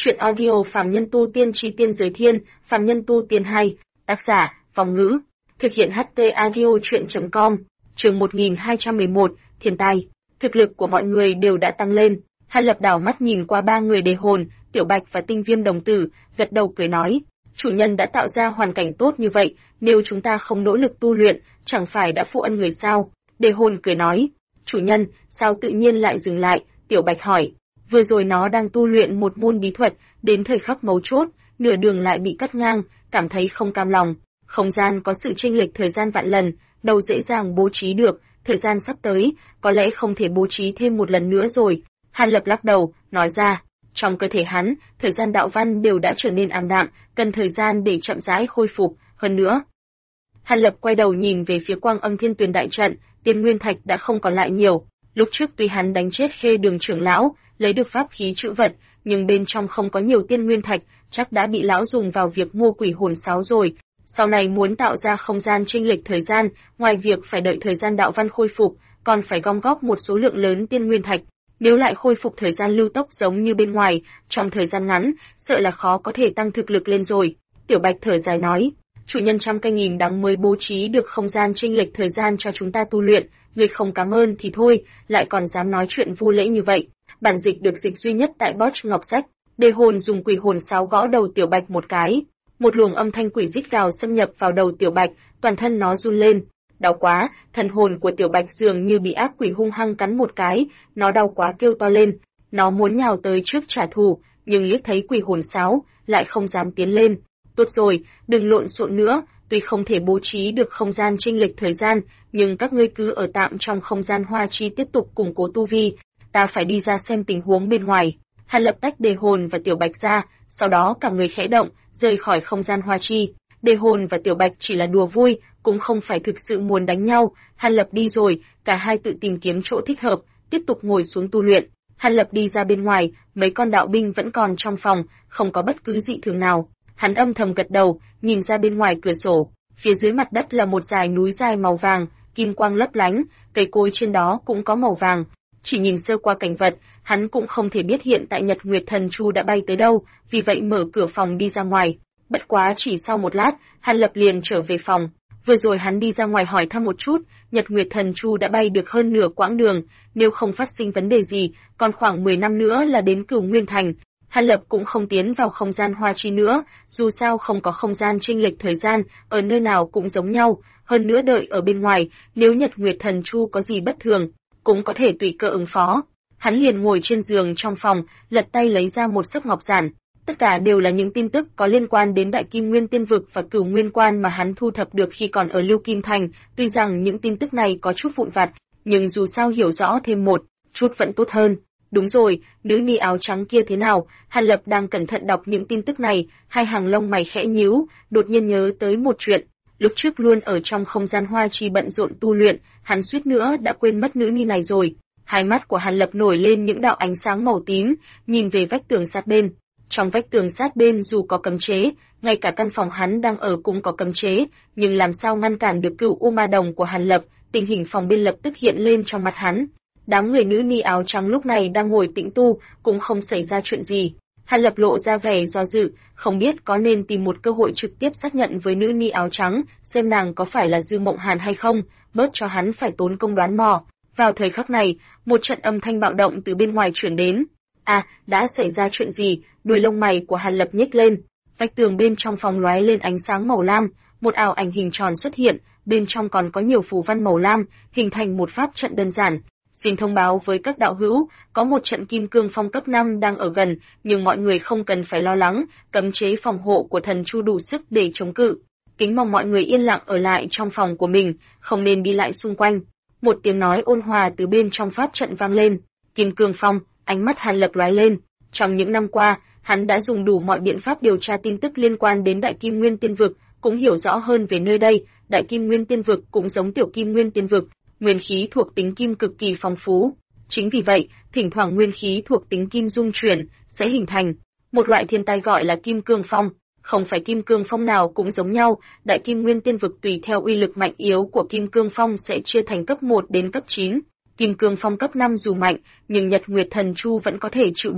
Chuyện audio Phàm Nhân Tu Tiên Chi Tiên Giới Thiên, Phàm Nhân Tu Tiên 2, tác giả, Vong Ngữ, thực hiện HT Audio Chuyện.com, chương 1211, Thiên tai. Thực lực của mọi người đều đã tăng lên. Hàn Lập đảo mắt nhìn qua ba người đề hồn, Tiểu Bạch và Tinh Viêm đồng tử, gật đầu cười nói, chủ nhân đã tạo ra hoàn cảnh tốt như vậy, nếu chúng ta không nỗ lực tu luyện, chẳng phải đã phụ ân người sao? Đề hồn cười nói, chủ nhân, sao tự nhiên lại dừng lại? Tiểu Bạch hỏi. Vừa rồi nó đang tu luyện một môn bí thuật, đến thời khắc mấu chốt, nửa đường lại bị cắt ngang, cảm thấy không cam lòng. Không gian có sự chênh lệch thời gian vạn lần, đâu dễ dàng bố trí được, thời gian sắp tới, có lẽ không thể bố trí thêm một lần nữa rồi. Hàn Lập lắc đầu, nói ra, trong cơ thể hắn, thời gian đạo văn đều đã trở nên ảm đạm, cần thời gian để chậm rãi khôi phục, hơn nữa. Hàn Lập quay đầu nhìn về phía Quang Âm Thiên Tuyền đại trận, tiên nguyên thạch đã không còn lại nhiều. Lúc trước tuy hắn đánh chết Khê Đường trưởng lão, lấy được pháp khí trữ vật, nhưng bên trong không có nhiều tiên nguyên thạch, chắc đã bị lão dùng vào việc mua quỷ hồn sáo rồi. Sau này muốn tạo ra không gian chênh lệch thời gian, ngoài việc phải đợi thời gian đạo văn khôi phục, còn phải gom góp một số lượng lớn tiên nguyên thạch. Nếu lại khôi phục thời gian lưu tốc giống như bên ngoài, trong thời gian ngắn, sợ là khó có thể tăng thực lực lên rồi. Tiểu Bạch thở dài nói, chủ nhân trăm cây nghìn đắng mới bố trí được không gian chênh lệch thời gian cho chúng ta tu luyện, người không cảm ơn thì thôi, lại còn dám nói chuyện vô lễ như vậy. Bản dịch được dịch duy nhất tại Bosch Ngọc Sách. Đề hồn dùng quỷ hồn sáo gõ đầu Tiểu Bạch một cái, một luồng âm thanh quỷ rít gào xâm nhập vào đầu Tiểu Bạch, toàn thân nó run lên. Đau quá, thần hồn của Tiểu Bạch dường như bị ác quỷ hung hăng cắn một cái, nó đau quá kêu to lên, nó muốn nhào tới trước trả thù, nhưng liếc thấy quỷ hồn sáo, lại không dám tiến lên. Tốt rồi, đừng lộn xộn nữa, tuy không thể bố trí được không gian chênh lệch thời gian, nhưng các ngươi cứ ở tạm trong không gian hoa chi tiếp tục củng cố tu vi. Ta phải đi ra xem tình huống bên ngoài. Hàn Lập tách đề hồn và Tiểu Bạch ra, sau đó cả người khẽ động, rời khỏi không gian hoa chi. Đề hồn và Tiểu Bạch chỉ là đùa vui, cũng không phải thực sự muốn đánh nhau. Hàn Lập đi rồi, cả hai tự tìm kiếm chỗ thích hợp, tiếp tục ngồi xuống tu luyện. Hàn Lập đi ra bên ngoài, mấy con đạo binh vẫn còn trong phòng, không có bất cứ dị thường nào. Hắn âm thầm gật đầu, nhìn ra bên ngoài cửa sổ, phía dưới mặt đất là một dải núi dài màu vàng, kim quang lấp lánh, cây cối trên đó cũng có màu vàng. Chỉ nhìn sơ qua cảnh vật, hắn cũng không thể biết hiện tại Nhật Nguyệt Thần Chu đã bay tới đâu, vì vậy mở cửa phòng đi ra ngoài. Bất quá chỉ sau một lát, Hàn Lập liền trở về phòng. Vừa rồi hắn đi ra ngoài hỏi thăm một chút, Nhật Nguyệt Thần Chu đã bay được hơn nửa quãng đường, nếu không phát sinh vấn đề gì, còn khoảng 10 năm nữa là đến Cửu Nguyên Thành. Hàn Lập cũng không tiến vào không gian hoa chi nữa, dù sao không có không gian chênh lệch thời gian, ở nơi nào cũng giống nhau, hơn nữa đợi ở bên ngoài, nếu Nhật Nguyệt Thần Chu có gì bất thường, cũng có thể tùy cơ ứng phó. Hắn liền ngồi trên giường trong phòng, lật tay lấy ra một sấp ngọc giản. Tất cả đều là những tin tức có liên quan đến Đại Kim Nguyên Tiên Vực và Cửu Nguyên Quan mà hắn thu thập được khi còn ở Lưu Kim Thành. Tuy rằng những tin tức này có chút vụn vặt, nhưng dù sao hiểu rõ thêm một chút vẫn tốt hơn. Đúng rồi, nữ ni áo trắng kia thế nào? Hàn Lập đang cẩn thận đọc những tin tức này, hai hàng lông mày khẽ nhíu, đột nhiên nhớ tới một chuyện. Lúc trước luôn ở trong không gian hoa chi bận rộn tu luyện, hắn suýt nữa đã quên mất nữ ni này rồi. Hai mắt của Hàn Lập nổi lên những đạo ánh sáng màu tím, nhìn về vách tường sát bên. Trong vách tường sát bên dù có cấm chế, ngay cả căn phòng hắn đang ở cũng có cấm chế, nhưng làm sao ngăn cản được Cửu U Ma Đồng của Hàn Lập? Tình hình phòng bên lập tức hiện lên trong mặt hắn. Đám người nữ ni áo trắng lúc này đang ngồi tĩnh tu, cũng không xảy ra chuyện gì. Hàn Lập lộ ra vẻ do dự, không biết có nên tìm một cơ hội trực tiếp xác nhận với nữ ni áo trắng, xem nàng có phải là Dư Mộng Hàn hay không, bớt cho hắn phải tốn công đoán mò. Vào thời khắc này, một trận âm thanh bạo động từ bên ngoài truyền đến. À, đã xảy ra chuyện gì? Đuôi lông mày của Hàn Lập nhếch lên. Vách tường bên trong phòng lóe lên ánh sáng màu lam, một ảo ảnh hình tròn xuất hiện, bên trong còn có nhiều phù văn màu lam, hình thành một pháp trận đơn giản. Xin thông báo với các đạo hữu, có một trận kim cương phong cấp 5 đang ở gần, nhưng mọi người không cần phải lo lắng, cấm chế phòng hộ của thần chu đủ sức để chống cự. Kính mong mọi người yên lặng ở lại trong phòng của mình, không nên đi lại xung quanh. Một tiếng nói ôn hòa từ bên trong pháp trận vang lên. Kim cương phong, ánh mắt Hàn Lập lóe lên. Trong những năm qua, hắn đã dùng đủ mọi biện pháp điều tra tin tức liên quan đến Đại Kim Nguyên Tiên Vực, cũng hiểu rõ hơn về nơi đây. Đại Kim Nguyên Tiên Vực cũng giống Tiểu Kim Nguyên Tiên Vực, nguyên khí thuộc tính kim cực kỳ phong phú. Chính vì vậy, thỉnh thoảng nguyên khí thuộc tính kim dung chuyển, sẽ hình thành một loại thiên tai gọi là kim cương phong. Không phải kim cương phong nào cũng giống nhau, Đại Kim Nguyên Tiên Vực tùy theo uy lực mạnh yếu của kim cương phong sẽ chia thành cấp 1 đến cấp 9. Kim cương phong cấp 5 dù mạnh, nhưng Nhật Nguyệt Thần Chu vẫn có thể chịu được.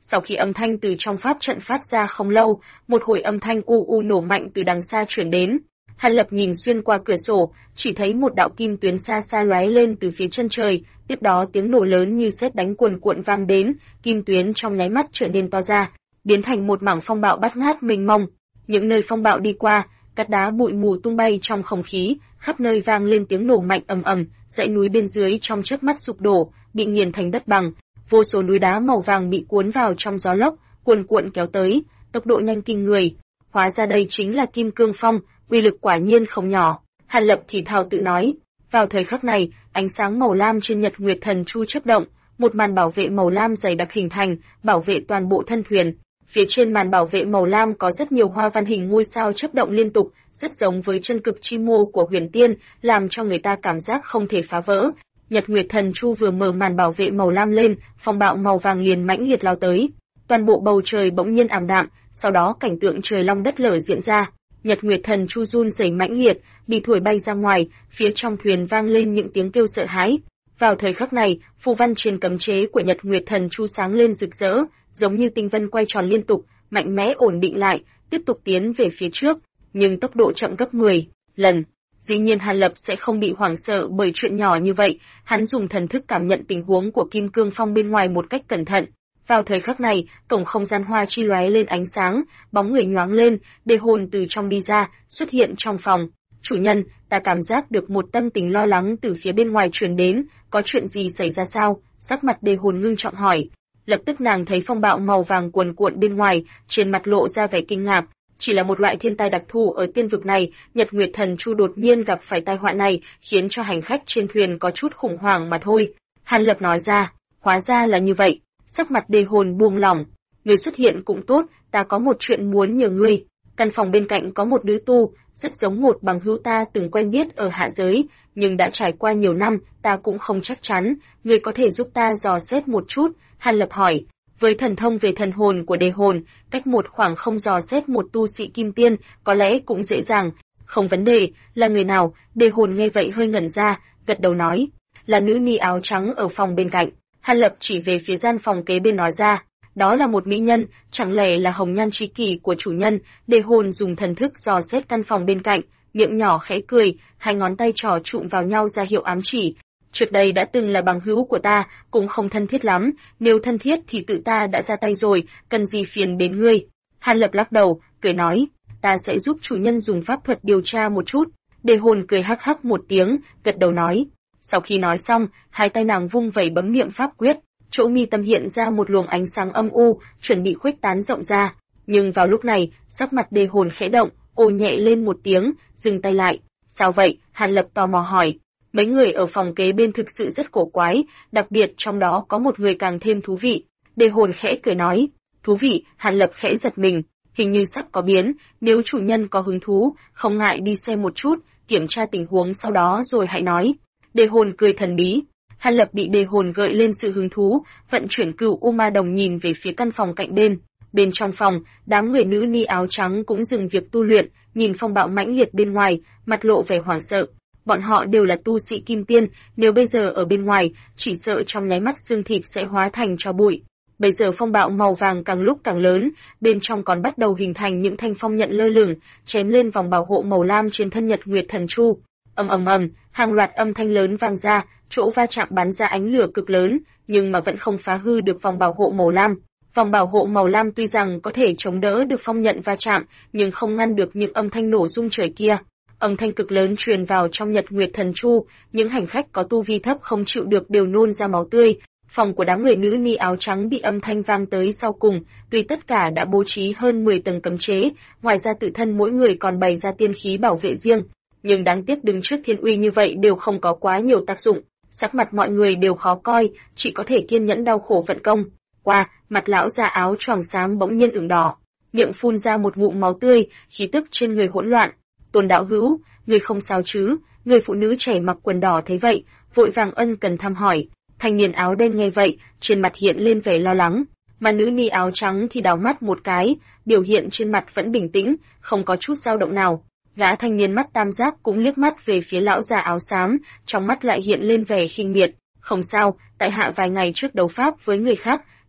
Sau khi âm thanh từ trong pháp trận phát ra không lâu, một hồi âm thanh u u nổ mạnh từ đằng xa chuyển đến. Hàn Lập nhìn xuyên qua cửa sổ, chỉ thấy một đạo kim tuyến xa xa lóe lên từ phía chân trời, tiếp đó tiếng nổ lớn như sét đánh cuồn cuộn vang đến, kim tuyến trong nháy mắt trở nên to ra, biến thành một mảng phong bạo bát ngát mênh mông. Những nơi phong bạo đi qua, cát đá bụi mù tung bay trong không khí, khắp nơi vang lên tiếng nổ mạnh ầm ầm, dãy núi bên dưới trong chớp mắt sụp đổ, bị nghiền thành đất bằng. Vô số núi đá màu vàng bị cuốn vào trong gió lốc, cuồn cuộn kéo tới, tốc độ nhanh kinh người. Hóa ra đây chính là Kim Cương Phong, uy lực quả nhiên không nhỏ. Hàn Lập thì thào tự nói. Vào thời khắc này, ánh sáng màu lam trên Nhật Nguyệt Thần Chu chớp động, một màn bảo vệ màu lam dày đặc hình thành, bảo vệ toàn bộ thân thuyền. Phía trên màn bảo vệ màu lam có rất nhiều hoa văn hình ngôi sao chớp động liên tục, rất giống với chân cực chi mô của Huyền Tiên, làm cho người ta cảm giác không thể phá vỡ. Nhật Nguyệt Thần Chu vừa mở màn bảo vệ màu lam lên, phong bạo màu vàng liền mãnh liệt lao tới. Toàn bộ bầu trời bỗng nhiên ảm đạm, sau đó cảnh tượng trời long đất lở diễn ra. Nhật Nguyệt Thần Chu run rẩy mãnh liệt, bị thổi bay ra ngoài, phía trong thuyền vang lên những tiếng kêu sợ hãi. Vào thời khắc này, phù văn trên cấm chế của Nhật Nguyệt Thần Chu sáng lên rực rỡ, giống như tinh vân quay tròn liên tục, mạnh mẽ ổn định lại, tiếp tục tiến về phía trước, nhưng tốc độ chậm gấp 10 lần. Dĩ nhiên Hàn Lập sẽ không bị hoảng sợ bởi chuyện nhỏ như vậy, hắn dùng thần thức cảm nhận tình huống của Kim Cương Phong bên ngoài một cách cẩn thận. Vào thời khắc này, cổng không gian hoa chi lóe lên ánh sáng, bóng người nhoáng lên, Đề Hồn từ trong đi ra, xuất hiện trong phòng. Chủ nhân, ta cảm giác được một tâm tình lo lắng từ phía bên ngoài truyền đến, có chuyện gì xảy ra sao? Sắc mặt Đề Hồn ngưng trọng hỏi. Lập tức nàng thấy phong bạo màu vàng cuồn cuộn bên ngoài, trên mặt lộ ra vẻ kinh ngạc. Chỉ là một loại thiên tai đặc thù ở tiên vực này, Nhật Nguyệt Thần Chu đột nhiên gặp phải tai họa này, khiến cho hành khách trên thuyền có chút khủng hoảng mà thôi. Hàn Lập nói ra, hóa ra là như vậy. Sắc mặt Đề Hồn buông lỏng. Người xuất hiện cũng tốt, ta có một chuyện muốn nhờ ngươi. Căn phòng bên cạnh có một nữ tu, rất giống một bằng hữu ta từng quen biết ở hạ giới, nhưng đã trải qua nhiều năm, ta cũng không chắc chắn. Ngươi có thể giúp ta dò xét một chút? Hàn Lập hỏi. Với thần thông về thần hồn của Đề Hồn, cách một khoảng không dò xét một tu sĩ kim tiên, có lẽ cũng dễ dàng. Không vấn đề, là người nào? Đề Hồn nghe vậy hơi ngẩn ra, gật đầu nói. Là nữ ni áo trắng ở phòng bên cạnh. Hàn Lập chỉ về phía gian phòng kế bên nói ra. Đó là một mỹ nhân, chẳng lẽ là hồng nhan tri kỷ của chủ nhân? Đề Hồn dùng thần thức dò xét căn phòng bên cạnh, miệng nhỏ khẽ cười, hai ngón tay trỏ trụm vào nhau ra hiệu ám chỉ. Trước đây đã từng là bằng hữu của ta, cũng không thân thiết lắm, nếu thân thiết thì tự ta đã ra tay rồi, cần gì phiền đến ngươi. Hàn Lập lắc đầu, cười nói, ta sẽ giúp chủ nhân dùng pháp thuật điều tra một chút. Đề Hồn cười hắc hắc một tiếng, gật đầu nói. Sau khi nói xong, hai tay nàng vung vẩy bấm niệm pháp quyết, chỗ mi tâm hiện ra một luồng ánh sáng âm u, chuẩn bị khuếch tán rộng ra. Nhưng vào lúc này, sắc mặt Đề Hồn khẽ động, ồ nhẹ lên một tiếng, dừng tay lại. Sao vậy? Hàn Lập tò mò hỏi. Mấy người ở phòng kế bên thực sự rất cổ quái, đặc biệt trong đó có một người càng thêm thú vị. Đề Hồn khẽ cười nói. Thú vị? Hàn Lập khẽ giật mình, hình như sắp có biến, nếu chủ nhân có hứng thú, không ngại đi xem một chút, kiểm tra tình huống sau đó rồi hãy nói. Đề Hồn cười thần bí. Hàn Lập bị Đề Hồn gợi lên sự hứng thú, vận chuyển Cửu U Ma Đồng nhìn về phía căn phòng cạnh bên. Bên trong phòng, đám người nữ ni áo trắng cũng dừng việc tu luyện, nhìn phong bạo mãnh liệt bên ngoài, mặt lộ vẻ hoảng sợ. Bọn họ đều là tu sĩ kim tiên, nếu bây giờ ở bên ngoài, chỉ sợ trong nháy mắt xương thịt sẽ hóa thành tro bụi. Bây giờ phong bạo màu vàng càng lúc càng lớn, bên trong còn bắt đầu hình thành những thanh phong nhận lơ lửng, chém lên vòng bảo hộ màu lam trên thân Nhật Nguyệt Thần Chu. Ầm ầm ầm, hàng loạt âm thanh lớn vang ra, chỗ va chạm bắn ra ánh lửa cực lớn, nhưng mà vẫn không phá hư được vòng bảo hộ màu lam. Vòng bảo hộ màu lam tuy rằng có thể chống đỡ được phong nhận va chạm, nhưng không ngăn được những âm thanh nổ rung trời kia. Âm thanh cực lớn truyền vào trong Nhật Nguyệt Thần Chu, những hành khách có tu vi thấp không chịu được đều nôn ra máu tươi. Phòng của đám người nữ ni áo trắng bị âm thanh vang tới sau cùng, tuy tất cả đã bố trí hơn 10 tầng cấm chế, ngoài ra tự thân mỗi người còn bày ra tiên khí bảo vệ riêng, nhưng đáng tiếc đứng trước thiên uy như vậy đều không có quá nhiều tác dụng. Sắc mặt mọi người đều khó coi, chỉ có thể kiên nhẫn đau khổ vận công. Qua, mặt lão già áo choàng xám bỗng nhiên ửng đỏ, miệng phun ra một ngụm máu tươi, khí tức trên người hỗn loạn. Tôn đạo hữu, người không sao chứ? Người phụ nữ trẻ mặc quần đỏ thấy vậy, vội vàng ân cần thăm hỏi. Thanh niên áo đen nghe vậy, trên mặt hiện lên vẻ lo lắng, mà nữ ni áo trắng thì đảo mắt một cái, biểu hiện trên mặt vẫn bình tĩnh, không có chút dao động nào. Gã thanh niên mắt tam giác cũng liếc mắt về phía lão già áo xám, trong mắt lại hiện lên vẻ khinh miệt. Không sao, tại hạ vài ngày trước đấu pháp với người khác,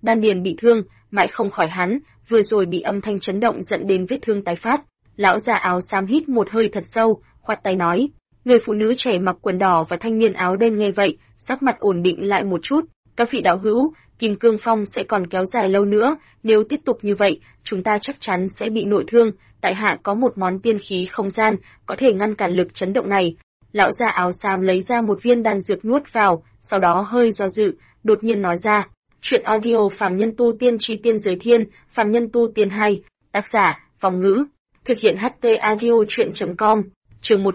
đan điền bị thương, mãi không khỏi hắn, vừa rồi bị âm thanh chấn động dẫn đến vết thương tái phát. Lão già áo xám hít một hơi thật sâu, khoát tay nói. Người phụ nữ trẻ mặc quần đỏ và thanh niên áo đen nghe vậy, sắc mặt ổn định lại một chút. Các vị đạo hữu, Kim Cương Phong sẽ còn kéo dài lâu nữa, nếu tiếp tục như vậy, chúng ta chắc chắn sẽ bị nội thương. Tại hạ có một món tiên khí không gian, có thể ngăn cản lực chấn động này. Lão già áo xám lấy ra một viên đan dược nuốt vào, sau đó hơi do dự, đột nhiên nói ra. Chuyện audio Phàm Nhân Tu Tiên Chi Tiên Giới Thiên, Phàm Nhân Tu Tiên 2, tác giả, Vong Ngữ. Thực hiện HT audio chuyện.com, chương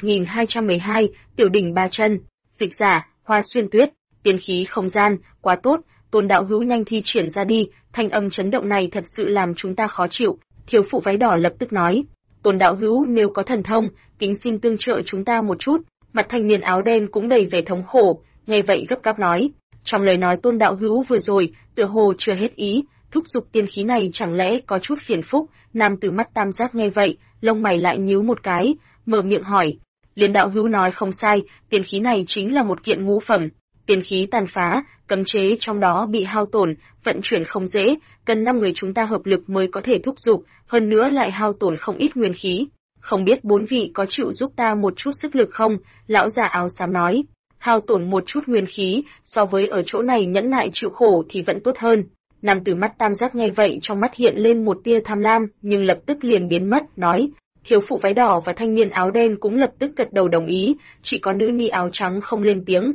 1212, Tiểu đỉnh ba chân, dịch giả, Hoa Xuyên Tuyết, tiên khí không gian, quá tốt, Tôn đạo hữu nhanh thi triển ra đi, thanh âm chấn động này thật sự làm chúng ta khó chịu. Thiếu phụ váy đỏ lập tức nói, Tôn đạo hữu nếu có thần thông, kính xin tương trợ chúng ta một chút. Mặt thanh niên áo đen cũng đầy vẻ thống khổ, nghe vậy gấp gáp nói. Trong lời nói Tôn đạo hữu vừa rồi, tựa hồ chưa hết ý, thúc giục tiên khí này chẳng lẽ có chút phiền phức. Nam tử mắt tam giác nghe vậy, lông mày lại nhíu một cái, mở miệng hỏi. Liên đạo hữu nói không sai, tiên khí này chính là một kiện ngũ phẩm. Tiên khí tàn phá, cấm chế trong đó bị hao tổn, vận chuyển không dễ, cần 5 người chúng ta hợp lực mới có thể thúc giục, hơn nữa lại hao tổn không ít nguyên khí. Không biết 4 vị có chịu giúp ta một chút sức lực không? Lão già áo xám nói. Hao tổn một chút nguyên khí, so với ở chỗ này nhẫn nại chịu khổ thì vẫn tốt hơn. Nam tử mắt tam giác nghe vậy trong mắt hiện lên một tia tham lam, nhưng lập tức liền biến mất, nói. Thiếu phụ váy đỏ và thanh niên áo đen cũng lập tức gật đầu đồng ý, chỉ có nữ ni áo trắng không lên tiếng.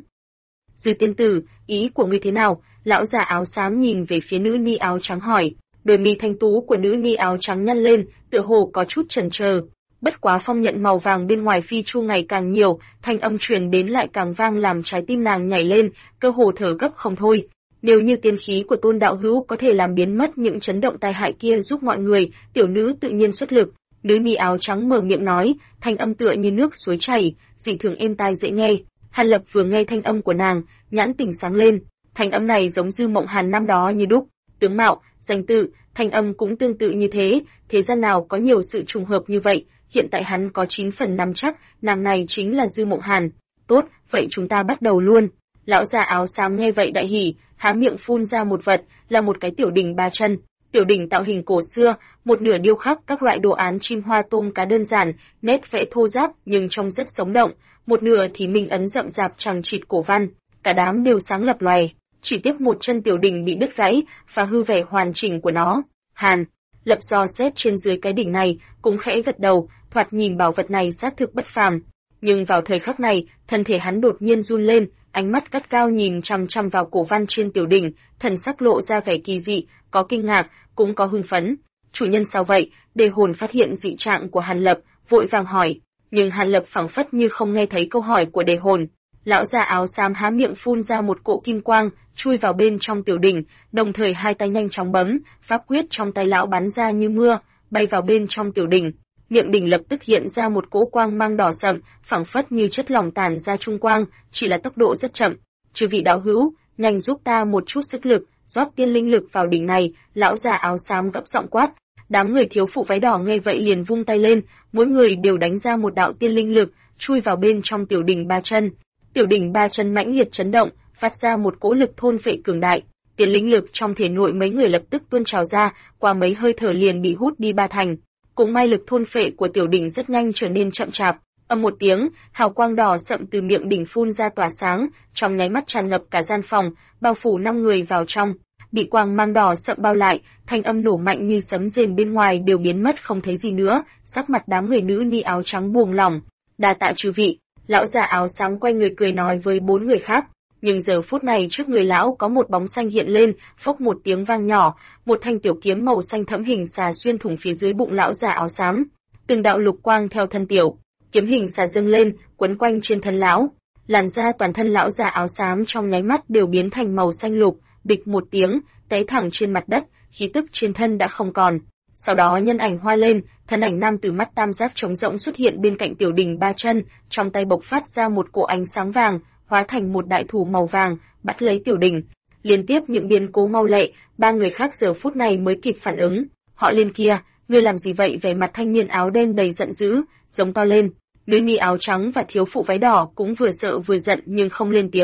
Dư tiên tử, ý của ngươi thế nào? Lão già áo xám nhìn về phía nữ ni áo trắng hỏi. Đôi mi thanh tú của nữ ni áo trắng nhăn lên, tựa hồ có chút chần chờ. Bất quá phong nhận màu vàng bên ngoài phi chu ngày càng nhiều, thanh âm truyền đến lại càng vang làm trái tim nàng nhảy lên, cơ hồ thở gấp không thôi. Nếu như tiên khí của Tôn đạo hữu có thể làm biến mất những chấn động tai hại kia giúp mọi người, tiểu nữ tự nhiên xuất lực. Nữ ni áo trắng mở miệng nói, thanh âm tựa như nước suối chảy, dị thường êm tai dễ nghe. Hàn Lập vừa nghe thanh âm của nàng, nhãn tỉnh sáng lên, thanh âm này giống Dư Mộng Hàn năm đó như đúc, tướng mạo, danh tự, thanh âm cũng tương tự như thế gian nào có nhiều sự trùng hợp như vậy, hiện tại hắn có 9 phần 5 chắc, nàng này chính là Dư Mộng Hàn. Tốt, vậy chúng ta bắt đầu luôn. Lão già áo xám nghe vậy đại hỉ, há miệng phun ra một vật, là một cái tiểu đỉnh 3 chân. Tiểu đỉnh tạo hình cổ xưa, một nửa điêu khắc các loại đồ án chim hoa tôm cá đơn giản, nét vẽ thô ráp nhưng trông rất sống động, một nửa thì minh ấn rậm rạp chằng chịt cổ văn, cả đám đều sáng lập lòe. Chỉ tiếc một chân tiểu đỉnh bị đứt gãy, phá hư vẻ hoàn chỉnh của nó. Hàn Lập dò xét trên dưới cái đỉnh này, cũng khẽ gật đầu, thoạt nhìn bảo vật này xác thực bất phàm. Nhưng vào thời khắc này, thân thể hắn đột nhiên run lên, ánh mắt gắt cao nhìn chằm chằm vào cổ văn trên tiểu đỉnh, thần sắc lộ ra vẻ kỳ dị, có kinh ngạc, cũng có hưng phấn. Chủ nhân sao vậy? Đề Hồn phát hiện dị trạng của Hàn Lập, vội vàng hỏi, nhưng Hàn Lập phảng phất như không nghe thấy câu hỏi của Đề Hồn. Lão già áo xám há miệng phun ra một cỗ kim quang, chui vào bên trong tiểu đỉnh, đồng thời hai tay nhanh chóng bấm, pháp quyết trong tay lão bắn ra như mưa, bay vào bên trong tiểu đỉnh. Miệng đỉnh lập tức hiện ra một cỗ quang mang đỏ sậm, phảng phất như chất lỏng tản ra trung quang, chỉ là tốc độ rất chậm. Chư vị đạo hữu, nhanh giúp ta một chút sức lực, rót tiên linh lực vào đỉnh này. Lão già áo xám gấp giọng quát. Đám người thiếu phụ váy đỏ nghe vậy liền vung tay lên, mỗi người đều đánh ra một đạo tiên linh lực, chui vào bên trong tiểu đỉnh 3 chân. Tiểu đỉnh 3 chân mãnh liệt chấn động, phát ra một cỗ lực thôn phệ cường đại. Tiên linh lực trong thể nội mấy người lập tức tuôn trào ra, qua mấy hơi thở liền bị hút đi 3 thành. Cũng may lực thôn phệ của tiểu đỉnh rất nhanh trở nên chậm chạp. Âm một tiếng, hào quang đỏ sậm từ miệng đỉnh phun ra tỏa sáng, trong nháy mắt tràn ngập cả gian phòng, bao phủ 5 người vào trong. Bị quang mang đỏ sậm bao lại, thanh âm nổ mạnh như sấm rền bên ngoài đều biến mất không thấy gì nữa, sắc mặt đám người nữ ni áo trắng buông lỏng. Đa tạ chư vị. Lão già áo xám quay người cười nói với 4 người khác, nhưng giờ phút này trước người lão có một bóng xanh hiện lên, phốc một tiếng vang nhỏ, một thanh tiểu kiếm màu xanh thẫm hình xà xuyên thủng phía dưới bụng lão già áo xám. Từng đạo lục quang theo thân tiểu kiếm hình xà dâng lên, quấn quanh trên thân lão. Làn da toàn thân lão già áo xám trong nháy mắt đều biến thành màu xanh lục, bịch một tiếng, té thẳng trên mặt đất, khí tức trên thân đã không còn. Sau đó nhân ảnh hoa lên, thân ảnh nam tử mắt tam giác trống rỗng xuất hiện bên cạnh tiểu đỉnh 3 chân, trong tay bộc phát ra một cỗ ánh sáng vàng, hóa thành một đại thủ màu vàng, bắt lấy tiểu đỉnh. Liên tiếp những biến cố mau lẹ, 3 người khác giờ phút này mới kịp phản ứng. Họ lên kia, ngươi làm gì vậy? Vẻ mặt thanh niên áo đen đầy giận dữ, giống to lên. Nữ ni áo trắng và thiếu phụ váy đỏ cũng vừa sợ vừa giận nhưng không lên tiếng.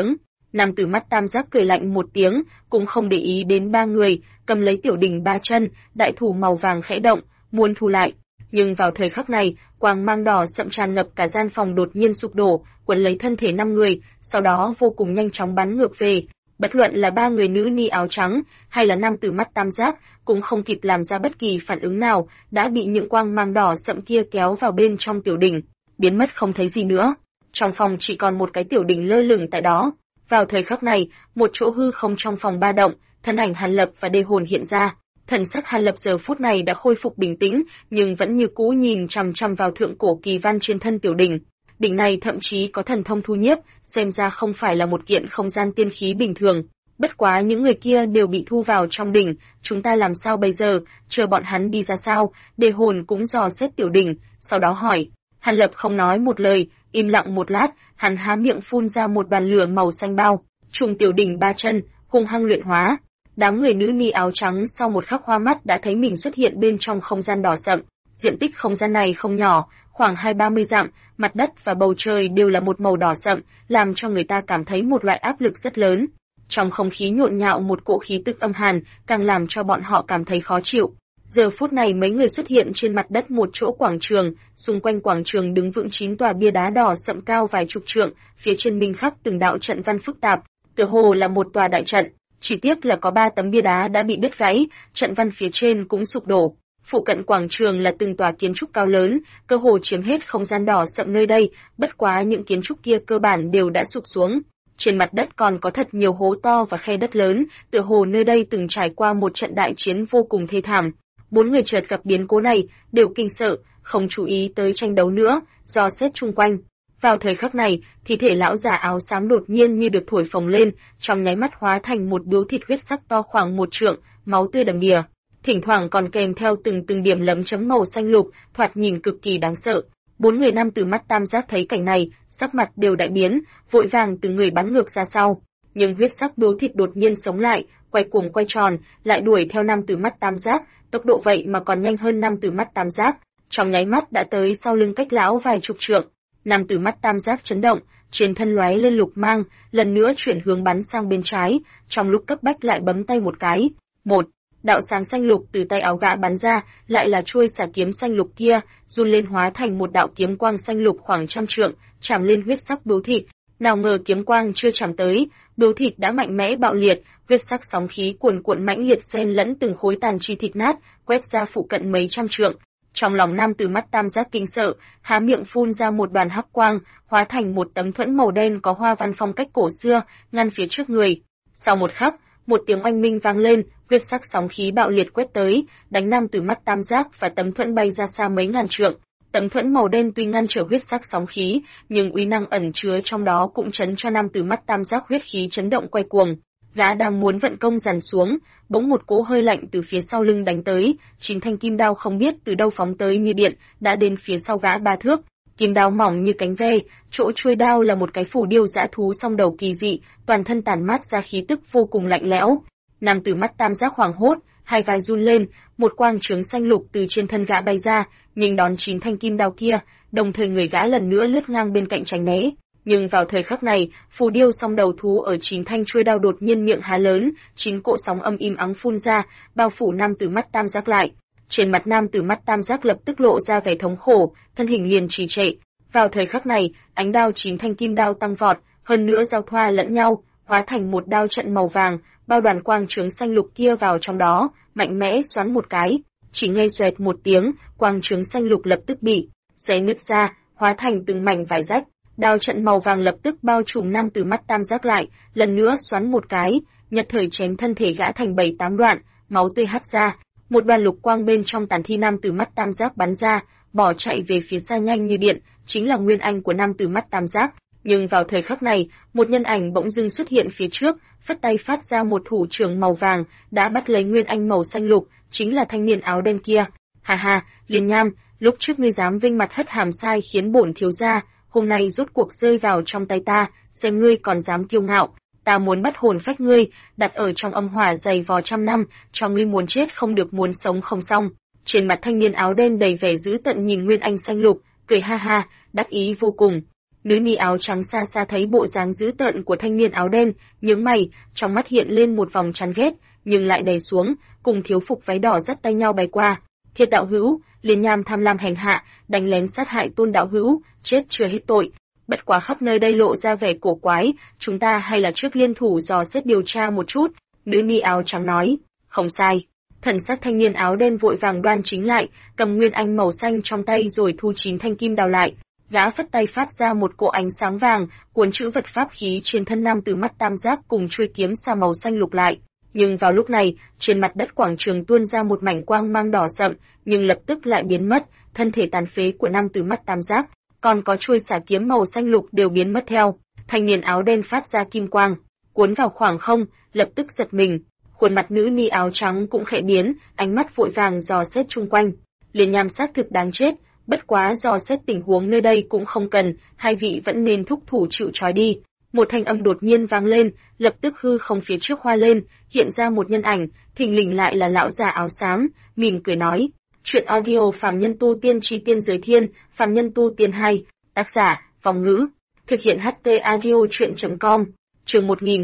Nam tử mắt tam giác cười lạnh một tiếng, cũng không để ý đến ba người, cầm lấy tiểu đỉnh ba chân, đại thủ màu vàng khẽ động, muốn thu lại. Nhưng vào thời khắc này, quang mang đỏ sậm tràn ngập cả gian phòng đột nhiên sụp đổ, quấn lấy thân thể 5 người, sau đó vô cùng nhanh chóng bắn ngược về. Bất luận là ba người nữ ni áo trắng, hay là nam tử mắt tam giác, cũng không kịp làm ra bất kỳ phản ứng nào, đã bị những quang mang đỏ sậm kia kéo vào bên trong tiểu đỉnh, biến mất không thấy gì nữa. Trong phòng chỉ còn một cái tiểu đỉnh lơ lửng tại đó. Vào thời khắc này, một chỗ hư không trong phòng ba động, thân ảnh Hàn Lập và Đê Hồn hiện ra. Thần sắc Hàn Lập giờ phút này đã khôi phục bình tĩnh, nhưng vẫn như cũ nhìn chằm chằm vào thượng cổ kỳ văn trên thân tiểu đỉnh. Đỉnh này thậm chí có thần thông thu nhiếp, xem ra không phải là một kiện không gian tiên khí bình thường. Bất quá những người kia đều bị thu vào trong đỉnh, chúng ta làm sao bây giờ, chờ bọn hắn đi ra sao? Đê Hồn cũng dò xét tiểu đỉnh, sau đó hỏi. Hàn Lập không nói một lời, im lặng một lát, hắn há miệng phun ra một đoàn lửa màu xanh bao, trùng tiểu đỉnh ba chân, hung hăng luyện hóa. Đám người nữ ni áo trắng sau một khắc hoa mắt đã thấy mình xuất hiện bên trong không gian đỏ sậm. Diện tích không gian này không nhỏ, khoảng 20-30 dặm, mặt đất và bầu trời đều là một màu đỏ sậm, làm cho người ta cảm thấy một loại áp lực rất lớn. Trong không khí nhộn nhạo một cỗ khí tức âm hàn, càng làm cho bọn họ cảm thấy khó chịu. Giờ phút này mấy người xuất hiện trên mặt đất một chỗ quảng trường, xung quanh quảng trường đứng vững 9 tòa bia đá đỏ sậm cao vài chục trượng, phía trên minh khắc từng đạo trận văn phức tạp, tựa hồ là một tòa đại trận. Chỉ tiếc là có 3 tấm bia đá đã bị đứt gãy, trận văn phía trên cũng sụp đổ. Phụ cận quảng trường là từng tòa kiến trúc cao lớn, cơ hồ chiếm hết không gian đỏ sậm nơi đây, bất quá những kiến trúc kia cơ bản đều đã sụp xuống. Trên mặt đất còn có thật nhiều hố to và khe đất lớn, tựa hồ nơi đây từng trải qua một trận đại chiến vô cùng thê thảm. 4 người chợt gặp biến cố này, đều kinh sợ, không chú ý tới tranh đấu nữa, dò xét chung quanh. Vào thời khắc này, thi thể lão già áo xám đột nhiên như được thổi phồng lên, trong nháy mắt hóa thành một biếu thịt huyết sắc to khoảng 1 trượng, máu tươi đầm đìa. Thỉnh thoảng còn kèm theo từng điểm lấm chấm màu xanh lục, thoạt nhìn cực kỳ đáng sợ. 4 người nam tử mắt tam giác thấy cảnh này, sắc mặt đều đại biến, vội vàng từng người bắn ngược ra sau. Nhưng huyết sắc biếu thịt đột nhiên sống lại, quay cuồng quay tròn, lại đuổi theo nam tử mắt tam giác, tốc độ vậy mà còn nhanh hơn nam tử mắt tam giác, trong nháy mắt đã tới sau lưng cách lão vài chục trượng. Nam tử mắt tam giác chấn động, trên thân lóe lên lục mang, lần nữa chuyển hướng bắn sang bên trái, trong lúc cấp bách lại bấm tay một cái. Một đạo sáng xanh lục từ tay áo gã bắn ra, lại là chuôi xả kiếm xanh lục kia, run lên hóa thành một đạo kiếm quang xanh lục khoảng 100 trượng, chạm lên huyết sắc biếu thịt. Nào ngờ kiếm quang chưa chạm tới, biếu thịt đã mạnh mẽ bạo liệt, huyết sắc sóng khí cuồn cuộn mãnh liệt xen lẫn từng khối tàn chi thịt nát, quét ra phụ cận mấy trăm trượng. Trong lòng nam tử mắt tam giác kinh sợ, há miệng phun ra một đoàn hắc quang, hóa thành một tấm thuẫn màu đen có hoa văn phong cách cổ xưa, ngăn phía trước người. Sau một khắc, một tiếng oanh minh vang lên, huyết sắc sóng khí bạo liệt quét tới, đánh nam tử mắt tam giác và tấm thuẫn bay ra xa mấy ngàn trượng. Tấm thuẫn màu đen tuy ngăn trở huyết sắc sóng khí, nhưng uy năng ẩn chứa trong đó cũng chấn cho nam tử mắt tam giác huyết khí chấn động quay cuồng. Gã đang muốn vận công giằng xuống, bỗng một cỗ hơi lạnh từ phía sau lưng đánh tới, 9 thanh kim đao không biết từ đâu phóng tới như điện, đã đến phía sau gã 3 thước. Kim đao mỏng như cánh ve, chỗ chuôi đao là một cái phù điêu dã thú song đầu kỳ dị, toàn thân tản mát ra khí tức vô cùng lạnh lẽo. Nam tử mắt tam giác hoảng hốt, hai vai run lên, một quang chướng xanh lục từ trên thân gã bay ra, nhưng đón 9 thanh kim đao kia, đồng thời người gã lần nữa lướt ngang bên cạnh tránh né. Nhưng vào thời khắc này, phù điêu song đầu thú ở 9 thanh chuôi đao đột nhiên miệng há lớn, 9 cỗ sóng âm im ắng phun ra, bao phủ nam tử mắt tam giác lại. Trên mặt nam tử mắt tam giác lập tức lộ ra vẻ thống khổ, thân hình liền trì trệ. Vào thời khắc này, ánh đao 9 thanh kim đao tăng vọt, hơn nữa giao thoa lẫn nhau, hóa thành một đao trận màu vàng, bao đoàn quang chướng xanh lục kia vào trong đó, mạnh mẽ xoắn một cái, chỉ nghe xoẹt một tiếng, quang chướng xanh lục lập tức bị xé nứt ra, hóa thành từng mảnh vải rách. Đao trận màu vàng lập tức bao trùm nam tử mắt tam giác lại, lần nữa xoắn một cái, nhật thời chém thân thể gã thành 7-8 đoạn, máu tươi hắt ra. Một đoàn lục quang bên trong tàn thi nam tử mắt tam giác bắn ra, bỏ chạy về phía xa nhanh như điện, chính là nguyên anh của nam tử mắt tam giác. Nhưng vào thời khắc này, một nhân ảnh bỗng dưng xuất hiện phía trước, phất tay phát ra một thủ trưởng màu vàng, đã bắt lấy nguyên anh màu xanh lục, chính là thanh niên áo đen kia. Hà hà, Liên Nham, lúc trước ngươi dám vinh mặt hất hàm sai khiến bổn thiếu gia, hôm nay rốt cuộc rơi vào trong tay ta, xem ngươi còn dám kiêu ngạo. Ta muốn bắt hồn phách ngươi, đặt ở trong âm hỏa dày vò 100 năm, cho ngươi muốn chết không được muốn sống không xong. Trên mặt thanh niên áo đen đầy vẻ dữ tợn nhìn nguyên anh xanh lục, cười ha ha, đắc ý vô cùng. Nữ ni áo trắng xa xa thấy bộ dáng dữ tợn của thanh niên áo đen, nhướng mày, trong mắt hiện lên một vòng chán ghét, nhưng lại đè xuống, cùng thiếu phục váy đỏ dắt tay nhau bay qua. Thiệt đạo hữu, Liên Nham tham lam hành hạ, đánh lén sát hại Tôn đạo hữu, chết chưa hết tội. Bất quá khắp nơi đây lộ ra vẻ cổ quái, chúng ta hay là trước liên thủ dò xét điều tra một chút. Nữ ni áo trắng nói, không sai. Thần sắc thanh niên áo đen vội vàng đoan chính lại, cầm nguyên anh màu xanh trong tay rồi thu 9 thanh kim đào lại. Gã phất tay phát ra một cỗ ánh sáng vàng, cuốn chữ vật pháp khí trên thân nam từ mắt tam giác cùng chuôi kiếm sa màu xanh lục lại. Nhưng vào lúc này, trên mặt đất quảng trường tuôn ra một mảnh quang mang đỏ sậm, nhưng lập tức lại biến mất, thân thể tàn phế của nam từ mắt tam giác, còn có chuôi xả kiếm màu xanh lục đều biến mất theo. Thanh niên áo đen phát ra kim quang, cuốn vào khoảng không, lập tức giật mình. Khuôn mặt nữ ni áo trắng cũng khẽ biến, ánh mắt vội vàng dò xét chung quanh. Liên Nham xác thực đáng chết, bất quá dò xét tình huống nơi đây cũng không cần, hai vị vẫn nên thúc thủ chịu trói đi. Một thanh âm đột nhiên vang lên, lập tức hư không phía trước hoa lên, hiện ra một nhân ảnh, thình lình lại là lão già áo xám, mỉm cười nói: "Chuyện audio phàm nhân tu tiên chi tiên giới thiên, phàm nhân tu tiên 2, tác giả, Vòng Ngữ, thực hiện HT audio truyện.com, chương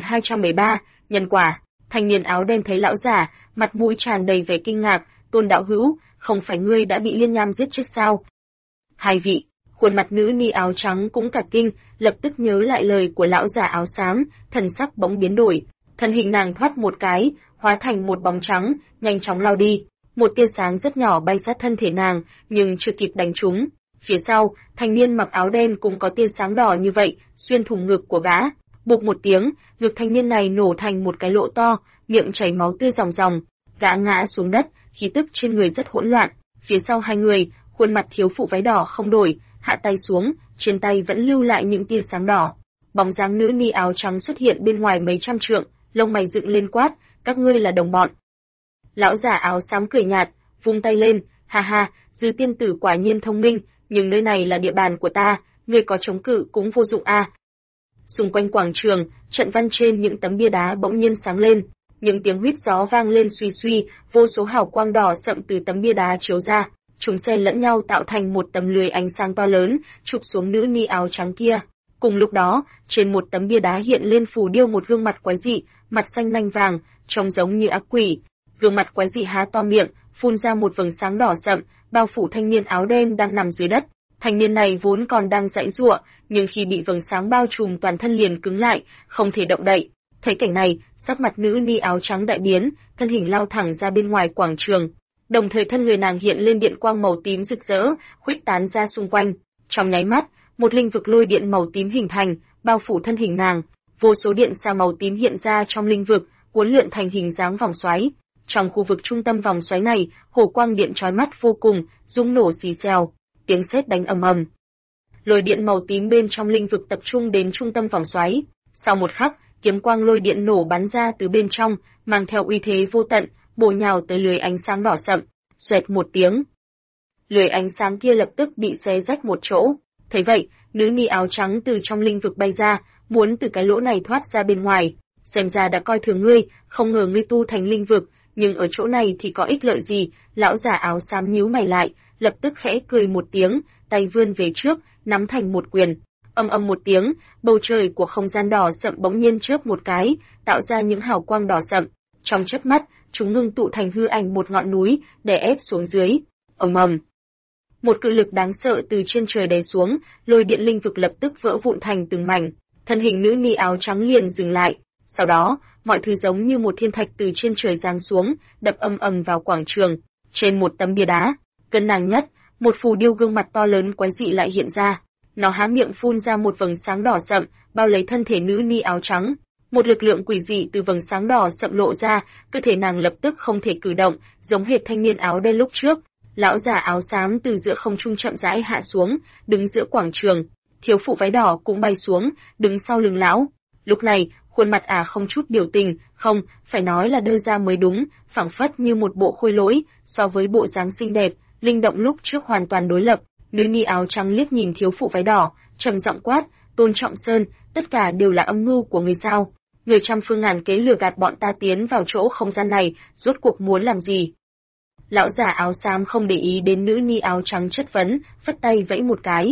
1213, nhân quả." Thanh niên áo đen thấy lão già, mặt mũi tràn đầy vẻ kinh ngạc, "Tôn đạo hữu, không phải ngươi đã bị Liên Nham giết chết sao?" Hai vị, khuôn mặt nữ ni áo trắng cũng cả kinh, lập tức nhớ lại lời của lão già áo xám, thần sắc bỗng biến đổi, thân hình nàng thoát một cái, hóa thành một bóng trắng, nhanh chóng lao đi. Một tia sáng rất nhỏ bay sát thân thể nàng, nhưng chưa kịp đánh trúng. Phía sau, thanh niên mặc áo đen cũng có tia sáng đỏ như vậy, xuyên thủng ngực của gã. Bụp một tiếng, ngực thanh niên này nổ thành một cái lỗ to, miệng chảy máu tươi ròng ròng. Gã ngã xuống đất, khí tức trên người rất hỗn loạn. Phía sau hai người, khuôn mặt thiếu phụ váy đỏ không đổi, hạ tay xuống, trên tay vẫn lưu lại những tia sáng đỏ. Bóng dáng nữ ni áo trắng xuất hiện bên ngoài mấy trăm trượng, lông mày dựng lên quát: "Các ngươi là đồng bọn." Lão giả áo xám cười nhạt, vung tay lên: "Ha ha, Dư tiên tử quả nhiên thông minh, nhưng nơi này là địa bàn của ta, ngươi có chống cự cũng vô dụng a." Xung quanh quảng trường, trận văn trên những tấm bia đá bỗng nhiên sáng lên, những tiếng huýt gió vang lên suy suy, vô số hào quang đỏ sậm từ tấm bia đá chiếu ra, chúng xen lẫn nhau tạo thành một tấm lưới ánh sáng to lớn, chụp xuống nữ ni áo trắng kia. Cùng lúc đó, trên một tấm bia đá hiện lên phù điêu một gương mặt quái dị, mặt xanh lanh vàng, trông giống như ác quỷ. Gương mặt quái dị há to miệng, phun ra một vầng sáng đỏ sậm, bao phủ thanh niên áo đen đang nằm dưới đất. Thanh niên này vốn còn đang giãy giụa, nhưng khi bị vầng sáng bao trùm toàn thân liền cứng lại, không thể động đậy. Thấy cảnh này, sắc mặt nữ ni áo trắng đại biến, thân hình lao thẳng ra bên ngoài quảng trường. Đồng thời thân người nàng hiện lên điện quang màu tím rực rỡ, khuếch tán ra xung quanh. Trong nháy mắt, một linh vực lôi điện màu tím hình thành, bao phủ thân hình nàng. Vô số điện xa màu tím hiện ra trong linh vực, uốn lượn thành hình dáng vòng xoáy. Trong khu vực trung tâm vòng xoáy này, hồ quang điện chói mắt vô cùng, rung nổ xì xèo, tiếng sét đánh ầm ầm. Lôi điện màu tím bên trong linh vực tập trung đến trung tâm vòng xoáy. Sau một khắc, kiếm quang lôi điện nổ bắn ra từ bên trong, mang theo uy thế vô tận, bổ nhào tới lưới ánh sáng đỏ sậm. Xoẹt một tiếng, lưới ánh sáng kia lập tức bị xé rách một chỗ. Thấy vậy, nữ ni áo trắng từ trong linh vực bay ra, muốn từ cái lỗ này thoát ra bên ngoài. Xem ra đã coi thường ngươi, không ngờ ngươi tu thành linh vực, nhưng ở chỗ này thì có ích lợi gì? Lão giả áo xám nhíu mày lại, lập tức khẽ cười một tiếng, tay vươn về trước, nắm thành một quyền. Ầm ầm một tiếng, bầu trời của không gian đỏ sậm bỗng nhiên chớp một cái, tạo ra những hào quang đỏ sậm. Trong chớp mắt, chúng ngưng tụ thành hư ảnh một ngọn núi, đè ép xuống dưới. Ầm ầm. Một cự lực đáng sợ từ trên trời đè xuống, lôi điện linh vực lập tức vỡ vụn thành từng mảnh. Thân hình nữ ni áo trắng liền dừng lại. Sau đó, mọi thứ giống như một thiên thạch từ trên trời giáng xuống, đập ầm ầm vào quảng trường. Trên một tấm bia đá, cân nàng nhất, một phù điêu gương mặt to lớn quái dị lại hiện ra. Nó há miệng phun ra một vầng sáng đỏ sậm, bao lấy thân thể nữ ni áo trắng. Một lực lượng quỷ dị từ vầng sáng đỏ sậm lộ ra, cơ thể nàng lập tức không thể cử động, giống hệt thanh niên áo đen lúc trước. Lão giả áo xám từ giữa không trung chậm rãi hạ xuống, đứng giữa quảng trường. Thiếu phụ váy đỏ cũng bay xuống, đứng sau lưng lão. Lúc này, khuôn mặt không chút biểu tình, không, phải nói là đơ ra mới đúng, phảng phất như một bộ khôi lỗi, so với bộ dáng xinh đẹp, linh động lúc trước hoàn toàn đối lập. Nữ ni áo trắng liếc nhìn thiếu phụ váy đỏ, trầm giọng quát: "Tôn Trọng Sơn, tất cả đều là âm mưu của người sao? Người trăm phương ngàn kế lừa gạt bọn ta tiến vào chỗ không gian này, rốt cuộc muốn làm gì?" Lão giả áo xám không để ý đến nữ ni áo trắng chất vấn, phất tay vẫy một cái.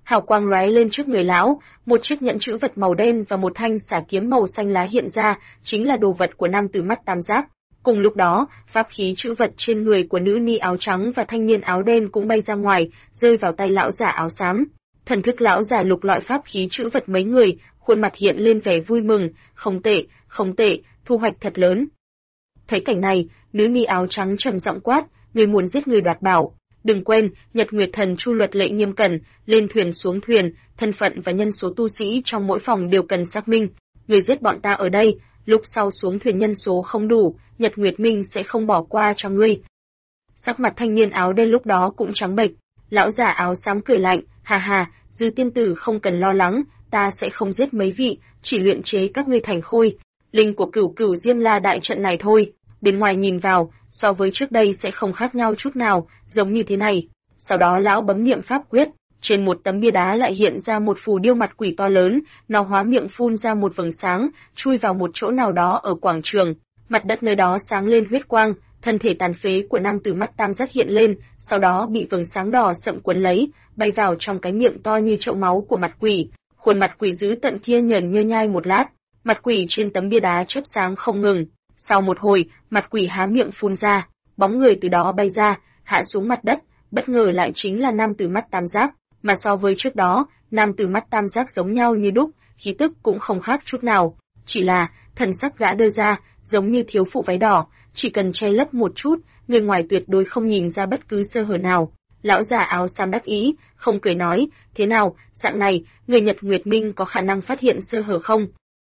Hào quang lóe lên trước người lão, một chiếc nhẫn chữ vật màu đen và một thanh xà kiếm màu xanh lá hiện ra, chính là đồ vật của nam tử mắt tam giác. Cùng lúc đó, pháp khí chữ vật trên người của nữ ni áo trắng và thanh niên áo đen cũng bay ra ngoài, rơi vào tay lão giả áo xám. Thần thức lão giả lục lọi pháp khí chữ vật mấy người, khuôn mặt hiện lên vẻ vui mừng, không tệ, thu hoạch thật lớn. Thấy cảnh này, nữ ni áo trắng trầm giọng quát, người muốn giết người đoạt bảo. Đừng quên, Nhật Nguyệt Thần Chu luật lệ nghiêm cẩn, lên thuyền xuống thuyền, thân phận và nhân số tu sĩ trong mỗi phòng đều cần xác minh. Người giết bọn ta ở đây, lúc sau xuống thuyền nhân số không đủ, Nhật Nguyệt Minh sẽ không bỏ qua cho ngươi. Sắc mặt thanh niên áo đen lúc đó cũng trắng bệch, lão giả áo xám cười lạnh, hà, Dư tiên tử không cần lo lắng, ta sẽ không giết mấy vị, chỉ luyện chế các ngươi thành khôi. Linh của Cửu Cửu Diêm La đại trận này thôi, bên ngoài nhìn vào, so với trước đây sẽ không khác nhau chút nào, giống như thế này. Sau đó lão bấm niệm pháp quyết, trên một tấm bia đá lại hiện ra một phù điêu mặt quỷ to lớn, nó hóa miệng phun ra một vầng sáng, chui vào một chỗ nào đó ở quảng trường. Mặt đất nơi đó sáng lên huyết quang, thân thể tàn phế của nam tử mắt tam giác hiện lên, sau đó bị vầng sáng đỏ sậm cuốn lấy, bay vào trong cái miệng to như chậu máu của mặt quỷ. Khuôn mặt quỷ dữ tận kia nhờn nhơ nhai một lát, mặt quỷ trên tấm bia đá chớp sáng không ngừng. Sau một hồi, mặt quỷ há miệng phun ra, bóng người từ đó bay ra, hạ xuống mặt đất, bất ngờ lại chính là nam tử mắt tam giác, mà so với trước đó, nam tử mắt tam giác giống nhau như đúc, khí tức cũng không khác chút nào, chỉ là thần sắc gã đưa ra, giống như thiếu phụ váy đỏ, chỉ cần che lấp một chút, người ngoài tuyệt đối không nhìn ra bất cứ sơ hở nào. Lão già áo xám đắc ý, không cười nói, thế nào, dạng này, người Nhật Nguyệt Minh có khả năng phát hiện sơ hở không?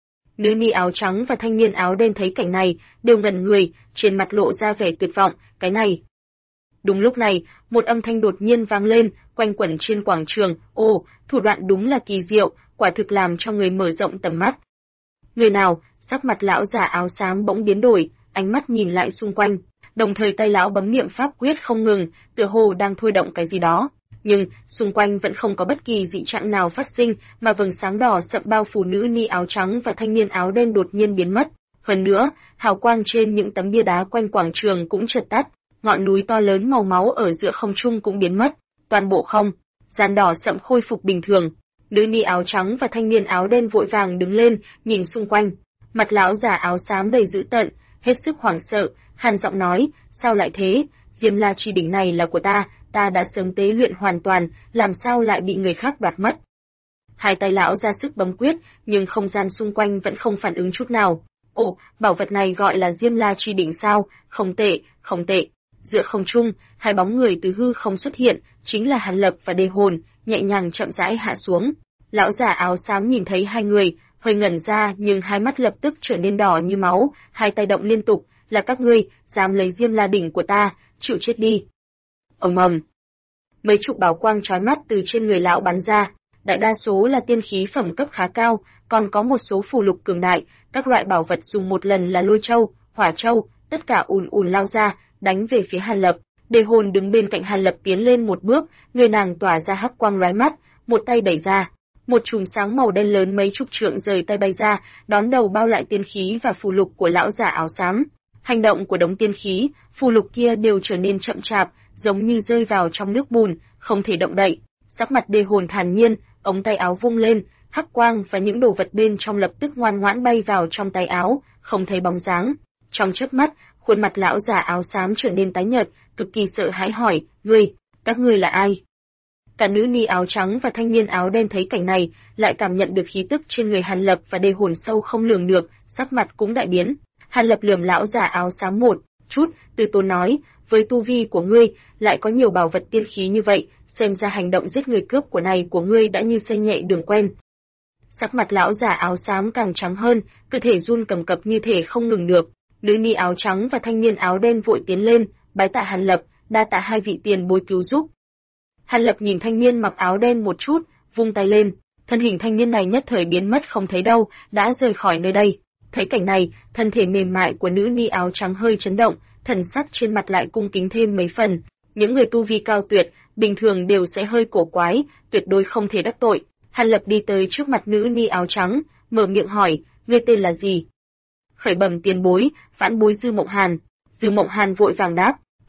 Nữ ni áo trắng và thanh niên áo đen thấy cảnh này, đều ngẩn người, trên mặt lộ ra vẻ tuyệt vọng, cái này. Đúng lúc này, một âm thanh đột nhiên vang lên, quanh quẩn trên quảng trường, ồ, thủ đoạn đúng là kỳ diệu, quả thực làm cho người mở rộng tầm mắt. Người nào, sắc mặt lão già áo xám bỗng biến đổi, ánh mắt nhìn lại xung quanh, đồng thời tay lão bấm niệm pháp quyết không ngừng, tựa hồ đang thôi động cái gì đó. Nhưng, xung quanh vẫn không có bất kỳ dị trạng nào phát sinh, mà vầng sáng đỏ sậm bao phủ nữ ni áo trắng và thanh niên áo đen đột nhiên biến mất. Hơn nữa, hào quang trên những tấm bia đá quanh quảng trường cũng chợt tắt, ngọn núi to lớn màu máu ở giữa không trung cũng biến mất, toàn bộ không gian đỏ sậm khôi phục bình thường. Nữ ni áo trắng và thanh niên áo đen vội vàng đứng lên, nhìn xung quanh. Mặt lão già áo xám đầy dữ tợn, hết sức hoảng sợ, hàn giọng nói, sao lại thế, Diêm La chi đỉnh này là của ta đã sớm tế luyện hoàn toàn, làm sao lại bị người khác đoạt mất. Hai tay lão ra sức bấm quyết, nhưng không gian xung quanh vẫn không phản ứng chút nào. Ồ, bảo vật này gọi là Diêm La chi đỉnh sao, không tệ. Giữa không trung, hai bóng người từ hư không xuất hiện, chính là Hàn Lập và Đề Hồn, nhẹ nhàng chậm rãi hạ xuống. Lão giả áo xám nhìn thấy hai người, hơi ngẩn ra nhưng hai mắt lập tức trở nên đỏ như máu, hai tay động liên tục, là các ngươi, dám lấy Diêm La đỉnh của ta, chịu chết đi. Ầm ầm. Mấy chục bảo quang chói mắt từ trên người lão bắn ra, đại đa số là tiên khí phẩm cấp khá cao, còn có một số phù lục cường đại, các loại bảo vật dùng một lần là lôi châu, hỏa châu, tất cả ùn lao ra, đánh về phía Hàn Lập. Đề Hồn đứng bên cạnh Hàn Lập tiến lên một bước, người nàng tỏa ra hắc quang lóe mắt, một tay đẩy ra, một chùm sáng màu đen lớn mấy chục trượng rời tay bay ra, đón đầu bao lại tiên khí và phù lục của lão giả áo xám. Hành động của đống tiên khí, phù lục kia đều trở nên chậm chạp, giống như rơi vào trong nước bùn, không thể động đậy. Sắc mặt Đề Hồn thản nhiên, ống tay áo vung lên, hắc quang và những đồ vật bên trong lập tức ngoan ngoãn bay vào trong tay áo, không thấy bóng dáng. Trong chớp mắt, khuôn mặt lão già áo xám trở nên tái nhợt, cực kỳ sợ hãi hỏi, các ngươi là ai? Cả nữ ni áo trắng và thanh niên áo đen thấy cảnh này, lại cảm nhận được khí tức trên người Hàn Lập và Đề Hồn sâu không lường được, sắc mặt cũng đại biến. Hàn Lập lườm lão già áo xám một chút, từ tốn nói, với tu vi của ngươi, lại có nhiều bảo vật tiên khí như vậy, xem ra hành động giết người cướp của này của ngươi đã như xây nhẹ đường quen. Sắc mặt lão già áo xám càng trắng hơn, cơ thể run cầm cập như thể không ngừng được. Nữ ni áo trắng và thanh niên áo đen vội tiến lên, bái tạ Hàn Lập, đa tạ hai vị tiền bối cứu giúp. Hàn Lập nhìn thanh niên mặc áo đen một chút, vung tay lên, thân hình thanh niên này nhất thời biến mất không thấy đâu, đã rời khỏi nơi đây. Thấy cảnh này, thân thể mềm mại của nữ ni áo trắng hơi chấn động, thần sắc trên mặt lại cung kính thêm mấy phần. Những người tu vi cao tuyệt, bình thường đều sẽ hơi cổ quái, tuyệt đối không thể đắc tội. Hàn Lập đi tới trước mặt nữ ni áo trắng, mở miệng hỏi, ngươi tên là gì? Khởi bẩm tiền bối, vãn bối Dư Mộng Hàn. Dư Mộng Hàn vội vàng đáp.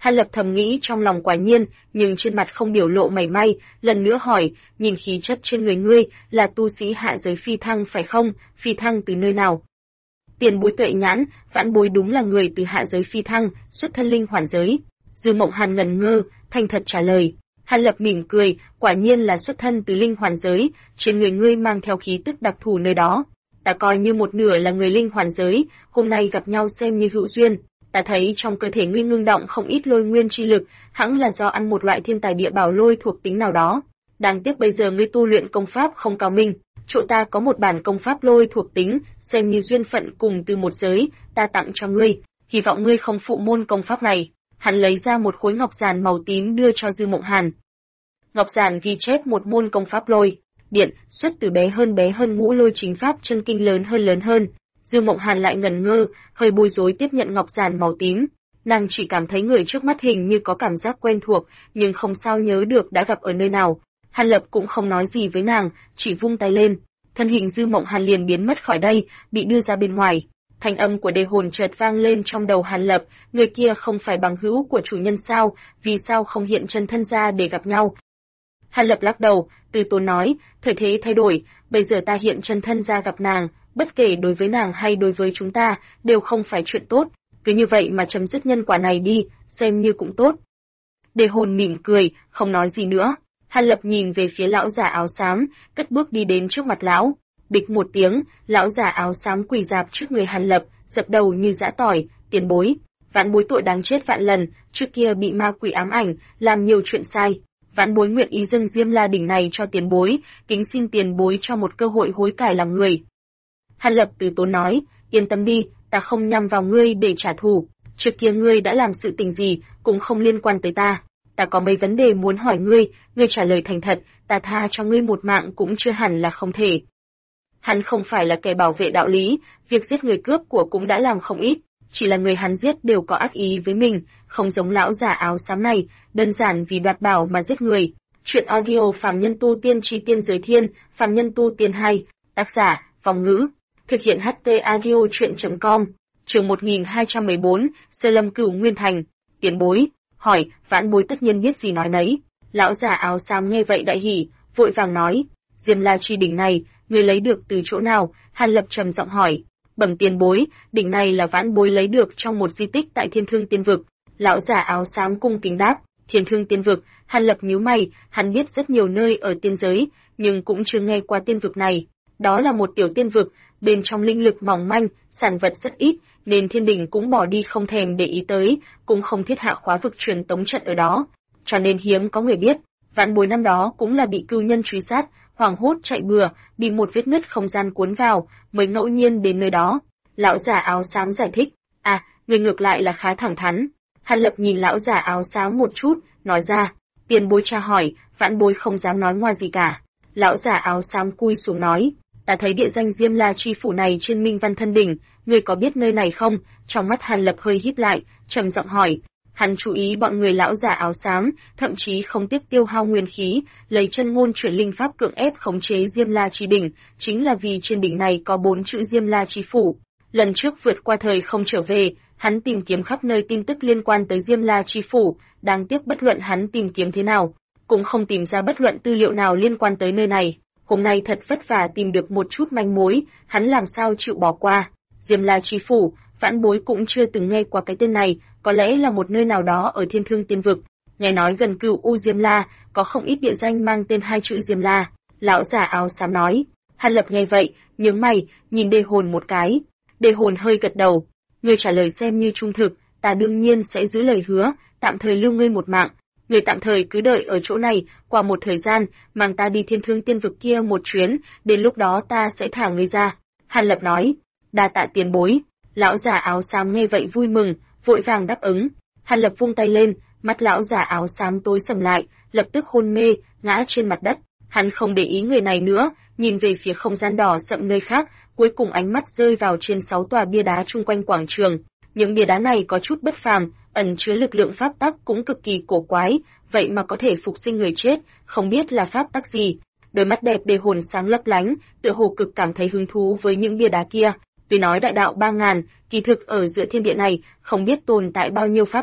Hàn Lập thầm nghĩ trong lòng quả nhiên, nhưng trên mặt không biểu lộ mảy may, lần nữa hỏi, nhìn khí chất trên người ngươi, là tu sĩ hạ giới phi thăng phải không, phi thăng từ nơi nào? Tiền bối tuệ nhãn, vãn bối đúng là người từ hạ giới phi thăng, xuất thân linh hoàn giới. Dư Mộng Hàn ngẩn ngơ, thành thật trả lời. Hàn Lập mỉm cười, quả nhiên là xuất thân từ linh hoàn giới, trên người ngươi mang theo khí tức đặc thù nơi đó. Ta coi như một nửa là người linh hoàn giới, hôm nay gặp nhau xem như hữu duyên. Ta thấy trong cơ thể ngươi ngưng động không ít lôi nguyên chi lực, hẳn là do ăn một loại thiên tài địa bảo lôi thuộc tính nào đó. Đáng tiếc bây giờ ngươi tu luyện công pháp không cao minh, chỗ ta có một bản công pháp lôi thuộc tính, xem như duyên phận cùng từ một giới, ta tặng cho ngươi, hy vọng ngươi không phụ môn công pháp này. Hắn lấy ra một khối ngọc giản màu tím đưa cho Dư Mộng Hàn. Ngọc giản ghi chép một môn công pháp lôi điện, xuất từ bé hơn ngũ lôi chính pháp chân kinh lớn hơn. Dư Mộng Hàn lại ngẩn ngơ, hơi bối rối tiếp nhận ngọc giản màu tím. Nàng chỉ cảm thấy người trước mắt hình như có cảm giác quen thuộc, nhưng không sao nhớ được đã gặp ở nơi nào. Hàn Lập cũng không nói gì với nàng, chỉ vung tay lên, thân hình Dư Mộng Hàn liền biến mất khỏi đây, bị đưa ra bên ngoài. Thanh âm của đề hồn chợt vang lên trong đầu Hàn Lập, người kia không phải bằng hữu của chủ nhân sao, vì sao không hiện chân thân ra để gặp nhau? Hàn Lập lắc đầu, từ tốn nói, thời thế thay đổi, bây giờ ta hiện chân thân ra gặp nàng, bất kể đối với nàng hay đối với chúng ta, đều không phải chuyện tốt, cứ như vậy mà chấm dứt nhân quả này đi, xem như cũng tốt. Đề hồn mỉm cười, không nói gì nữa. Hàn Lập nhìn về phía lão giả áo xám, cất bước đi đến trước mặt lão. Bịch một tiếng, lão giả áo xám quỳ rạp trước người Hàn Lập, dập đầu như giã tỏi, tiền bối. Vãn bối tội đáng chết vạn lần, trước kia bị ma quỷ ám ảnh, làm nhiều chuyện sai. Vãn bối nguyện ý dâng Diêm La đỉnh này cho tiền bối, kính xin tiền bối cho một cơ hội hối cải làm người. Hàn Lập từ tốn nói, yên tâm đi, ta không nhằm vào ngươi để trả thù. Trước kia ngươi đã làm sự tình gì, cũng không liên quan tới ta. Ta có mấy vấn đề muốn hỏi ngươi trả lời thành thật, ta tha cho ngươi một mạng cũng chưa hẳn là không thể. Hắn không phải là kẻ bảo vệ đạo lý, việc giết người cướp của cũng đã làm không ít, chỉ là người hắn giết đều có ác ý với mình, không giống lão giả áo xám này, đơn giản vì đoạt bảo mà giết người. Chuyện audio Phàm Nhân Tu Tiên Chi Tiên Giới Thiên, Phàm Nhân Tu Tiên 2, tác giả, Vong Ngữ, thực hiện HT audio chuyện.com, chương 1214, Sơ Lâm Cửu Nguyên Thành, tiền bối, hỏi, vãn bối tất nhiên biết gì nói nấy. Lão giả áo xám nghe vậy đại hỉ, vội vàng nói, Diêm La chi đỉnh này, người lấy được từ chỗ nào? Hàn Lập trầm giọng hỏi. Bẩm tiền bối, đỉnh này là vãn bối lấy được trong một di tích tại Thiên Thương Tiên Vực. Lão giả áo xám cung kính đáp. Thiên Thương Tiên Vực. Hàn Lập nhíu mày, hắn biết rất nhiều nơi ở tiên giới, nhưng cũng chưa nghe qua tiên vực này. Đó là một tiểu tiên vực, bên trong linh lực mỏng manh, sản vật rất ít, nên Thiên Đình cũng bỏ đi không thèm để ý tới, cũng không thiết hạ khóa vực truyền tống trận ở đó, cho nên hiếm có người biết. Vãn bối năm đó cũng là bị cưu nhân truy sát, hoảng hốt chạy bừa, bị một vết nứt không gian cuốn vào, mới ngẫu nhiên đến nơi đó. Lão giả áo xám giải thích, người ngược lại là khá thẳng thắn. Hàn Lập nhìn lão giả áo xám một chút, nói ra, tiền bối tra hỏi, vãn bối không dám nói ngoa gì cả. Lão giả áo xám cúi xuống nói, ta thấy địa danh Diêm La chi phủ này trên Minh Văn Thân Đỉnh, người có biết nơi này không? Trong mắt Hàn Lập hơi híp lại, trầm giọng hỏi. Hắn chú ý bọn người lão giả áo xám, thậm chí không tiếc tiêu hao nguyên khí, lấy chân ngôn chuyển linh pháp cưỡng ép khống chế Diêm La chi đỉnh, chính là vì trên đỉnh này có 4 chữ Diêm La chi phủ. Lần trước vượt qua thời không trở về, hắn tìm kiếm khắp nơi tin tức liên quan tới Diêm La chi phủ, đáng tiếc bất luận hắn tìm kiếm thế nào, cũng không tìm ra bất luận tư liệu nào liên quan tới nơi này. Hôm nay thật vất vả tìm được một chút manh mối, hắn làm sao chịu bỏ qua. Diêm La chi phủ, vãn bối cũng chưa từng nghe qua cái tên này, có lẽ là một nơi nào đó ở Thiên Thương Tiên Vực. Nghe nói gần Cửu U Diêm La, có không ít địa danh mang tên 2 chữ Diêm La. Lão giả áo xám nói. Hàn Lập nghe vậy, nhướng mày, nhìn Đề Hồn một cái. Đề Hồn hơi gật đầu. Ngươi trả lời xem như trung thực, ta đương nhiên sẽ giữ lời hứa, tạm thời lưu ngươi một mạng. Ngươi tạm thời cứ đợi ở chỗ này, qua một thời gian, mang ta đi Thiên Thương Tiên Vực kia một chuyến, đến lúc đó ta sẽ thả ngươi ra. Hàn Lập nói. Đa tạ tiền bối. Lão giả áo xám nghe vậy vui mừng, vội vàng đáp ứng. Hàn Lập vung tay lên, mắt lão giả áo xám tối sầm lại, lập tức hôn mê, ngã trên mặt đất. Hắn không để ý người này nữa, nhìn về phía không gian đỏ sậm nơi khác, cuối cùng ánh mắt rơi vào trên 6 tòa bia đá chung quanh quảng trường. Những bia đá này có chút bất phàm, ẩn chứa lực lượng pháp tắc cũng cực kỳ cổ quái, vậy mà có thể phục sinh người chết, không biết là pháp tắc gì. Đôi mắt đẹp Đề Hồn sáng lấp lánh, tựa hồ cực cảm thấy hứng thú với những bia đá kia. Tuy nói đại đạo 3000, kỳ thực ở giữa thiên địa này không biết tồn tại bao nhiêu pháp tắc,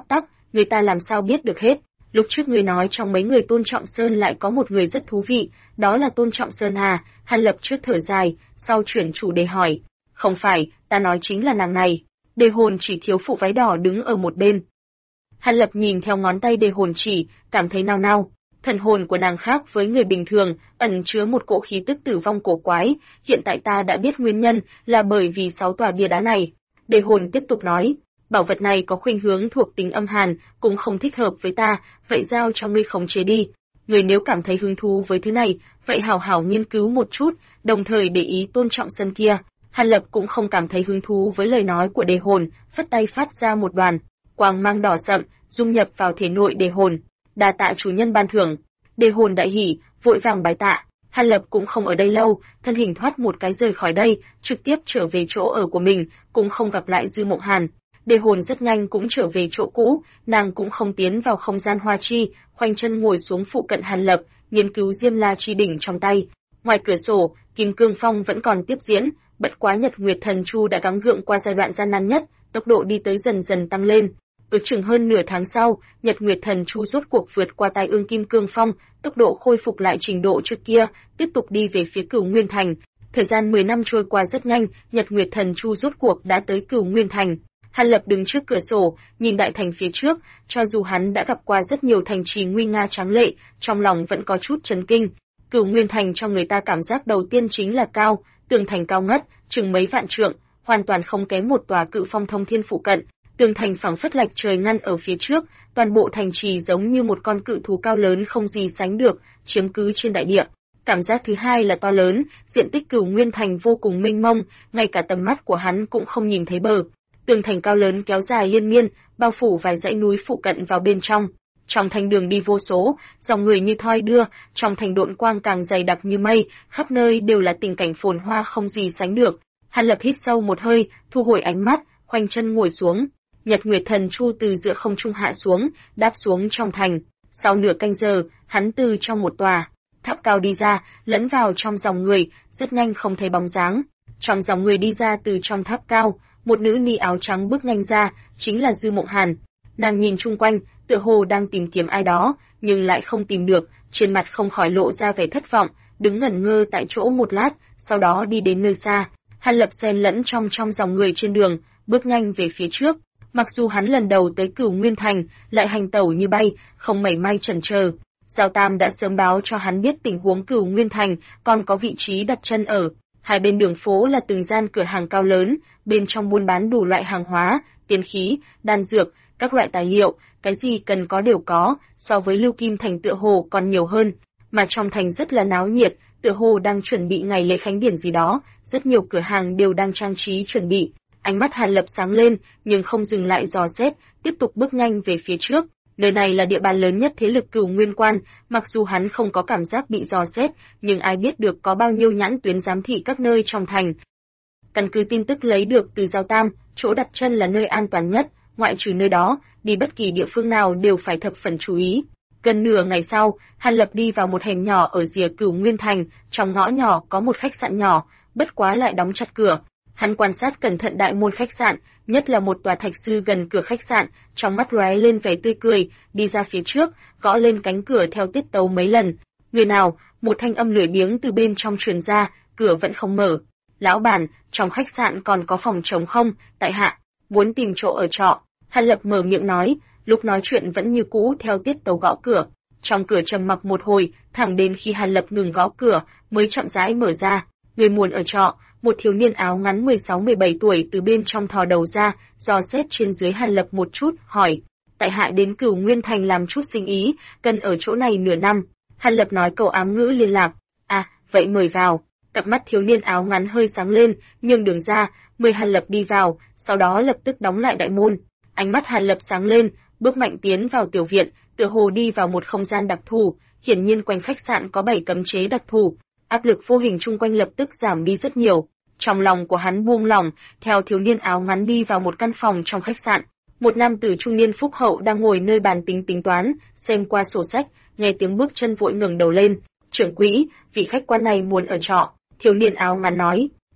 người ta làm sao biết được hết. Lúc trước ngươi nói trong mấy người Tôn Trọng Sơn lại có một người rất thú vị, đó là Tôn Trọng Sơn à? Hàn Lập trước thở dài, sau chuyển chủ đề hỏi. Không phải, ta nói chính là nàng này. Đề Hồn chỉ thiếu phụ váy đỏ đứng ở một bên. Hàn Lập nhìn theo ngón tay Đề Hồn chỉ, cảm thấy nao nao. Thần hồn của nàng khác với người bình thường, ẩn chứa một cỗ khí tức tử vong cổ quái, hiện tại ta đã biết nguyên nhân là bởi vì 6 tòa bia đá này. Đề Hồn tiếp tục nói, bảo vật này có khuynh hướng thuộc tính âm hàn, cũng không thích hợp với ta, vậy giao cho ngươi khống chế đi. Ngươi nếu cảm thấy hứng thú với thứ này, vậy hảo hảo nghiên cứu một chút, đồng thời để ý Tôn Trọng Sơn kia. Hàn Lập cũng không cảm thấy hứng thú với lời nói của Đề Hồn, phất tay phát ra một đoàn quang mang đỏ sậm, dung nhập vào thể nội Đề Hồn. Đa tạ chủ nhân ban thưởng. Đề Hồn đại hỉ, vội vàng bái tạ. Hàn Lập cũng không ở đây lâu, thân hình thoát một cái rời khỏi đây, trực tiếp trở về chỗ ở của mình, cũng không gặp lại Dư Mộng Hàn. Đề Hồn rất nhanh cũng trở về chỗ cũ, nàng cũng không tiến vào không gian hoa chi, khoanh chân ngồi xuống phụ cận Hàn Lập, nghiên cứu Diêm La chi đỉnh trong tay. Ngoài cửa sổ, Kim Cương Phong vẫn còn tiếp diễn, bất quá Nhật Nguyệt Thần Chu đã gắng gượng qua giai đoạn gian nan nhất, tốc độ đi tới dần dần tăng lên. Ước chừng hơn nửa tháng sau, Nhật Nguyệt Thần Chu rốt cuộc vượt qua tai ương Kim Cương Phong, tốc độ khôi phục lại trình độ trước kia, tiếp tục đi về phía Cửu Nguyên Thành. Thời gian 10 năm trôi qua rất nhanh, Nhật Nguyệt Thần Chu rốt cuộc đã tới Cửu Nguyên Thành. Hàn Lập đứng trước cửa sổ, nhìn đại thành phía trước, cho dù hắn đã gặp qua rất nhiều thành trì nguy nga tráng lệ, trong lòng vẫn có chút chấn kinh. Cửu Nguyên Thành cho người ta cảm giác đầu tiên chính là cao, tường thành cao ngất, chừng mấy vạn trượng, hoàn toàn không kém một tòa Cự Phong Thông Thiên phụ cận. Tường thành phẳng phất lạch trời ngăn ở phía trước, toàn bộ thành trì giống như một con cự thú cao lớn không gì sánh được, chiếm cứ trên đại địa. Cảm giác thứ hai là to lớn, diện tích Cửu Nguyên Thành vô cùng mênh mông, ngay cả tầm mắt của hắn cũng không nhìn thấy bờ. Tường thành cao lớn kéo dài liên miên, bao phủ vài dãy núi phụ cận vào bên trong. Trong thành đường đi vô số, dòng người như thoi đưa, trong thành độn quang càng dày đặc như mây, khắp nơi đều là tình cảnh phồn hoa không gì sánh được. Hàn Lập hít sâu một hơi, thu hồi ánh mắt, khoanh chân ngồi xuống. Nhật Nguyệt Thần Chu từ giữa không trung hạ xuống, đáp xuống trong thành. Sau nửa canh giờ, hắn từ trong một tòa tháp cao đi ra, lẫn vào trong dòng người, rất nhanh không thấy bóng dáng. Trong dòng người đi ra từ trong tháp cao, một nữ ni áo trắng bước nhanh ra, chính là Dư Mộng Hàn. Nàng nhìn chung quanh, tựa hồ đang tìm kiếm ai đó, nhưng lại không tìm được, trên mặt không khỏi lộ ra vẻ thất vọng, đứng ngẩn ngơ tại chỗ một lát, sau đó đi đến nơi xa. Hàn Lập xen lẫn trong dòng người trên đường, bước nhanh về phía trước. Mặc dù hắn lần đầu tới Cửu Nguyên Thành, lại hành tẩu như bay, không mảy may chần chờ. Giao Tam đã sớm báo cho hắn biết tình huống Cửu Nguyên Thành, còn có vị trí đặt chân ở. Hai bên đường phố là từng gian cửa hàng cao lớn, bên trong buôn bán đủ loại hàng hóa, tiên khí, đan dược, các loại tài liệu, cái gì cần có đều có, so với Lưu Kim Thành tựa hồ còn nhiều hơn. Mà trong thành rất là náo nhiệt, tựa hồ đang chuẩn bị ngày lễ khánh điển gì đó, rất nhiều cửa hàng đều đang trang trí chuẩn bị. Ánh mắt Hàn Lập sáng lên, nhưng không dừng lại dò xét, tiếp tục bước nhanh về phía trước. Nơi này là địa bàn lớn nhất thế lực Cửu Nguyên Quan, mặc dù hắn không có cảm giác bị dò xét, nhưng ai biết được có bao nhiêu nhãn tuyến giám thị các nơi trong thành. Căn cứ tin tức lấy được từ Giao Tam, chỗ đặt chân là nơi an toàn nhất, ngoại trừ nơi đó, đi bất kỳ địa phương nào đều phải thập phần chú ý. Gần nửa ngày sau, Hàn Lập đi vào một hẻm nhỏ ở rìa Cửu Nguyên Thành, trong ngõ nhỏ có một khách sạn nhỏ, bất quá lại đóng chặt cửa. Hắn quan sát cẩn thận đại môn khách sạn, nhất là một tòa thạch sư gần cửa khách sạn, trong mắt lóe lên vẻ tươi cười, đi ra phía trước, gõ lên cánh cửa theo tiết tấu mấy lần. Người nào? Một thanh âm lười biếng từ bên trong truyền ra, cửa vẫn không mở. Lão bản, trong khách sạn còn có phòng trống không? Tại hạ muốn tìm chỗ ở trọ. Hàn Lập mở miệng nói, lúc nói chuyện vẫn như cũ theo tiết tấu gõ cửa. Trong cửa trầm mặc một hồi, thẳng đến khi Hàn Lập ngừng gõ cửa, mới chậm rãi mở ra. Người muốn ở trọ. Một thiếu niên áo ngắn 16-17 tuổi từ bên trong thò đầu ra, dò xét trên dưới Hàn Lập một chút, hỏi. Tại hạ đến Cửu Nguyên Thành làm chút sinh ý, cần ở chỗ này nửa năm. Hàn Lập nói câu ám ngữ liên lạc. À, vậy mời vào. Cặp mắt thiếu niên áo ngắn hơi sáng lên, nhưng đường ra, mời Hàn Lập đi vào, sau đó lập tức đóng lại đại môn. Ánh mắt Hàn Lập sáng lên, bước mạnh tiến vào tiểu viện, tựa hồ đi vào một không gian đặc thù, hiển nhiên quanh khách sạn có 7 cấm chế đặc thù. Áp lực vô hình chung quanh lập tức giảm đi rất nhiều. Trong lòng của hắn buông lỏng, theo thiếu niên áo ngắn đi vào một căn phòng trong khách sạn. Một nam tử trung niên phúc hậu đang ngồi nơi bàn tính toán, xem qua sổ sách, nghe tiếng bước chân vội ngẩng đầu lên. Trưởng quỹ, vị khách quan này muốn ở trọ. Thiếu niên áo ngắn nói.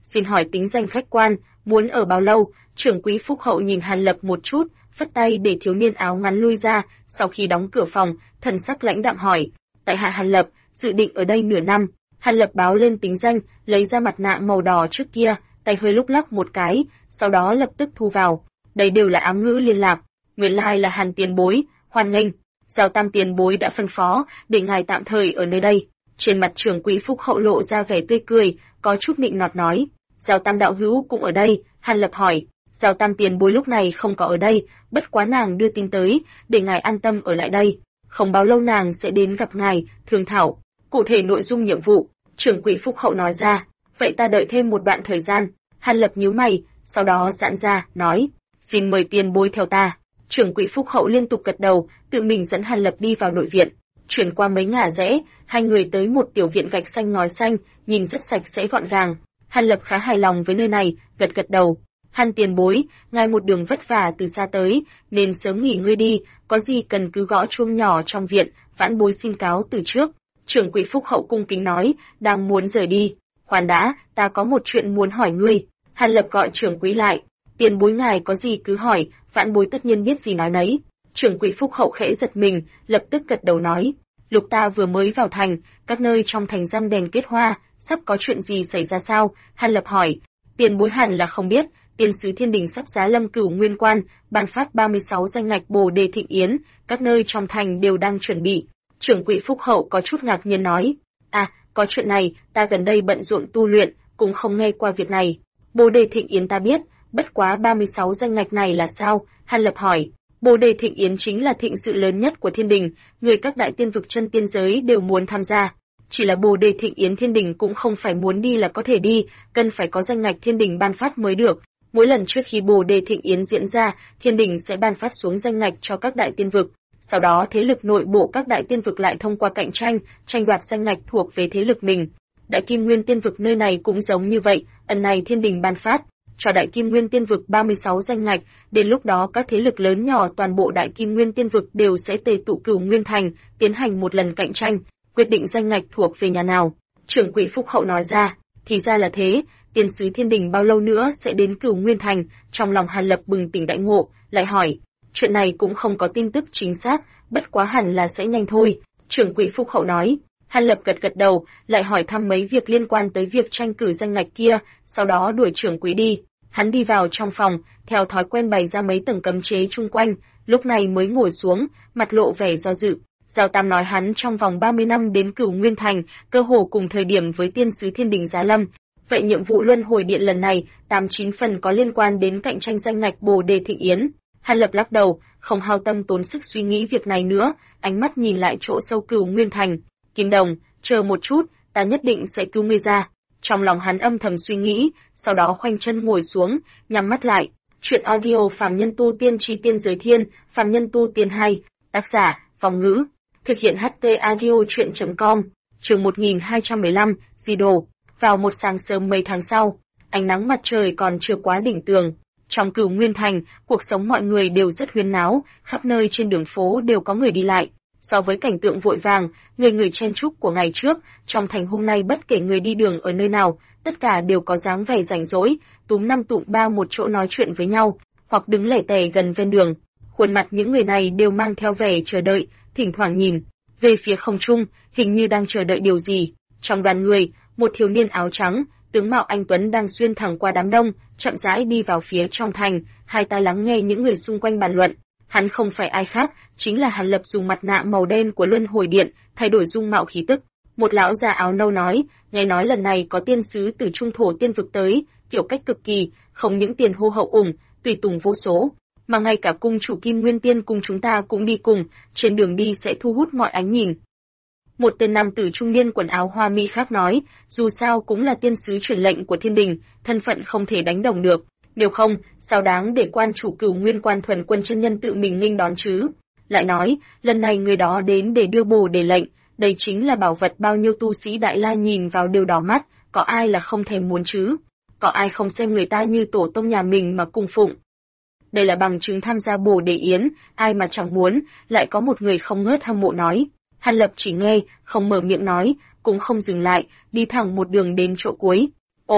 Xin hỏi tính danh khách quan, muốn ở bao lâu? Trưởng quỹ Phúc Hậu nhìn Hàn Lập một chút, phất tay để thiếu niên áo ngắn lui ra, sau khi đóng cửa phòng, thần sắc lãnh đạm hỏi, tại hạ Hàn Lập, dự định ở đây nửa năm. Hàn Lập báo lên tính danh, lấy ra mặt nạ màu đỏ trước kia, tay hơi lúc lắc một cái, sau đó lập tức thu vào. Đây đều là ám ngữ liên lạc. Nguyên lai là Hàn tiền bối, hoan nghênh. Giao Tam tiền bối đã phân phó, để ngài tạm thời ở nơi đây. Trên mặt trưởng quỹ Phúc Hậu lộ ra vẻ tươi cười, có chút nịnh nọt nói. Giao Tam đạo hữu cũng ở đây. Hàn Lập hỏi. Giao Tam tiền bối lúc này không có ở đây, bất quá nàng đưa tin tới, để ngài an tâm ở lại đây. Không bao lâu nàng sẽ đến gặp ngài, thương thảo cụ thể nội dung nhiệm vụ. Trưởng quỹ Phúc Hậu nói ra. Vậy ta đợi thêm một đoạn thời gian. Hàn Lập nhíu mày, sau đó giãn ra, nói. Xin mời tiền bối theo ta. Trưởng quỹ Phúc Hậu liên tục gật đầu, tự mình dẫn Hàn Lập đi vào nội viện. Chuyển qua mấy ngả rẽ, hai người tới một tiểu viện gạch xanh ngói xanh, nhìn rất sạch sẽ gọn gàng. Hàn Lập khá hài lòng với nơi này, gật gật đầu. Hàn tiền bối, ngài một đường vất vả từ xa tới, nên sớm nghỉ ngơi đi, có gì cần cứ gõ chuông nhỏ trong viện, vãn bối xin cáo từ trước. Trưởng quỹ Phúc Hậu cung kính nói, đang muốn rời đi. Khoan đã, ta có một chuyện muốn hỏi ngươi. Hàn Lập gọi trưởng quỹ lại. Tiền bối ngài có gì cứ hỏi, vãn bối tất nhiên biết gì nói nấy. Trưởng quỹ Phúc Hậu khẽ giật mình, lập tức gật đầu nói. Lục ta vừa mới vào thành, các nơi trong thành răng đèn kết hoa, sắp có chuyện gì xảy ra sao? Hàn Lập hỏi. Tiền bối hẳn là không biết, tiên sứ Thiên Đình sắp giá Lâm Cửu Nguyên Quan, ban phát 36 danh ngạch Bồ Đề Thịnh Yến, các nơi trong thành đều đang chuẩn bị. Trưởng quỹ Phúc Hậu có chút ngạc nhiên nói. À, có chuyện này, ta gần đây bận rộn tu luyện, cũng không nghe qua việc này. Bồ Đề Thịnh Yến ta biết, bất quá 36 danh ngạch này là sao? Hàn Lập hỏi. Bồ Đề Thịnh Yến chính là thịnh sự lớn nhất của Thiên Đình, người các đại tiên vực chân tiên giới đều muốn tham gia. Chỉ là Bồ Đề Thịnh Yến Thiên Đình cũng không phải muốn đi là có thể đi, cần phải có danh ngạch Thiên Đình ban phát mới được. Mỗi lần trước khi Bồ Đề Thịnh Yến diễn ra, Thiên Đình sẽ ban phát xuống danh ngạch cho các đại tiên vực. Sau đó thế lực nội bộ các đại tiên vực lại thông qua cạnh tranh, tranh đoạt danh ngạch thuộc về thế lực mình. Đại Kim Nguyên Tiên vực nơi này cũng giống như vậy, ẩn này Thiên Đình ban phát cho Đại Kim Nguyên Tiên vực 36 danh ngạch, đến lúc đó các thế lực lớn nhỏ toàn bộ Đại Kim Nguyên Tiên vực đều sẽ tề tụ Cửu Nguyên Thành, tiến hành một lần cạnh tranh, quyết định danh ngạch thuộc về nhà nào. Trưởng quỹ Phúc Hậu nói ra, thì ra là thế, tiên sứ Thiên Đình bao lâu nữa sẽ đến Cửu Nguyên Thành? Trong lòng Hàn Lập bừng tỉnh đại ngộ, lại hỏi, chuyện này cũng không có tin tức chính xác, bất quá hẳn là sẽ nhanh thôi. Trưởng quỹ Phúc Hậu nói. Hàn Lập gật gật đầu, lại hỏi thăm mấy việc liên quan tới việc tranh cử danh ngạch kia, sau đó đuổi trưởng quỹ đi. Hắn đi vào trong phòng, theo thói quen bày ra mấy tầng cấm chế chung quanh, lúc này mới ngồi xuống, mặt lộ vẻ do dự. Giao Tam nói hắn trong vòng 30 năm đến Cửu Nguyên Thành, cơ hồ cùng thời điểm với tiên sứ Thiên Đình Giá Lâm. Vậy nhiệm vụ luân hồi điện lần này, 89 phần có liên quan đến cạnh tranh danh ngạch Bồ Đề Thịnh Yến. Hàn Lập lắc đầu, không hao tâm tốn sức suy nghĩ việc này nữa, ánh mắt nhìn lại chỗ sâu Cửu Nguyên Thành. Kim Đồng, chờ một chút, ta nhất định sẽ cứu ngươi ra. Trong lòng hắn âm thầm suy nghĩ, sau đó khoanh chân ngồi xuống, nhắm mắt lại. Chuyện audio Phàm Nhân Tu Tiên Chi Tiên Giới Thiên, Phàm Nhân Tu Tiên 2, tác giả, Vong Ngữ, thực hiện HT audio chuyện.com, chương 1215, Di Đồ. Vào một sáng sớm mấy tháng sau, ánh nắng mặt trời còn chưa quá đỉnh tường. Trong Cửu Nguyên Thành, cuộc sống mọi người đều rất huyên náo, khắp nơi trên đường phố đều có người đi lại. So với cảnh tượng vội vàng, người chen chúc của ngày trước, trong thành hôm nay bất kể người đi đường ở nơi nào, tất cả đều có dáng vẻ rảnh rỗi, túm năm tụm ba một chỗ nói chuyện với nhau, hoặc đứng lẻ tẻ gần ven đường. Khuôn mặt những người này đều mang theo vẻ chờ đợi, thỉnh thoảng nhìn về phía không trung, hình như đang chờ đợi điều gì. Trong đoàn người, một thiếu niên áo trắng, tướng mạo anh tuấn đang xuyên thẳng qua đám đông, chậm rãi đi vào phía trong thành, hai tai lắng nghe những người xung quanh bàn luận. Hắn không phải ai khác, chính là Hàn Lập dùng mặt nạ màu đen của Luân Hồi Điện, thay đổi dung mạo khí tức. Một lão già áo nâu nói, nghe nói lần này có tiên sứ từ Trung Thổ Tiên vực tới, kiểu cách cực kỳ, không những tiền hô hậu ủng, tùy tùng vô số, mà ngay cả cung chủ Kim Nguyên Tiên cùng chúng ta cũng đi cùng, trên đường đi sẽ thu hút mọi ánh nhìn. Một tên nam tử trung niên quần áo hoa mỹ khác nói, dù sao cũng là tiên sứ truyền lệnh của Thiên Đình, thân phận không thể đánh đồng được. Nếu không, sao đáng để quan chủ Cửu Nguyên Quan thuần quân chân nhân tự mình nghênh đón chứ? Lại nói, lần này người đó đến để đưa Bồ Đề lệnh, đây chính là bảo vật bao nhiêu tu sĩ Đại La nhìn vào đều đỏ mắt, có ai là không thèm muốn chứ? Có ai không xem người ta như tổ tông nhà mình mà cung phụng? Đây là bằng chứng tham gia Bồ Đề Yến, ai mà chẳng muốn, lại có một người không ngớt hâm mộ nói. Hàn Lập chỉ nghe, không mở miệng nói, cũng không dừng lại, đi thẳng một đường đến chỗ cuối. Ồ,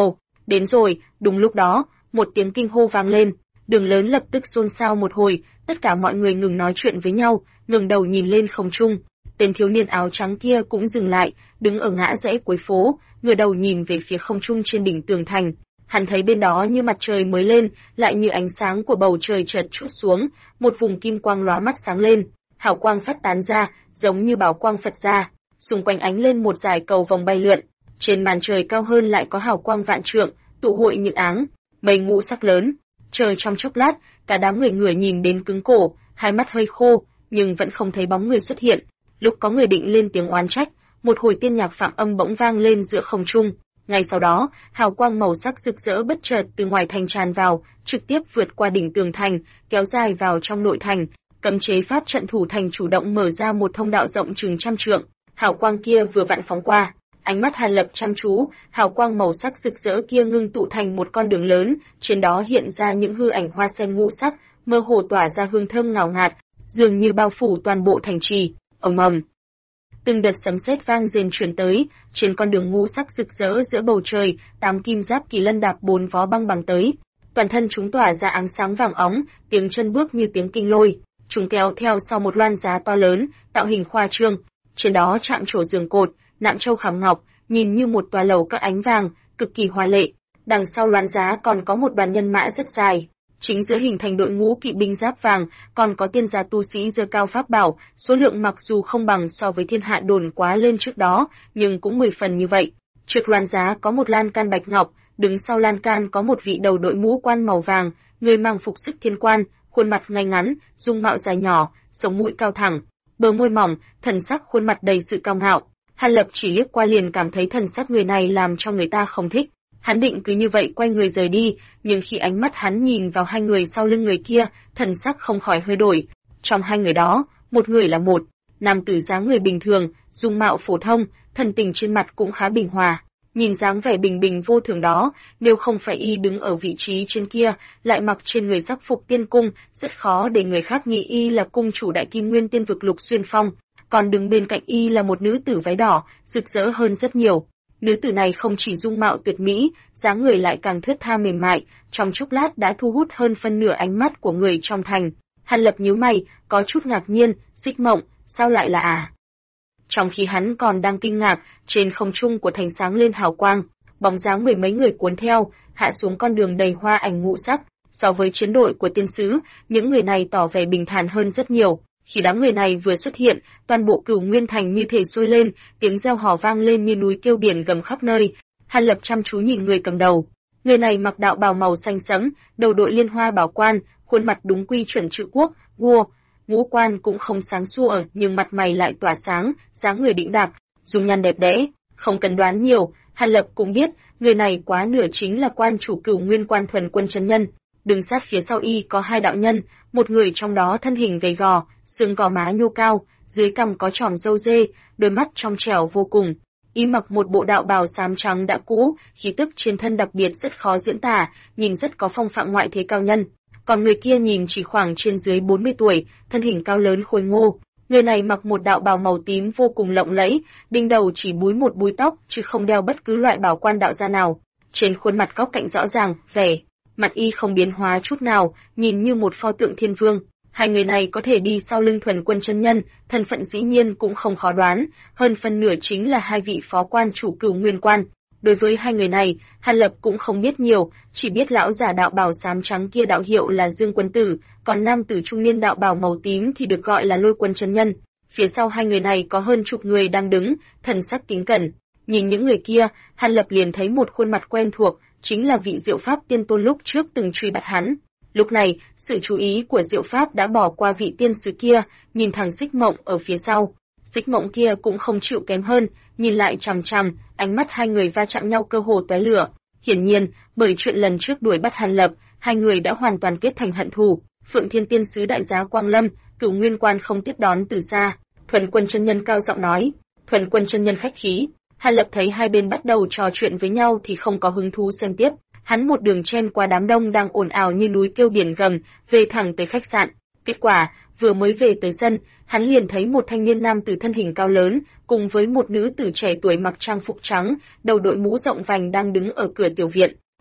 Đến rồi, đúng lúc đó, một tiếng kinh hô vang lên, đường lớn lập tức xôn xao một hồi, tất cả mọi người ngừng nói chuyện với nhau, ngẩng đầu nhìn lên không trung. Tên thiếu niên áo trắng kia cũng dừng lại, đứng ở ngã rẽ cuối phố, ngửa đầu nhìn về phía không trung trên đỉnh tường thành. Hắn thấy bên đó như mặt trời mới lên, lại như ánh sáng của bầu trời chợt trút xuống, một vùng kim quang lóa mắt sáng lên, hào quang phát tán ra, giống như bảo quang Phật ra, xung quanh ánh lên một dải cầu vòng bay lượn. Trên màn trời cao hơn lại có hào quang vạn trượng, tụ hội những áng mây ngũ sắc lớn. Trời trong chốc lát, cả đám người ngửa nhìn đến cứng cổ, hai mắt hơi khô, nhưng vẫn không thấy bóng người xuất hiện. Lúc có người định lên tiếng oán trách, một hồi tiên nhạc phạm âm bỗng vang lên giữa không trung. Ngay sau đó, hào quang màu sắc rực rỡ bất chợt từ ngoài thành tràn vào, trực tiếp vượt qua đỉnh tường thành, kéo dài vào trong nội thành. Cấm chế pháp trận thủ thành chủ động mở ra một thông đạo rộng chừng 100 trượng. Hào quang kia vừa vặn phóng qua, ánh mắt Hàn Lập chăm chú, hào quang màu sắc rực rỡ kia ngưng tụ thành một con đường lớn, trên đó hiện ra những hư ảnh hoa sen ngũ sắc, mơ hồ tỏa ra hương thơm ngào ngạt, dường như bao phủ toàn bộ thành trì. Ầm ầm. Từng đợt sấm sét vang rền truyền tới, trên con đường ngũ sắc rực rỡ giữa bầu trời, 8 kim giáp kỳ lân đạp 4 vó băng bằng tới, toàn thân chúng tỏa ra ánh sáng vàng óng, tiếng chân bước như tiếng kinh lôi, chúng kéo theo sau một loan giá to lớn, tạo hình khoa trương, trên đó chạm trổ giường cột, nạm châu khảm ngọc, nhìn như một tòa lầu các ánh vàng, cực kỳ hoa lệ. Đằng sau loan giá còn có một đoàn nhân mã rất dài, chính giữa hình thành đội ngũ kỵ binh giáp vàng, còn có tiên gia tu sĩ giơ cao pháp bảo, số lượng mặc dù không bằng so với thiên hạ đồn quá lên trước đó, nhưng cũng 10 phần như vậy. Trước loan giá có một lan can bạch ngọc, đứng sau lan can có một vị đầu đội mũ quan màu vàng, người mang phục sức thiên quan, khuôn mặt ngay ngắn, dung mạo dài nhỏ, sống mũi cao thẳng, bờ môi mỏng, thần sắc khuôn mặt đầy sự cao ngạo. Hàn Lập chỉ liếc qua liền cảm thấy thần sắc người này làm cho người ta không thích. Hắn định cứ như vậy quay người rời đi, nhưng khi ánh mắt hắn nhìn vào hai người sau lưng người kia, thần sắc không khỏi hơi đổi. Trong hai người đó, một người là một nam tử dáng người bình thường, dung mạo phổ thông, thần tình trên mặt cũng khá bình hòa. Nhìn dáng vẻ bình bình vô thường đó, nếu không phải y đứng ở vị trí trên kia, lại mặc trên người sắc phục tiên cung, rất khó để người khác nghĩ y là cung chủ Đại Kim Nguyên Tiên vực Lục Xuyên Phong. Còn đứng bên cạnh y là một nữ tử váy đỏ, rực rỡ hơn rất nhiều. Nữ tử này không chỉ dung mạo tuyệt mỹ, dáng người lại càng thướt tha mềm mại, trong chốc lát đã thu hút hơn phân nửa ánh mắt của người trong thành. Hàn Lập nhíu mày, có chút ngạc nhiên, Xích Mộng, sao lại là à? Trong khi hắn còn đang kinh ngạc, trên không trung của thành sáng lên hào quang, bóng dáng mười mấy người cuốn theo, hạ xuống con đường đầy hoa ảnh ngũ sắc. So với chiến đội của tiên sứ, những người này tỏ vẻ bình thản hơn rất nhiều. Khi đám người này vừa xuất hiện, toàn bộ Cửu Nguyên thành như thể sôi lên, tiếng reo hò vang lên như núi kêu biển gầm khắp nơi. Hàn Lập chăm chú nhìn người cầm đầu. Người này mặc đạo bào màu xanh sẫm, đầu đội liên hoa bảo quan, khuôn mặt đúng quy chuẩn chữ quốc, vua. Ngũ quan cũng không sáng sủa, nhưng mặt mày lại tỏa sáng, dáng người đĩnh đạc, dung nhan đẹp đẽ. Không cần đoán nhiều, Hàn Lập cũng biết, người này quá nửa chính là quan chủ Cửu Nguyên Quan Thuần Quân chân nhân. Đứng sát phía sau y có hai đạo nhân, một người trong đó thân hình gầy gò, xương gò má nhô cao, dưới cằm có chòm râu dê, đôi mắt trong trẻo vô cùng. Y mặc một bộ đạo bào xám trắng đã cũ, khí tức trên thân đặc biệt rất khó diễn tả, nhìn rất có phong phạm ngoại thế cao nhân. Còn người kia nhìn chỉ khoảng trên dưới 40 tuổi, thân hình cao lớn khôi ngô. Người này mặc một đạo bào màu tím vô cùng lộng lẫy, đỉnh đầu chỉ búi một búi tóc, chứ không đeo bất cứ loại bảo quan đạo gia nào. Trên khuôn mặt góc cạnh rõ ràng, vẻ mặt y không biến hóa chút nào, nhìn như một pho tượng thiên vương. Hai người này có thể đi sau lưng Thuần Quân chân nhân, thân phận dĩ nhiên cũng không khó đoán, hơn phân nửa chính là hai vị phó quan chủ Cửu Nguyên Quan. Đối với hai người này, Hàn Lập cũng không biết nhiều, chỉ biết lão giả đạo bào xám trắng kia đạo hiệu là Dương Quân Tử, còn nam tử trung niên đạo bào màu tím thì được gọi là Lôi Quân chân nhân. Phía sau hai người này có hơn chục người đang đứng, thần sắc kính cẩn. Nhìn những người kia, Hàn Lập liền thấy một khuôn mặt quen thuộc, chính là vị Diệu Pháp Tiên Tôn lúc trước từng truy bắt hắn. Lúc này, sự chú ý của Diệu Pháp đã bỏ qua vị tiên sứ kia, nhìn thằng Xích Mộng ở phía sau. Xích Mộng kia cũng không chịu kém hơn, nhìn lại chằm chằm, ánh mắt hai người va chạm nhau cơ hồ tóe lửa. Hiển nhiên, bởi chuyện lần trước đuổi bắt Hàn Lập, hai người đã hoàn toàn kết thành hận thù. Phượng Thiên tiên sứ đại giá Quang Lâm, Cửu Nguyên Quan không tiếp đón từ xa. Thuần Quân chân nhân cao giọng nói. Thuần Quân chân nhân khách khí. Hàn Lập thấy hai bên bắt đầu trò chuyện với nhau thì không có hứng thú xem tiếp. Hắn một đường chen qua đám đông đang ồn ào như núi kêu biển gầm, về thẳng tới khách sạn. Kết quả, vừa mới về tới sân, hắn liền thấy một thanh niên nam tử thân hình cao lớn, cùng với một nữ tử trẻ tuổi mặc trang phục trắng, đầu đội mũ rộng vành đang đứng ở cửa tiểu viện.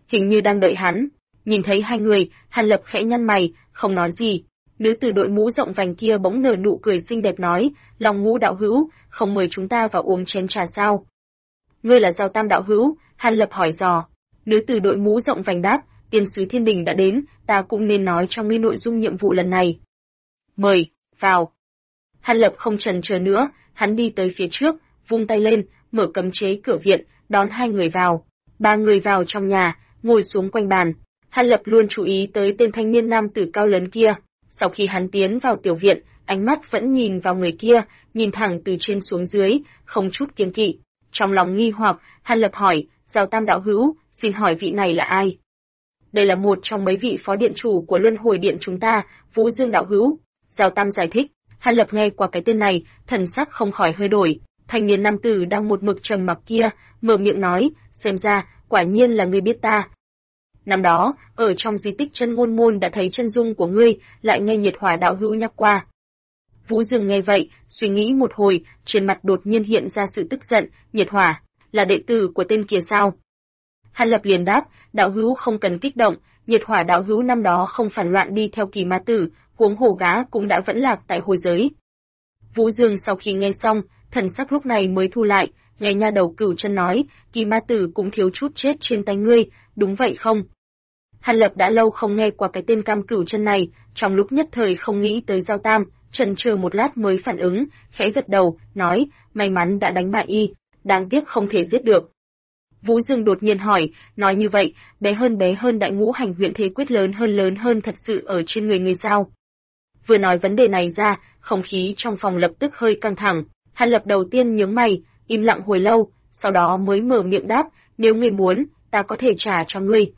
hình như đang đợi hắn. Nhìn thấy hai người, Hàn Lập khẽ nhăn mày, không nói gì. Nữ tử đội mũ rộng vành kia bỗng nở nụ cười xinh đẹp nói, Long Ngũ đạo hữu, không mời chúng ta vào uống chén trà sao? Ngươi là Giao Tam đạo hữu? Hàn Lập hỏi dò. Nữ tử đội mũ rộng vành đáp, tiên sứ thiên đình đã đến, ta cũng nên nói cho ngươi nội dung nhiệm vụ lần này. Mời, vào. Hàn Lập không chần chờ nữa, hắn đi tới phía trước, vung tay lên, mở cấm chế cửa viện, đón hai người vào. Ba người vào trong nhà, ngồi xuống quanh bàn. Hàn Lập luôn chú ý tới tên thanh niên nam tử cao lớn kia. Sau khi hắn tiến vào tiểu viện, ánh mắt vẫn nhìn vào người kia, nhìn thẳng từ trên xuống dưới, không chút kiêng kỵ. Trong lòng nghi hoặc, Hàn Lập hỏi, Giao Tam đạo hữu, xin hỏi vị này là ai? Đây là một trong mấy vị phó điện chủ của Luân Hồi Điện chúng ta, Vũ Dương đạo hữu. Giao Tam giải thích. Hàn Lập nghe qua cái tên này, thần sắc không khỏi hơi đổi. Thanh niên nam tử đang một mực trầm mặc kia, mở miệng nói, xem ra, quả nhiên là ngươi biết ta. Năm đó, ở trong di tích Chân Ngôn Môn đã thấy chân dung của ngươi, lại nghe Nhiệt Hỏa đạo hữu nhắc qua. Vũ Dương nghe vậy, suy nghĩ một hồi, trên mặt đột nhiên hiện ra sự tức giận, Nhiệt Hỏa, là đệ tử của tên kia sao? Hàn Lập liền đáp, đạo hữu không cần kích động, Nhiệt Hỏa đạo hữu năm đó không phản loạn đi theo Kỳ Ma Tử, huống hồ gã cũng đã vẫn lạc tại hồi giới. Vũ Dương sau khi nghe xong, thần sắc lúc này mới thu lại, nghe nha đầu Cửu Chân nói, Kỳ Ma Tử cũng thiếu chút chết trên tay ngươi, đúng vậy không? Hàn Lập đã lâu không nghe qua cái tên Cam Cửu Chân này, trong lúc nhất thời không nghĩ tới Giao Tam, chần chờ một lát mới phản ứng, khẽ gật đầu, nói, may mắn đã đánh bại y, đáng tiếc không thể giết được. Vũ Dương đột nhiên hỏi, nói như vậy, bé hơn đại ngũ hành huyện thế quyết lớn hơn thật sự ở trên người sao? Vừa nói vấn đề này ra, không khí trong phòng lập tức hơi căng thẳng. Hàn Lập đầu tiên nhướng mày, im lặng hồi lâu, sau đó mới mở miệng đáp, nếu ngươi muốn, ta có thể trả cho ngươi.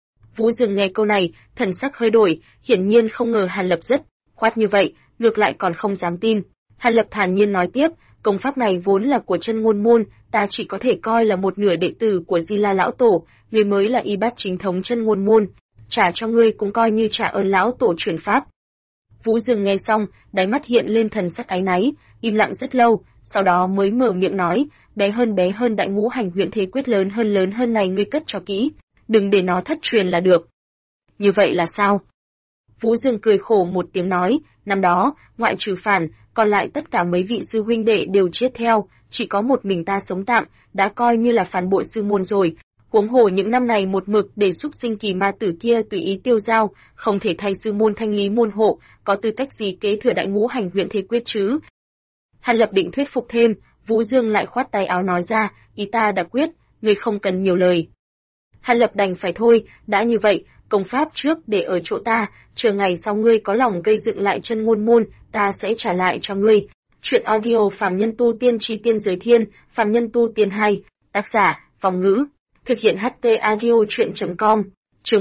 Vũ Dương nghe câu này, thần sắc hơi đổi, hiển nhiên không ngờ Hàn Lập rất khoát như vậy, ngược lại còn không dám tin. Hàn Lập thản nhiên nói tiếp, công pháp này vốn là của Chân Ngôn Môn, ta chỉ có thể coi là một nửa đệ tử của Di La lão tổ, ngươi mới là y bát chính thống Chân Ngôn Môn, trả cho ngươi cũng coi như trả ơn lão tổ truyền pháp. Vũ Dương nghe xong, đáy mắt hiện lên thần sắc áy náy, im lặng rất lâu, sau đó mới mở miệng nói, bé hơn đại ngũ hành huyện thế quyết lớn hơn này ngươi cất cho kỹ, đừng để nó thất truyền là được. Như vậy là sao? Vũ Dương cười khổ một tiếng nói, năm đó, ngoại trừ Phản, còn lại tất cả mấy vị sư huynh đệ đều chết theo, chỉ có một mình ta sống tạm, đã coi như là phản bội sư môn rồi. Huống hồ những năm này một mực để xúc sinh Kỳ Ma Tử kia tùy ý tiêu dao, không thể thay sư môn thanh lý môn hộ, có tư cách gì kế thừa đại ngũ hành huyện thế quyết chứ? Hàn Lập định thuyết phục thêm, Vũ Dương lại khoát tay áo nói ra, ý ta đã quyết, ngươi không cần nhiều lời. Hàn Lập đành phải thôi, đã như vậy, công pháp trước để ở chỗ ta, chờ ngày sau ngươi có lòng gây dựng lại Chân Ngôn Môn, ta sẽ trả lại cho ngươi. Chuyện audio Phàm Nhân Tu Tiên Chi Tiên Giới Thiên, Phàm Nhân Tu Tiên 2, tác giả, Phong Ngữ. Thực hiện HT Audio Chuyện.com, chương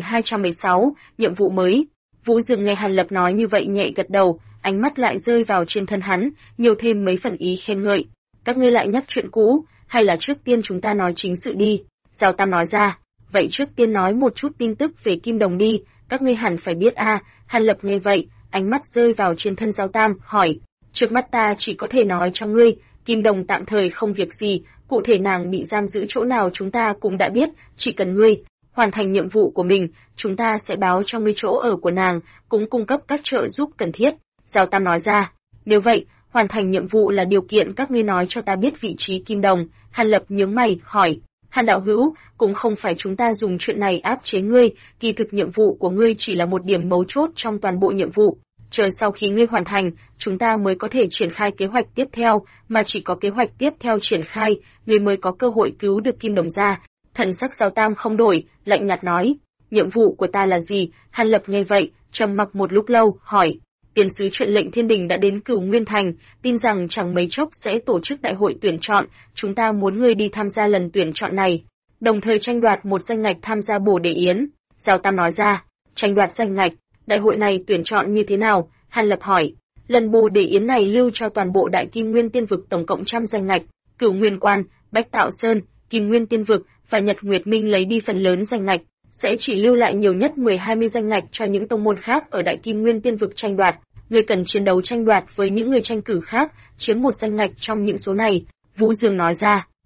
1216, nhiệm vụ mới. Vũ Dương nghe Hàn Lập nói như vậy nhẹ gật đầu, ánh mắt lại rơi vào trên thân hắn, nhiều thêm mấy phần ý khen ngợi. Các ngươi lại nhắc chuyện cũ, hay là trước tiên chúng ta nói chính sự đi? Giao Tam nói ra, vậy trước tiên nói một chút tin tức về Kim Đồng đi, các ngươi hẳn phải biết a. Hàn Lập nghe vậy, ánh mắt rơi vào trên thân Giao Tam, hỏi, trước mắt ta chỉ có thể nói cho ngươi, Kim Đồng tạm thời không việc gì, cụ thể nàng bị giam giữ chỗ nào chúng ta cũng đã biết, chỉ cần ngươi hoàn thành nhiệm vụ của mình, chúng ta sẽ báo cho ngươi chỗ ở của nàng, cũng cung cấp các trợ giúp cần thiết. Giao Tam nói ra, nếu vậy, hoàn thành nhiệm vụ là điều kiện các ngươi nói cho ta biết vị trí Kim Đồng. Hàn Lập nhướng mày, hỏi, Hàn đạo hữu, cũng không phải chúng ta dùng chuyện này áp chế ngươi, kỳ thực nhiệm vụ của ngươi chỉ là một điểm mấu chốt trong toàn bộ nhiệm vụ. Chờ sau khi ngươi hoàn thành, chúng ta mới có thể triển khai kế hoạch tiếp theo, mà chỉ có kế hoạch tiếp theo triển khai, ngươi mới có cơ hội cứu được Kim Đồng ra. Thần sắc Giao Tam không đổi, lạnh nhạt nói, nhiệm vụ của ta là gì? Hàn Lập nghe vậy, trầm mặc một lúc lâu, hỏi, tiền sứ truyền lệnh thiên đình đã đến Cửu Nguyên Thành, tin rằng chẳng mấy chốc sẽ tổ chức đại hội tuyển chọn, chúng ta muốn ngươi đi tham gia lần tuyển chọn này, đồng thời tranh đoạt một danh ngạch tham gia bổ đề yến. Giao Tam nói ra, tranh đoạt danh ngạch, đại hội này tuyển chọn như thế nào? Hàn Lập hỏi, lần bổ đề yến này lưu cho toàn bộ Đại Kim Nguyên Tiên Vực tổng cộng 100 danh ngạch, Cửu Nguyên Quan, Bách Tạo Sơn, Kim Nguyên Tiên Vực và Nhật Nguyệt Minh lấy đi phần lớn danh ngạch, sẽ chỉ lưu lại nhiều nhất 10-20 danh ngạch cho những tông môn khác ở Đại Kim Nguyên Tiên Vực tranh đoạt. Ngươi cần chiến đấu tranh đoạt với những người tranh cử khác, chiếm một danh ngạch trong những số này. Vũ Dương nói ra,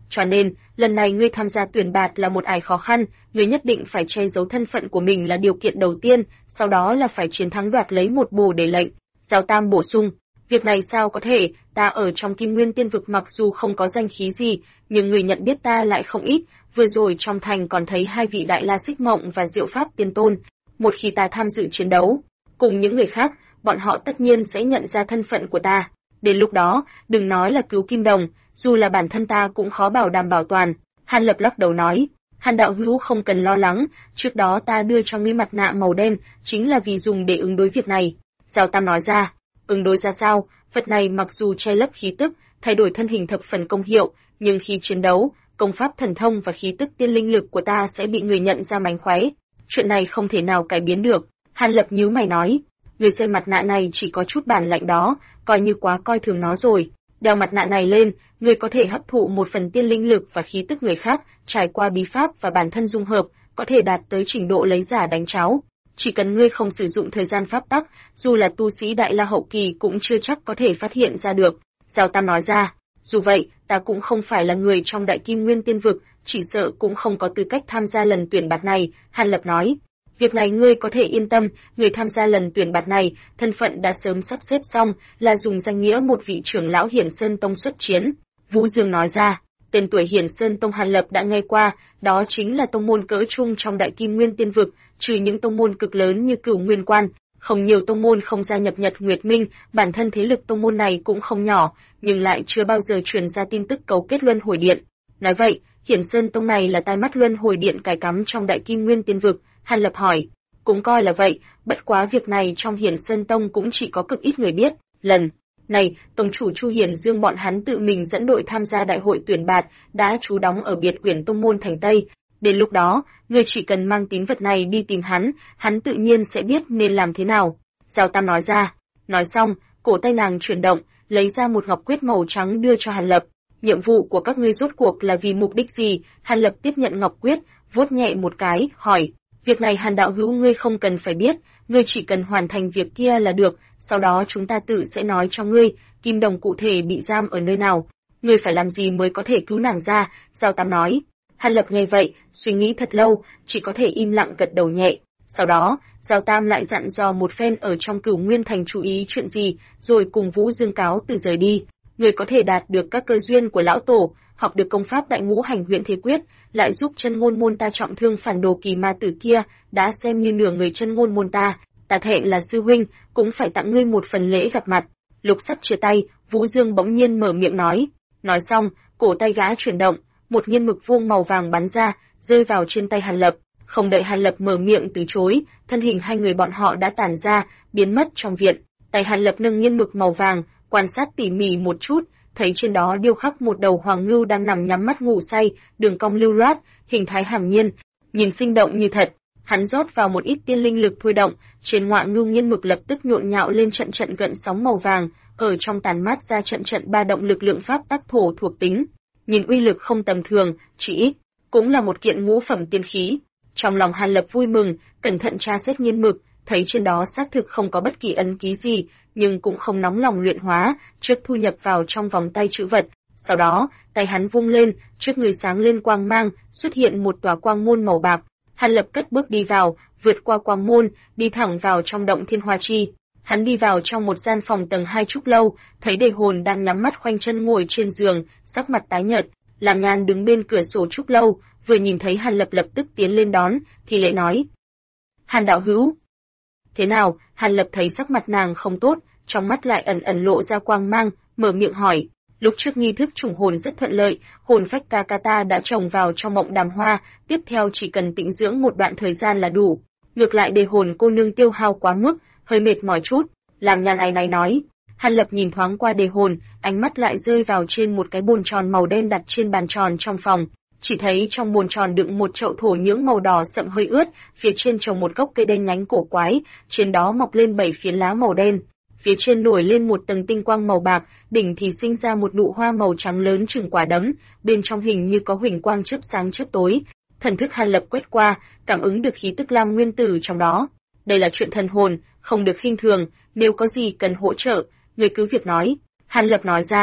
Cho nên, lần này ngươi tham gia tuyển bạt là một ải khó khăn, ngươi nhất định phải che giấu thân phận của mình là điều kiện đầu tiên, sau đó là phải chiến thắng đoạt lấy một bồ để lệnh. Giao Tam bổ sung, việc này sao có thể, ta ở trong Kim Nguyên Tiên Vực mặc dù không có danh khí gì, nhưng người nhận biết ta lại không ít, vừa rồi trong thành còn thấy hai vị Đại La Xích Mộng và Diệu Pháp Tiên Tôn. Một khi ta tham dự chiến đấu, cùng những người khác, bọn họ tất nhiên sẽ nhận ra thân phận của ta. Đến lúc đó, đừng nói là cứu Kim Đồng, dù là bản thân ta cũng khó bảo đảm bảo toàn. Hàn Lập lắc đầu nói, Hàn đạo hữu không cần lo lắng, trước đó ta đưa cho ngươi mặt nạ màu đen, chính là vì dùng để ứng đối việc này. Giao Tam nói ra, ứng đối ra sao, vật này mặc dù che lấp khí tức, thay đổi thân hình thập phần công hiệu, nhưng khi chiến đấu, công pháp thần thông và khí tức tiên linh lực của ta sẽ bị người nhận ra mánh khóe. Chuyện này không thể nào cải biến được. Hàn Lập nhíu mày nói, người xem mặt nạ này chỉ có chút bản lạnh đó, coi như quá coi thường nó rồi. Đeo mặt nạ này lên, người có thể hấp thụ một phần tiên linh lực và khí tức người khác, trải qua bí pháp và bản thân dung hợp, có thể đạt tới trình độ lấy giả đánh cháo. Chỉ cần ngươi không sử dụng thời gian pháp tắc, dù là tu sĩ Đại La hậu kỳ cũng chưa chắc có thể phát hiện ra được. Giao Tam nói ra, dù vậy, ta cũng không phải là người trong Đại Kim Nguyên Tiên Vực, chỉ sợ cũng không có tư cách tham gia lần tuyển bạt này. Hàn Lập nói, việc này ngươi có thể yên tâm, người tham gia lần tuyển bạt này, thân phận đã sớm sắp xếp xong, là dùng danh nghĩa một vị trưởng lão Hiển Sơn Tông xuất chiến. Vũ Dương nói ra, tên tuổi Hiển Sơn Tông Hàn Lập đã nghe qua, đó chính là tông môn cỡ trung trong Đại Kim Nguyên Tiên Vực, trừ những tông môn cực lớn như Cửu Nguyên Quan, không nhiều tông môn không gia nhập Nhật Nguyệt Minh, bản thân thế lực tông môn này cũng không nhỏ, nhưng lại chưa bao giờ truyền ra tin tức cấu kết Luân Hồi Điện. Nói vậy, Hiển Sơn Tông này là tai mắt Luân Hồi Điện cài cắm trong Đại Kim Nguyên Tiên Vực. Hàn Lập hỏi, cũng coi là vậy, bất quá việc này trong Hiển Sơn Tông cũng chỉ có cực ít người biết. Lần này, tông chủ Chu Hiển Dương bọn hắn tự mình dẫn đội tham gia đại hội tuyển bạt, đã trú đóng ở biệt quyển tông môn thành Tây. Đến lúc đó, ngươi chỉ cần mang tín vật này đi tìm hắn tự nhiên sẽ biết nên làm thế nào. Giao Tam nói ra. Nói xong, cổ tay nàng chuyển động, lấy ra một ngọc quyết màu trắng đưa cho Hàn Lập. Nhiệm vụ của các ngươi rốt cuộc là vì mục đích gì? Hàn Lập tiếp nhận ngọc quyết, vuốt nhẹ một cái, hỏi. Việc này Hàn đạo hữu ngươi không cần phải biết, ngươi chỉ cần hoàn thành việc kia là được, sau đó chúng ta tự sẽ nói cho ngươi, Kim Đồng cụ thể bị giam ở nơi nào, ngươi phải làm gì mới có thể cứu nàng ra, Giao Tam nói. Hàn Lập nghe vậy, suy nghĩ thật lâu, chỉ có thể im lặng gật đầu nhẹ. Sau đó, Giao Tam lại dặn dò một phen ở trong Cửu Nguyên Thành chú ý chuyện gì, rồi cùng Vũ Dương cáo từ rời đi. Người có thể đạt được các cơ duyên của lão tổ, học được công pháp Đại Ngũ Hành Huyễn Thế Quyết, lại giúp chân ngôn môn ta trọng thương phản đồ kỳ ma tử kia, đã xem như nửa người chân ngôn môn ta. Ta thẹn là sư huynh, cũng phải tặng ngươi một phần lễ gặp mặt. Lúc sắp chia tay, Vũ Dương bỗng nhiên mở miệng nói. Nói xong, cổ tay gã chuyển động, một nghiên mực vuông màu vàng bắn ra, rơi vào trên tay Hàn Lập. Không đợi Hàn Lập mở miệng từ chối, thân hình hai người bọn họ đã tản ra, biến mất trong viện. Tay Hàn Lập nâng nghiên mực màu vàng, quan sát tỉ mỉ một chút, thấy trên đó điêu khắc một đầu hoàng ngưu đang nằm nhắm mắt ngủ say, đường cong lưu loát, hình thái hàm nhiên, nhìn sinh động như thật. Hắn rót vào một ít tiên linh lực thôi động, trên ngọa ngưu nghiên mực lập tức nhộn nhạo lên trận trận gợn sóng màu vàng, ở trong tàn mát ra trận trận ba động lực lượng pháp tắc thổ thuộc tính. Nhìn uy lực không tầm thường, chỉ ít cũng là một kiện ngũ phẩm tiên khí. Trong lòng Hàn Lập vui mừng, cẩn thận tra xét nghiên mực, thấy trên đó xác thực không có bất kỳ ấn ký gì, nhưng cũng không nóng lòng luyện hóa, trước thu nhập vào trong vòng tay trữ vật. Sau đó, tay hắn vung lên, trước người sáng lên quang mang, xuất hiện một tòa quang môn màu bạc. Hàn Lập cất bước đi vào, vượt qua quang môn, đi thẳng vào trong động Thiên Hoa Chi. Hắn đi vào trong một gian phòng tầng 2 trúc lâu, thấy Đề Hồn đang nhắm mắt khoanh chân ngồi trên giường, sắc mặt tái nhợt. Làm Nhan đứng bên cửa sổ trúc lâu, vừa nhìn thấy Hàn Lập lập tức tiến lên đón, thì lễ nói: "Hàn đạo hữu." "Thế nào?" Hàn Lập thấy sắc mặt nàng không tốt, trong mắt lại ẩn ẩn lộ ra quang mang, mở miệng hỏi. Lúc trước nghi thức trùng hồn rất thuận lợi, hồn phách Kakata đã trồng vào trong mộng đàm hoa, tiếp theo chỉ cần tĩnh dưỡng một đoạn thời gian là đủ. Ngược lại Đề Hồn cô nương tiêu hao quá mức, hơi mệt mỏi chút. Làm Nhan này nói. Hàn Lập nhìn thoáng qua Đề Hồn, ánh mắt lại rơi vào trên một cái bồn tròn màu đen đặt trên bàn tròn trong phòng. Chỉ thấy trong bồn tròn đựng một chậu thổ nhưỡng màu đỏ sậm hơi ướt, phía trên trồng một gốc cây đen nhánh cổ quái, trên đó mọc lên 7 phiến lá màu đen. Phía trên nổi lên một tầng tinh quang màu bạc, đỉnh thì sinh ra một nụ hoa màu trắng lớn chừng quả đấm, bên trong hình như có huỳnh quang chớp sáng chớp tối. Thần thức Hàn Lập quét qua, cảm ứng được khí tức lam nguyên tử trong đó. Đây là chuyện thần hồn, không được khinh thường, nếu có gì cần hỗ trợ, người cứ việc nói. Hàn Lập nói ra.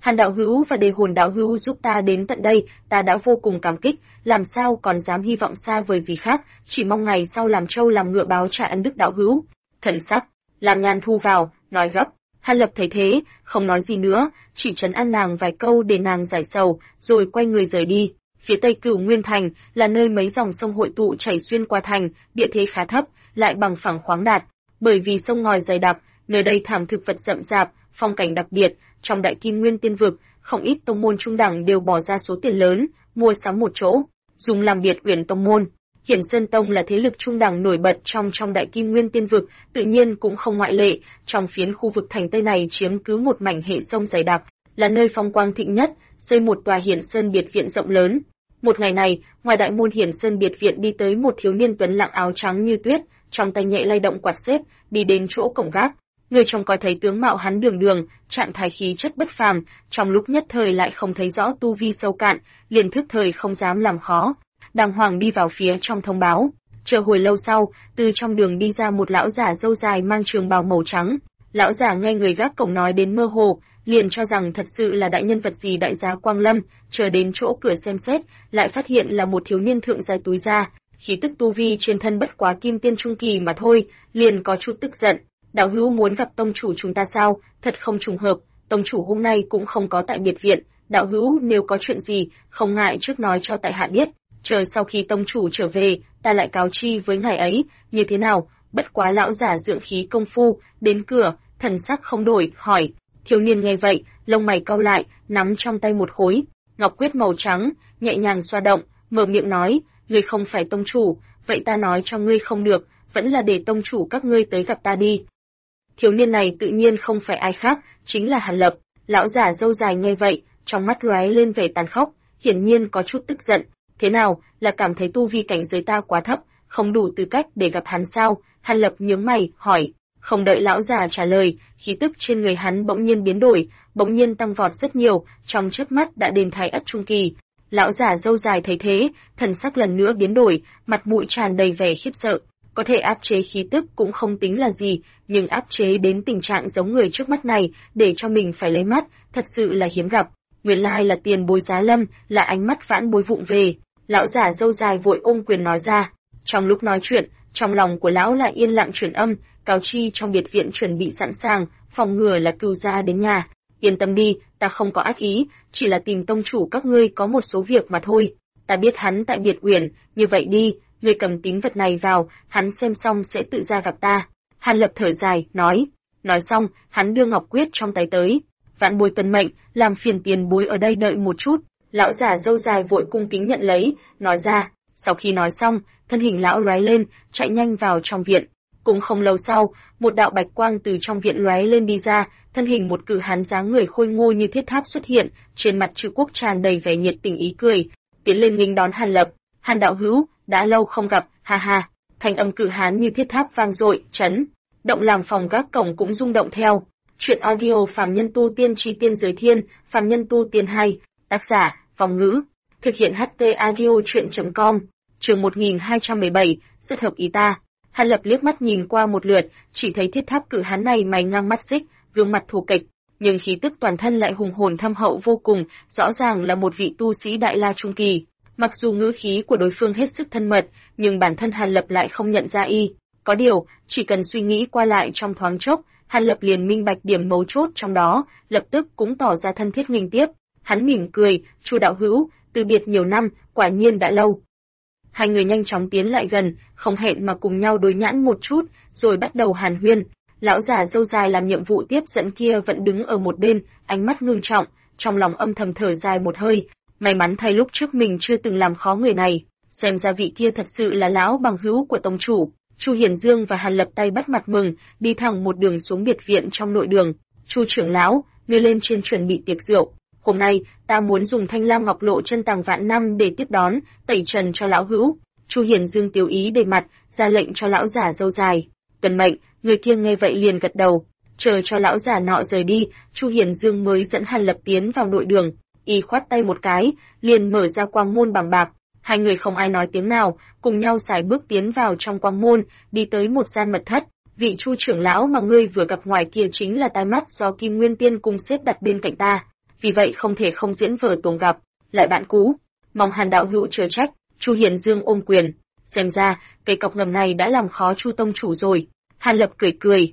Hàn đạo hữu và Đề Hồn đạo hữu giúp ta đến tận đây, ta đã vô cùng cảm kích, làm sao còn dám hy vọng xa vời gì khác, chỉ mong ngày sau làm trâu làm ngựa báo trả ân đức đạo hữu. Thần sắc, Lam Nhan thu vào, nói gấp. Hàn Lập thấy thế, không nói gì nữa, chỉ trấn an nàng vài câu để nàng giải sầu, rồi quay người rời đi. Phía tây Cửu Nguyên Thành là nơi mấy dòng sông hội tụ chảy xuyên qua thành, địa thế khá thấp, lại bằng phẳng khoáng đạt. Bởi vì sông ngòi dày đặc, nơi đây thảm thực vật rậm rạp, phong cảnh đặc biệt. Trong Đại Kim Nguyên Tiên Vực, không ít tông môn trung đẳng đều bỏ ra số tiền lớn mua sắm một chỗ, dùng làm biệt uyển tông môn. Hiển Sơn Tông là thế lực trung đẳng nổi bật trong Đại Kim Nguyên Tiên Vực, tự nhiên cũng không ngoại lệ. Trong phiến khu vực thành Tây này chiếm cứ một mảnh hệ sông dày đặc, là nơi phong quang thịnh nhất, xây một tòa Hiển Sơn biệt viện rộng lớn. Một ngày này, ngoài đại môn Hiển Sơn biệt viện đi tới một thiếu niên tuấn lãng áo trắng như tuyết, trong tay nhẹ lay động quạt xếp, đi đến chỗ cổng gác. Người trông coi thấy tướng mạo hắn đường đường, trạng thái khí chất bất phàm, trong lúc nhất thời lại không thấy rõ tu vi sâu cạn, liền thức thời không dám làm khó, đàng hoàng đi vào phía trong thông báo. Chờ hồi lâu sau, từ trong đường đi ra một lão giả râu dài mang trường bào màu trắng. Lão giả nghe người gác cổng nói đến mơ hồ, liền cho rằng thật sự là đại nhân vật gì đại giá quang lâm, chờ đến chỗ cửa xem xét, lại phát hiện là một thiếu niên thượng dài túi da, khí tức tu vi trên thân bất quá kim tiên trung kỳ mà thôi, liền có chút tức giận. Đạo hữu muốn gặp tông chủ chúng ta sao? Thật không trùng hợp, tông chủ hôm nay cũng không có tại biệt viện, đạo hữu nếu có chuyện gì, không ngại trước nói cho tại hạ biết, chờ sau khi tông chủ trở về, ta lại cáo chi với ngài ấy, như thế nào? Bất quá lão giả dưỡng khí công phu, đến cửa, thần sắc không đổi, hỏi. Thiếu niên nghe vậy, lông mày cau lại, nắm trong tay một khối ngọc quyết màu trắng, nhẹ nhàng xoa động, mở miệng nói, ngươi không phải tông chủ, vậy ta nói cho ngươi không được, vẫn là để tông chủ các ngươi tới gặp ta đi. Thiếu niên này tự nhiên không phải ai khác, chính là Hàn Lập. Lão giả râu dài nghe vậy, trong mắt lóe lên vẻ tàn khốc, hiển nhiên có chút tức giận. Thế nào, là cảm thấy tu vi cảnh giới ta quá thấp, không đủ tư cách để gặp hắn sao? Hàn Lập nhướng mày, hỏi. Không đợi lão già trả lời, khí tức trên người hắn bỗng nhiên biến đổi, bỗng nhiên tăng vọt rất nhiều, trong chớp mắt đã đến thái ất trung kỳ. Lão già râu dài thấy thế, thần sắc lần nữa biến đổi, mặt mũi tràn đầy vẻ khiếp sợ. Có thể áp chế khí tức cũng không tính là gì, nhưng áp chế đến tình trạng giống người trước mắt này, để cho mình phải lấy mắt, thật sự là hiếm gặp. Nguyên lai là tiền bối giá lâm, là ánh mắt vãn bối vụng về. Lão giả râu dài vội ôm quyền nói ra. Trong lúc nói chuyện, trong lòng của lão lại yên lặng truyền âm, cáo chi trong biệt viện chuẩn bị sẵn sàng, phòng ngừa là cừu gia đến nhà. Yên tâm đi, ta không có ác ý, chỉ là tìm tông chủ các ngươi có một số việc mà thôi. Ta biết hắn tại biệt uyển, như vậy đi, ngươi cầm tín vật này vào, hắn xem xong sẽ tự ra gặp ta. Hàn Lập thở dài, nói. Nói xong, hắn đưa ngọc quyết trong tay tới. Vạn bối tuân mệnh, làm phiền tiền bối ở đây đợi một chút. Lão giả râu dài vội cung kính nhận lấy, nói ra. Sau khi nói xong, thân hình lão lóe lên, chạy nhanh vào trong viện. Cũng không lâu sau, một đạo bạch quang từ trong viện lóe lên đi ra, thân hình một cự hán dáng người khôi ngô như thiết tháp xuất hiện, trên mặt Trư Quốc tràn đầy vẻ nhiệt tình ý cười, tiến lên nghênh đón Hàn Lập. Hàn đạo hữu, đã lâu không gặp, ha ha. Thanh âm cự hán như thiết tháp vang dội, chấn động làm phòng gác cổng cũng rung động theo. Chuyện audio Phàm Nhân Tu Tiên Chi Tiên Giới Thiên, Phàm Nhân Tu Tiên 2, tác giả, Vong Ngữ, thực hiện HT audio truyện.com, chương 1217, rất hợp ý ta. Hàn Lập liếc mắt nhìn qua một lượt, chỉ thấy thiết tháp cự hán này mày ngang mắt xích, gương mặt thô kệch, nhưng khí tức toàn thân lại hùng hồn thâm hậu vô cùng, rõ ràng là một vị tu sĩ đại la trung kỳ. Mặc dù ngữ khí của đối phương hết sức thân mật, nhưng bản thân Hàn Lập lại không nhận ra y. Có điều, chỉ cần suy nghĩ qua lại trong thoáng chốc, Hàn Lập liền minh bạch điểm mấu chốt trong đó, lập tức cũng tỏ ra thân thiết nghênh tiếp. Hắn mỉm cười, Chu đạo hữu, từ biệt nhiều năm, quả nhiên đã lâu. Hai người nhanh chóng tiến lại gần, không hẹn mà cùng nhau đối nhãn một chút, rồi bắt đầu hàn huyên. Lão giả râu dài làm nhiệm vụ tiếp dẫn kia vẫn đứng ở một bên, ánh mắt ngưng trọng, trong lòng âm thầm thở dài một hơi. May mắn thay lúc trước mình chưa từng làm khó người này, xem ra vị kia thật sự là lão bằng hữu của tông chủ. Chu Hiển Dương và Hàn Lập tay bắt mặt mừng, đi thẳng một đường xuống biệt viện trong nội đường. Chu trưởng lão, ngươi lên trên chuẩn bị tiệc rượu. Hôm nay, ta muốn dùng thanh lam ngọc lộ chân tàng vạn năm để tiếp đón, tẩy trần cho lão hữu. Chu Hiển Dương tiêu ý đầy mặt, ra lệnh cho lão giả râu dài. Tuân mệnh, người kia nghe vậy liền gật đầu. Chờ cho lão giả nọ rời đi, Chu Hiển Dương mới dẫn Hàn Lập tiến vào nội đường. Y khoát tay một cái, liền mở ra quang môn bằng bạc. Hai người không ai nói tiếng nào, cùng nhau sải bước tiến vào trong quang môn, đi tới một gian mật thất. Vị Chu trưởng lão mà ngươi vừa gặp ngoài kia chính là tai mắt do Kim Nguyên Tiên cung xếp đặt bên cạnh ta. vì vậy không thể không diễn vở tuồng gặp lại bạn cũ. Mong Hàn đạo hữu chớ trách. Chu Hiền Dương ôm quyền, xem ra cây cọc ngầm này đã làm khó Chu tông chủ rồi. Hàn Lập cười cười,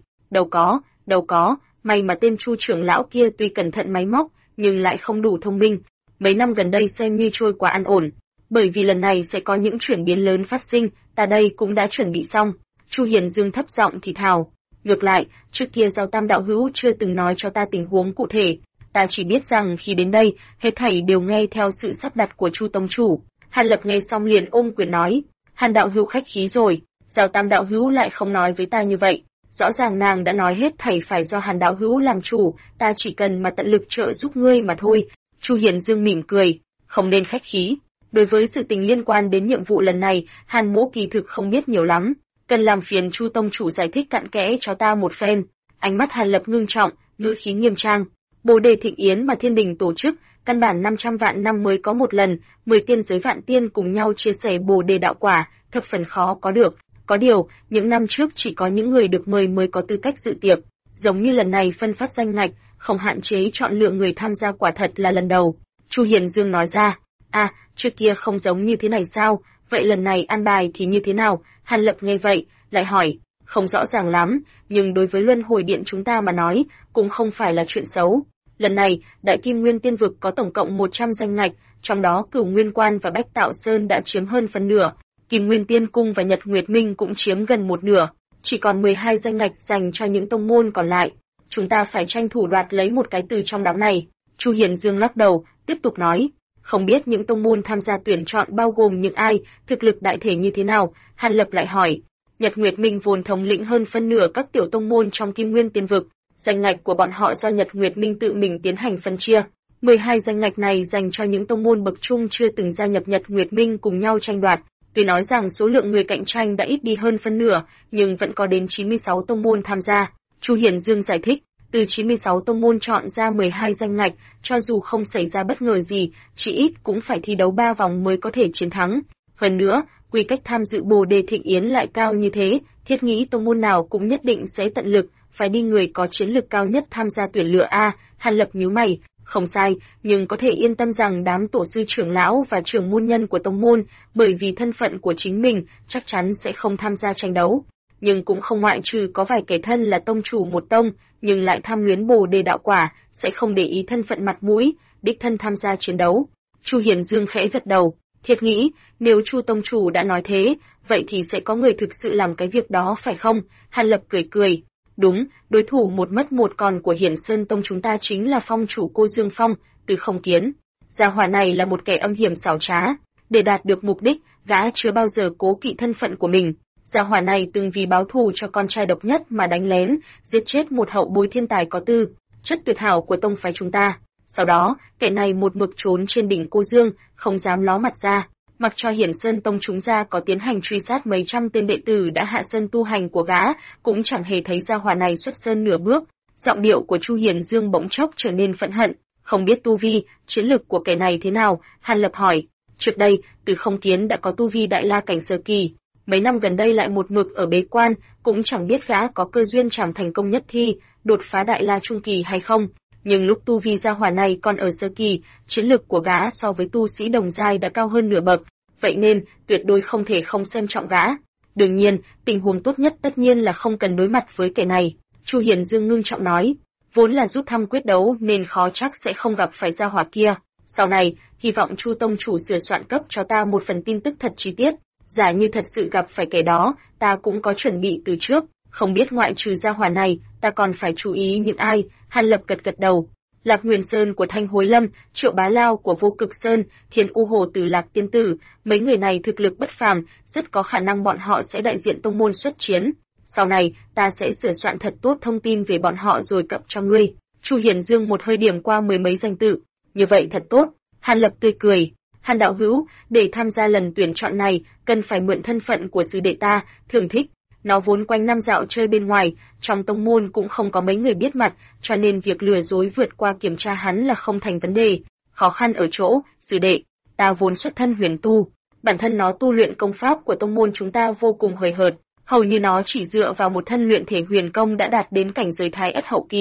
đâu có, may mà tên Chu trưởng lão kia tuy cẩn thận máy móc, nhưng lại không đủ thông minh. Mấy năm gần đây xem như trôi qua an ổn, bởi vì lần này sẽ có những chuyển biến lớn phát sinh, ta đây cũng đã chuẩn bị xong. Chu Hiền Dương thấp giọng thì thào. Ngược lại, trước kia Giao Tam đạo hữu chưa từng nói cho ta tình huống cụ thể, ta chỉ biết rằng khi đến đây, hết thảy đều nghe theo sự sắp đặt của Chu tông chủ. Hàn Lập nghe xong liền ôm quyền nói, Hàn đạo hữu khách khí rồi, Giao Tam đạo hữu lại không nói với ta như vậy. Rõ ràng nàng đã nói hết thảy phải do Hàn đạo hữu làm chủ, ta chỉ cần mà tận lực trợ giúp ngươi mà thôi. Chu Hiền Dương mỉm cười, không nên khách khí. Đối với sự tình liên quan đến nhiệm vụ lần này, Hàn Mỗ kỳ thực không biết nhiều lắm, cần làm phiền Chu tông chủ giải thích cặn kẽ cho ta một phen. Ánh mắt Hàn Lập ngưng trọng, ngữ khí nghiêm trang. Bồ đề thịnh yến mà thiên đình tổ chức, căn bản 500 vạn năm mới có một lần, 10 tiên giới vạn tiên cùng nhau chia sẻ bồ đề đạo quả, thập phần khó có được. Có điều, những năm trước chỉ có những người được mời mới có tư cách dự tiệc, giống như lần này phân phát danh ngạch, không hạn chế chọn lựa người tham gia quả thật là lần đầu. Chu Hiền Dương nói ra, trước kia không giống như thế này sao, vậy lần này an bài thì như thế nào? Hàn Lập nghe vậy, lại hỏi, không rõ ràng lắm, nhưng đối với Luân Hồi Điện chúng ta mà nói, cũng không phải là chuyện xấu. Lần này, Đại Kim Nguyên Tiên Vực có tổng cộng 100 danh ngạch, trong đó Cửu Nguyên Quan và Bách Tạo Sơn đã chiếm hơn phân nửa, Kim Nguyên Tiên Cung và Nhật Nguyệt Minh cũng chiếm gần một nửa, chỉ còn 12 danh ngạch dành cho những tông môn còn lại. Chúng ta phải tranh thủ đoạt lấy một cái từ trong đám này. Chu Hiền Dương lắc đầu, tiếp tục nói, không biết những tông môn tham gia tuyển chọn bao gồm những ai, thực lực đại thể như thế nào? Hàn Lập lại hỏi. Nhật Nguyệt Minh vốn thống lĩnh hơn phân nửa các tiểu tông môn trong Kim Nguyên Tiên Vực, danh ngạch của bọn họ do Nhật Nguyệt Minh tự mình tiến hành phân chia. 12 danh ngạch này dành cho những tông môn bậc trung chưa từng gia nhập Nhật Nguyệt Minh cùng nhau tranh đoạt. Tuy nói rằng số lượng người cạnh tranh đã ít đi hơn phân nửa, nhưng vẫn có đến 96 tông môn tham gia. Chu Hiền Dương giải thích, từ 96 tông môn chọn ra 12 danh ngạch, cho dù không xảy ra bất ngờ gì, chỉ ít cũng phải thi đấu 3 vòng mới có thể chiến thắng. Hơn nữa, quy cách tham dự Bồ Đề Thịnh Yến lại cao như thế, thiết nghĩ tông môn nào cũng nhất định sẽ tận lực, phải đi người có chiến lực cao nhất tham gia tuyển lựa a. Hàn Lập nhíu mày, không sai, nhưng có thể yên tâm rằng đám tổ sư trưởng lão và trưởng môn nhân của tông môn, bởi vì thân phận của chính mình, chắc chắn sẽ không tham gia tranh đấu. Nhưng cũng không ngoại trừ có vài kẻ thân là tông chủ một tông, nhưng lại tham luyến Bồ Đề đạo quả, sẽ không để ý thân phận mặt mũi, đích thân tham gia chiến đấu. Chu Hiền Dương khẽ gật đầu, thiệt nghĩ, nếu Chu tông chủ đã nói thế, vậy thì sẽ có người thực sự làm cái việc đó phải không? Hàn Lập cười cười. Đúng, đối thủ một mất một còn của Hiển Sơn Tông chúng ta chính là phong chủ Cô Dương Phong, Từ Không Kiến. Gia hỏa này là một kẻ âm hiểm xảo trá, để đạt được mục đích, gã chưa bao giờ cố kỵ thân phận của mình. Gia hỏa này từng vì báo thù cho con trai độc nhất mà đánh lén, giết chết một hậu bối thiên tài có tư chất tuyệt hảo của tông phái chúng ta. Sau đó, kẻ này một mực trốn trên đỉnh Cô Dương, không dám ló mặt ra. Mặc cho Hiển Sơn Tông chúng ta có tiến hành truy sát mấy trăm tên đệ tử đã hạ sơn tu hành của gã, cũng chẳng hề thấy gia hỏa này xuất sơn nửa bước. Giọng điệu của Chu Hiền Dương bỗng chốc trở nên phẫn hận, không biết tu vi, chiến lực của kẻ này thế nào? Hàn Lập hỏi. Trước đây, Từ Không Kiến đã có tu vi đại la cảnh sơ kỳ, mấy năm gần đây lại một mực ở bế quan, cũng chẳng biết gã có cơ duyên chảm thành công nhất thi, đột phá đại la trung kỳ hay không. Nhưng lúc tu vi gia hỏa này còn ở sơ kỳ, chiến lực của gã so với tu sĩ đồng giai đã cao hơn nửa bậc, vậy nên tuyệt đối không thể không xem trọng gã. Đương nhiên, tình huống tốt nhất tất nhiên là không cần đối mặt với kẻ này. Chu Hiền Dương ngưng trọng nói, vốn là rút thăm quyết đấu nên khó chắc sẽ không gặp phải gia hỏa kia. Sau này, hy vọng Chu tông chủ sửa soạn cấp cho ta một phần tin tức thật chi tiết. Giả như thật sự gặp phải kẻ đó, ta cũng có chuẩn bị từ trước. Không biết ngoại trừ gia hỏa này, ta còn phải chú ý những ai? Hàn Lập gật đầu. Lạc Nguyên Sơn của Thanh Hối Lâm, Triệu Bá Lao của Vô Cực Sơn, Thiên U Hồ từ Lạc Tiên Tử, mấy người này thực lực bất phàm, rất có khả năng bọn họ sẽ đại diện tông môn xuất chiến. Sau này, ta sẽ sửa soạn thật tốt thông tin về bọn họ rồi cập cho ngươi. Chu Hiền Dương một hơi điểm qua mười mấy danh tự. Như vậy thật tốt. Hàn Lập tươi cười. Hàn đạo hữu, để tham gia lần tuyển chọn này, cần phải mượn thân phận của sư đệ ta, Thường Thích. Nó vốn quanh năm dạo chơi bên ngoài, trong tông môn cũng không có mấy người biết mặt, cho nên việc lừa dối vượt qua kiểm tra hắn là không thành vấn đề. Khó khăn ở chỗ, sư đệ, ta vốn xuất thân huyền tu, bản thân nó tu luyện công pháp của tông môn chúng ta vô cùng hời hợt, hầu như nó chỉ dựa vào một thân luyện thể huyền công đã đạt đến cảnh giới thái ất hậu kỳ.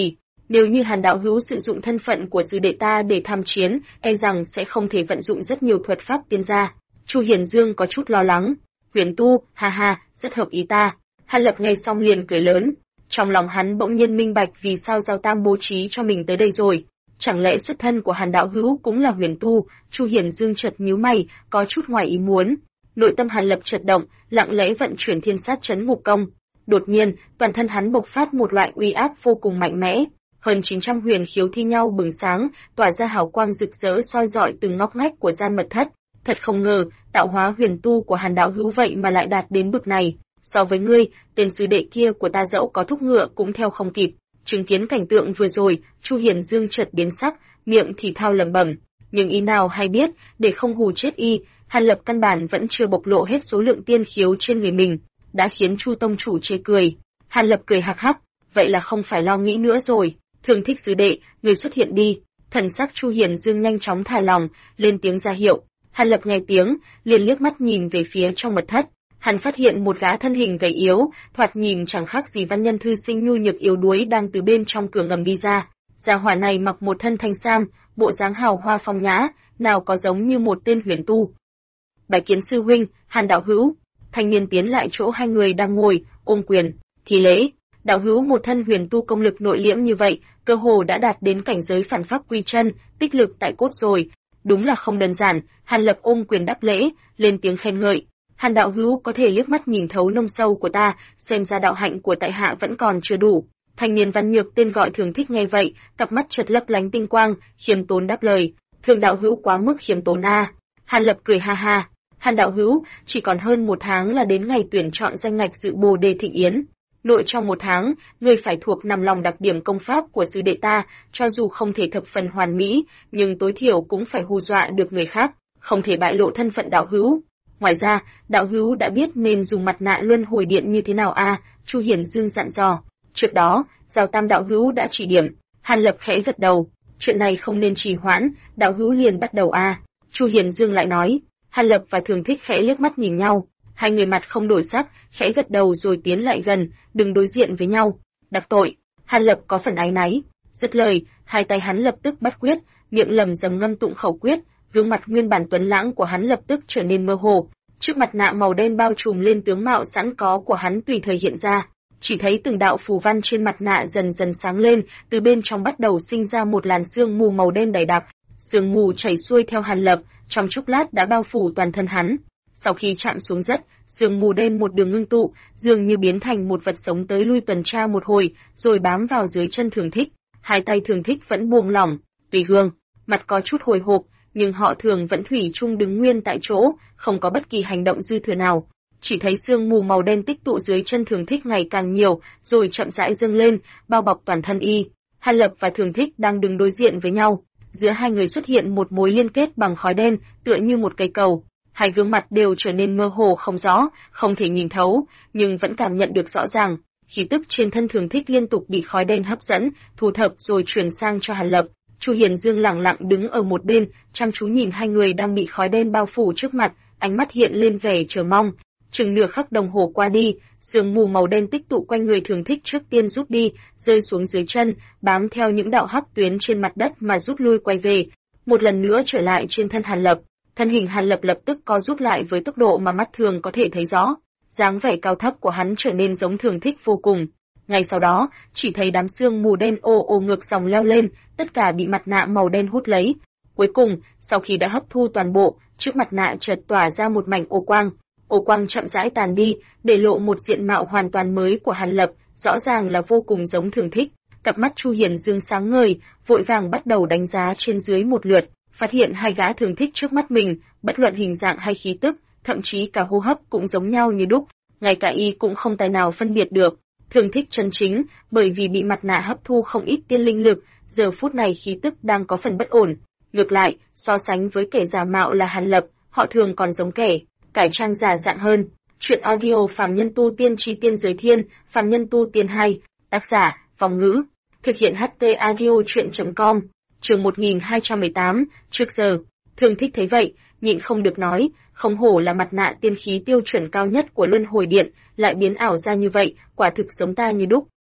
Nếu như Hàn đạo hữu sử dụng thân phận của sư đệ ta để tham chiến, e rằng sẽ không thể vận dụng rất nhiều thuật pháp tiên gia. Chu Hiền Dương có chút lo lắng. Huyền tu, ha ha, rất hợp ý ta. Hàn Lập nghe xong liền cười lớn. Trong lòng hắn bỗng nhiên minh bạch vì sao Giao Tam bố trí cho mình tới đây rồi. Chẳng lẽ xuất thân của Hàn đạo hữu cũng là huyền tu? Chu Hiền Dương chợt nhíu mày, có chút ngoài ý muốn. Nội tâm Hàn Lập chợt động, lặng lẽ vận chuyển thiên sát chấn ngục công. Đột nhiên, toàn thân hắn bộc phát một loại uy áp vô cùng mạnh mẽ. Hơn 900 huyền khiếu thi nhau bừng sáng, tỏa ra hào quang rực rỡ soi rọi từng ngóc ngách của gian mật thất. Thật không ngờ, tạo hóa huyền tu của Hàn đạo hữu vậy mà lại đạt đến bực này. So với ngươi, tên sư đệ kia của ta dẫu có thúc ngựa cũng theo không kịp. Chứng kiến cảnh tượng vừa rồi, Chu Hiền Dương chợt biến sắc, miệng thì thao lẩm bẩm, nhưng y nào hay biết, để không hù chết y, Hàn Lập căn bản vẫn chưa bộc lộ hết số lượng tiên khiếu trên người mình, đã khiến Chu tông chủ chê cười. Hàn Lập cười hắc hắc, vậy là không phải lo nghĩ nữa rồi. Thương Thích sư đệ, người xuất hiện đi. Thần sắc Chu Hiền Dương nhanh chóng thả lòng, lên tiếng ra hiệu. Hàn Lập nghe tiếng, liền liếc mắt nhìn về phía trong mật thất. Hắn phát hiện một gã thân hình gầy yếu, thoạt nhìn chẳng khác gì văn nhân thư sinh nhu nhược yếu đuối đang từ bên trong cửa ngầm đi ra. Gia hỏa này mặc một thân thanh sam, bộ dáng hào hoa phong nhã, nào có giống như một tên huyền tu. Bái kiến sư huynh, Hàn đạo hữu. Thanh niên tiến lại chỗ hai người đang ngồi, ôm quyền, thi lễ. Đạo hữu một thân huyền tu công lực nội liễm như vậy, cơ hồ đã đạt đến cảnh giới phản pháp quy chân, tích lực tại cốt rồi. Đúng là không đơn giản. Hàn Lập ôm quyền đáp lễ, lên tiếng khen ngợi. Hàn đạo hữu có thể liếc mắt nhìn thấu nông sâu của ta, xem ra đạo hạnh của tại hạ vẫn còn chưa đủ. Thanh niên văn nhược tên gọi Thường Thích nghe vậy, cặp mắt chợt lấp lánh tinh quang, khiêm tốn đáp lời, Thường đạo hữu quá mức khiêm tốn a. Hàn Lập cười ha ha, Hàn đạo hữu, chỉ còn hơn 1 tháng là đến ngày tuyển chọn danh ngạch dự Bồ Đề Thịnh Yến. Nội trong 1 tháng, ngươi phải thuộc nằm lòng đặc điểm công pháp của sư đệ ta, cho dù không thể thập phần hoàn mỹ, nhưng tối thiểu cũng phải hù dọa được người khác, không thể bại lộ thân phận đạo hữu. Ngoài ra, đạo hữu đã biết nên dùng mặt nạ luân hồi điện như thế nào a? Chu Hiền Dương dặn dò. Trước đó, Giao Tam đạo hữu đã chỉ điểm. Hàn Lập khẽ gật đầu. Chuyện này không nên trì hoãn, đạo hữu liền bắt đầu a. Chu Hiền Dương lại nói. Hàn Lập và Thường Thích khẽ liếc mắt nhìn nhau, hai người mặt không đổi sắc, khẽ gật đầu rồi tiến lại gần, đừng đối diện với nhau. Đắc tội. Hàn Lập có phần áy náy. Dứt lời, hai tay hắn lập tức bắt quyết, miệng lẩm rầm ngâm tụng khẩu quyết. Gương mặt nguyên bản tuấn lãng của hắn lập tức trở nên mơ hồ, trước mặt nạ màu đen bao trùm lên tướng mạo sẵn có của hắn tùy thời hiện ra, chỉ thấy từng đạo phù văn trên mặt nạ dần dần sáng lên, từ bên trong bắt đầu sinh ra một làn sương mù màu đen dày đặc, sương mù chảy xuôi theo Hàn Lập, trong chốc lát đã bao phủ toàn thân hắn. Sau khi chạm xuống đất, sương mù đen một đường ngưng tụ, dường như biến thành một vật sống tới lui tuần tra một hồi, rồi bám vào dưới chân Thường Thích. Hai tay Thường Thích vẫn buông lỏng, tùy gương, mặt có chút hồi hộp, nhưng họ Thường vẫn thủy chung đứng nguyên tại chỗ, không có bất kỳ hành động dư thừa nào. Chỉ thấy sương mù màu đen tích tụ dưới chân Thường Thích ngày càng nhiều, rồi chậm rãi dâng lên, bao bọc toàn thân y. Hàn Lập và Thường Thích đang đứng đối diện với nhau, giữa hai người xuất hiện một mối liên kết bằng khói đen, tựa như một cây cầu. Hai gương mặt đều trở nên mơ hồ không rõ, không thể nhìn thấu, nhưng vẫn cảm nhận được rõ ràng. Khí tức trên thân Thường Thích liên tục bị khói đen hấp dẫn, thu thập rồi truyền sang cho Hàn Lập. Chu Hiền Dương lặng lặng đứng ở một bên, chăm chú nhìn hai người đang bị khói đen bao phủ trước mặt, ánh mắt hiện lên vẻ chờ mong. Chừng nửa khắc đồng hồ qua đi, sương mù màu đen tích tụ quanh người Thường Thích trước tiên rút đi, rơi xuống dưới chân, bám theo những đạo hắc tuyến trên mặt đất mà rút lui quay về, một lần nữa trở lại trên thân Hàn Lập. Thân hình Hàn Lập lập tức co rút lại với tốc độ mà mắt thường có thể thấy rõ, dáng vẻ cao thấp của hắn trở nên giống Thường Thích vô cùng. Ngay sau đó, chỉ thấy đám sương mù đen ồ ồ ngược dòng leo lên, tất cả bị mặt nạ màu đen hút lấy. Cuối cùng, sau khi đã hấp thu toàn bộ, trước mặt nạ chợt tỏa ra một mảnh ô quang. Ô quang chậm rãi tàn đi, để lộ một diện mạo hoàn toàn mới của Hàn Lập, rõ ràng là vô cùng giống Thường Thích. Cặp mắt Chu Hiền Dương sáng ngời, vội vàng bắt đầu đánh giá trên dưới một lượt, phát hiện hai gã Thường Thích trước mắt mình, bất luận hình dạng hay khí tức, thậm chí cả hô hấp cũng giống nhau như đúc, ngay cả y cũng không tài nào phân biệt được. Thường Thích chân chính, bởi vì bị mặt nạ hấp thu không ít tiên linh lực, giờ phút này khí tức đang có phần bất ổn. Ngược lại, so sánh với kẻ giả mạo là Hàn Lập, họ Thường còn giống kẻ cải trang giả dạng hơn. Chuyện audio Phàm Nhân Tu Tiên Chi Tiên Giới Thiên, Phàm Nhân Tu Tiên 2, tác giả, Vong Ngữ, thực hiện HT audio chuyện.com, chương 1218, trước giờ. Thường Thích thấy vậy, nhịn không được nói, không hổ là mặt nạ tiên khí tiêu chuẩn cao nhất của Luân Hồi Điện, lại biến ảo ra như vậy, quả thực giống ta như đúc.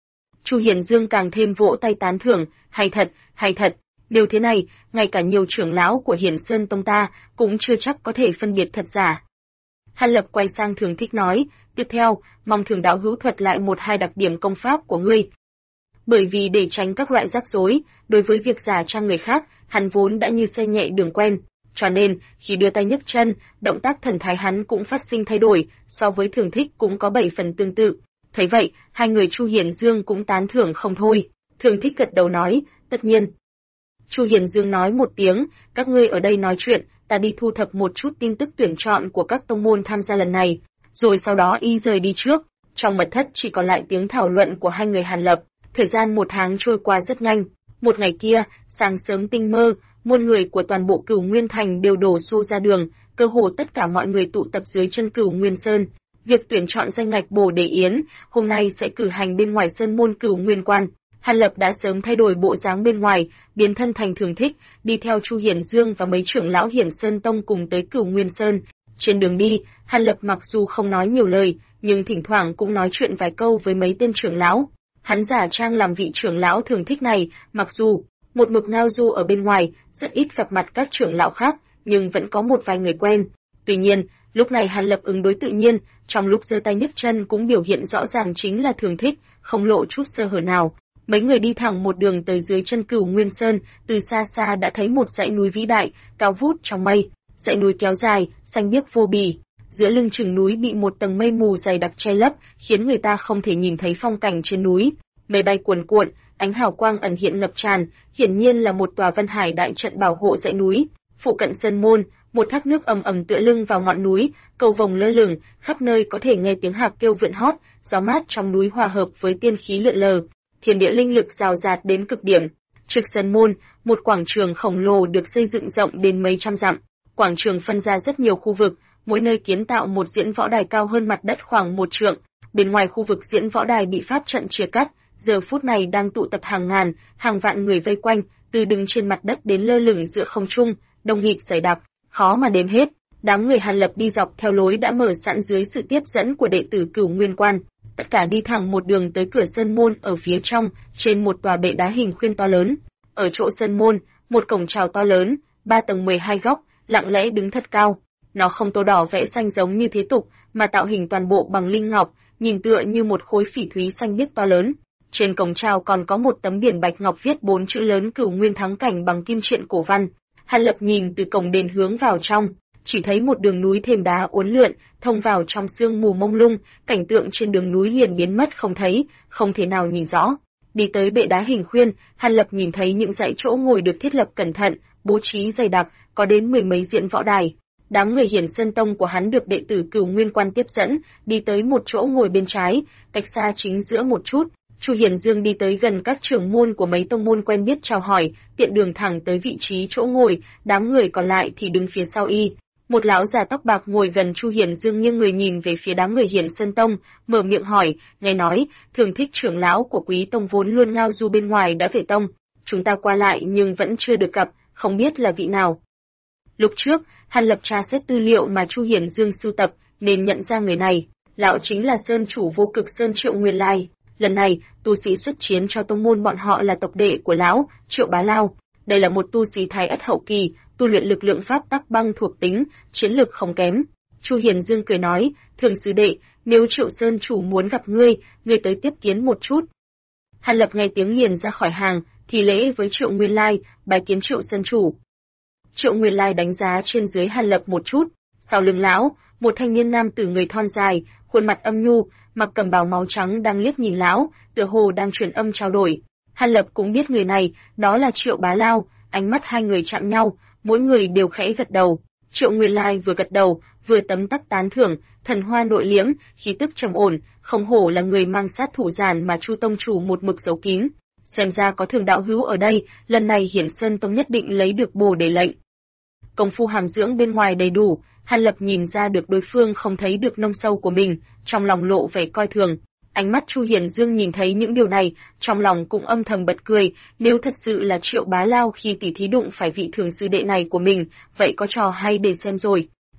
Chu Hiền Dương càng thêm vỗ tay tán thưởng, hay thật, hay thật. Điều thế này, ngay cả nhiều trưởng lão của Hiển Sơn Tông ta cũng chưa chắc có thể phân biệt thật giả. Hàn Lập quay sang Thường Thích nói, tiếp theo, mong Thường đạo hữu thuật lại một hai đặc điểm công pháp của ngươi. Bởi vì để tránh các loại rắc rối, đối với việc giả trang người khác, hắn vốn đã như xe nhẹ đường quen, cho nên khi đưa tay nhấc chân, động tác thần thái hắn cũng phát sinh thay đổi, so với Thường Thích cũng có 7 phần tương tự. Thấy vậy, hai người Chu Hiền Dương cũng tán thưởng không thôi. Thường Thích gật đầu nói, tất nhiên. Chu Hiền Dương nói một tiếng, các ngươi ở đây nói chuyện, ta đi thu thập một chút tin tức tuyển chọn của các tông môn tham gia lần này, rồi sau đó y rời đi trước. Trong mật thất chỉ còn lại tiếng thảo luận của hai người Hàn Lập. Thời gian một tháng trôi qua rất nhanh. Một ngày kia, sáng sớm tinh mơ, muôn người của toàn bộ Cửu Nguyên Thành đều đổ xô ra đường, cơ hồ tất cả mọi người tụ tập dưới chân Cửu Nguyên Sơn. Việc tuyển chọn danh ngạch Bồ Đề Yến hôm nay sẽ cử hành bên ngoài sơn môn Cửu Nguyên Quan. Hàn Lập đã sớm thay đổi bộ dáng bên ngoài, biến thân thành Thường Thích, đi theo Chu Hiển Dương và mấy trưởng lão Hiển Sơn Tông cùng tới Cửu Nguyên Sơn. Trên đường đi, Hàn Lập mặc dù không nói nhiều lời, nhưng thỉnh thoảng cũng nói chuyện vài câu với mấy tên trưởng lão. Hắn giả trang làm vị trưởng lão Thường Thích này, mặc dù một mực ngao du ở bên ngoài, rất ít gặp mặt các trưởng lão khác, nhưng vẫn có một vài người quen. Tuy nhiên, lúc này Hàn Lập ứng đối tự nhiên, trong lúc giơ tay nhấc chân cũng biểu hiện rõ ràng chính là Thường Thích, không lộ chút sơ hở nào. Mấy người đi thẳng một đường tới dưới chân Cửu Nguyên Sơn, từ xa xa đã thấy một dãy núi vĩ đại, cao vút trong mây. Dãy núi kéo dài, xanh biếc vô bì. Giữa lưng chừng núi bị một tầng mây mù dày đặc che lấp, khiến người ta không thể nhìn thấy phong cảnh trên núi. Mây bay cuồn cuộn, ánh hào quang ẩn hiện ngập tràn, hiển nhiên là một tòa Vân Hải đại trận bảo hộ dãy núi. Phụ cận sơn môn, một thác nước ầm ầm tựa lưng vào ngọn núi, cầu vồng lơ lửng, khắp nơi có thể nghe tiếng hạc kêu vượn hót, gió mát trong núi hòa hợp với tiên khí lượn lờ, thiên địa linh lực rào rạt đến cực điểm. Trước sơn môn, một quảng trường khổng lồ được xây dựng rộng đến mấy trăm dặm. Quảng trường phân ra rất nhiều khu vực, mỗi nơi kiến tạo một diễn võ đài cao hơn mặt đất khoảng 1 trượng. Bên ngoài khu vực diễn võ đài bị pháp trận chia cắt, giờ phút này đang tụ tập hàng ngàn, hàng vạn người vây quanh, từ đứng trên mặt đất đến lơ lửng giữa không trung, đông nghịt dày đặc, khó mà đếm hết. Đám người Hàn Lập đi dọc theo lối đã mở sẵn dưới sự tiếp dẫn của đệ tử Cửu Nguyên Quan, tất cả đi thẳng một đường tới cửa sơn môn ở phía trong, trên một tòa bệ đá hình khuyên to lớn. Ở chỗ sơn môn, một cổng chào to lớn, 3 tầng 12 góc, lặng lẽ đứng thật cao. Nó không tô đỏ vẽ xanh giống như thế tục, mà tạo hình toàn bộ bằng linh ngọc, nhìn tựa như một khối phỉ thúy xanh biếc to lớn. Trên cổng chào còn có một tấm biển bạch ngọc viết 4 chữ lớn Cửu Nguyên Thắng Cảnh bằng kim truyện cổ văn. Hàn Lập nhìn từ cổng đền hướng vào trong, chỉ thấy một đường núi thềm đá uốn lượn, thông vào trong sương mù mông lung, cảnh tượng trên đường núi liền biến mất không thấy, không thể nào nhìn rõ. Đi tới bệ đá hình khuyên, Hàn Lập nhìn thấy những dãy chỗ ngồi được thiết lập cẩn thận, bố trí dày đặc, có đến 10 mấy diễn võ đài. Đám người Hiển Sơn Tông của hắn được đệ tử Cửu Nguyên Quan tiếp dẫn, đi tới một chỗ ngồi bên trái, cách xa chính giữa một chút. Chu Hiển Dương đi tới gần các trưởng môn của mấy tông môn quen biết chào hỏi, tiện đường thẳng tới vị trí chỗ ngồi, đám người còn lại thì đứng phía sau y. Một lão già tóc bạc ngồi gần Chu Hiển Dương nghiêng người nhìn về phía đám người Hiển Sơn Tông, mở miệng hỏi, nghe nói, Thường Thích trưởng lão của Quý Tông vốn luôn ngao du bên ngoài đã về tông. Chúng ta qua lại nhưng vẫn chưa được gặp, không biết là vị nào. Lúc trước, Hàn Lập tra xét tư liệu mà Chu Hiển Dương sưu tập, nên nhận ra người này, lão chính là Sơn chủ Vô Cực Sơn Triệu Nguyên Lai. Lần này, tu sĩ xuất chiến cho tông môn bọn họ là tộc đệ của lão, Triệu Bá Lao. Đây là một tu sĩ Thái Ất hậu kỳ, tu luyện lực lượng pháp tắc băng thuộc tính, chiến lực không kém. Chu Hiển Dương cười nói, Thường sư đệ, nếu Triệu Sơn chủ muốn gặp ngươi, ngươi tới tiếp kiến một chút. Hàn Lập nghe tiếng liền ra khỏi hàng, thì lễ với Triệu Nguyên Lai, bái kiến Triệu Sơn chủ. Triệu Nguyên Lai đánh giá trên dưới Hàn Lập một chút, sau lưng lão, một thanh niên nam tử người thon dài, khuôn mặt âm nhu, mặc cẩm bào máu trắng đang liếc nhìn lão, tựa hồ đang truyền âm trao đổi. Hàn Lập cũng biết người này, đó là Triệu Bá Lao, ánh mắt hai người chạm nhau, mỗi người đều khẽ gật đầu. Triệu Nguyên Lai vừa gật đầu, vừa tấm tắc tán thưởng, thần hoa nội liễm, khí tức trầm ổn, không hổ là người mang sát thủ giản mà Chu tông chủ một mực giấu kín. Xem ra có Thường đạo hữu ở đây, lần này Hiển Sơn Tông nhất định lấy được Bồ Đề lệnh. Công phu hàm dưỡng bên ngoài đầy đủ, Hàn Lập nhìn ra được đối phương không thấy được nông sâu của mình, trong lòng lộ vẻ coi thường. Ánh mắt Chu Hiển Dương nhìn thấy những điều này, trong lòng cũng âm thầm bật cười, nếu thật sự là Triệu Bá Lao khi tỉ thí đụng phải vị Thường sư đệ này của mình, vậy có trò hay để xem rồi.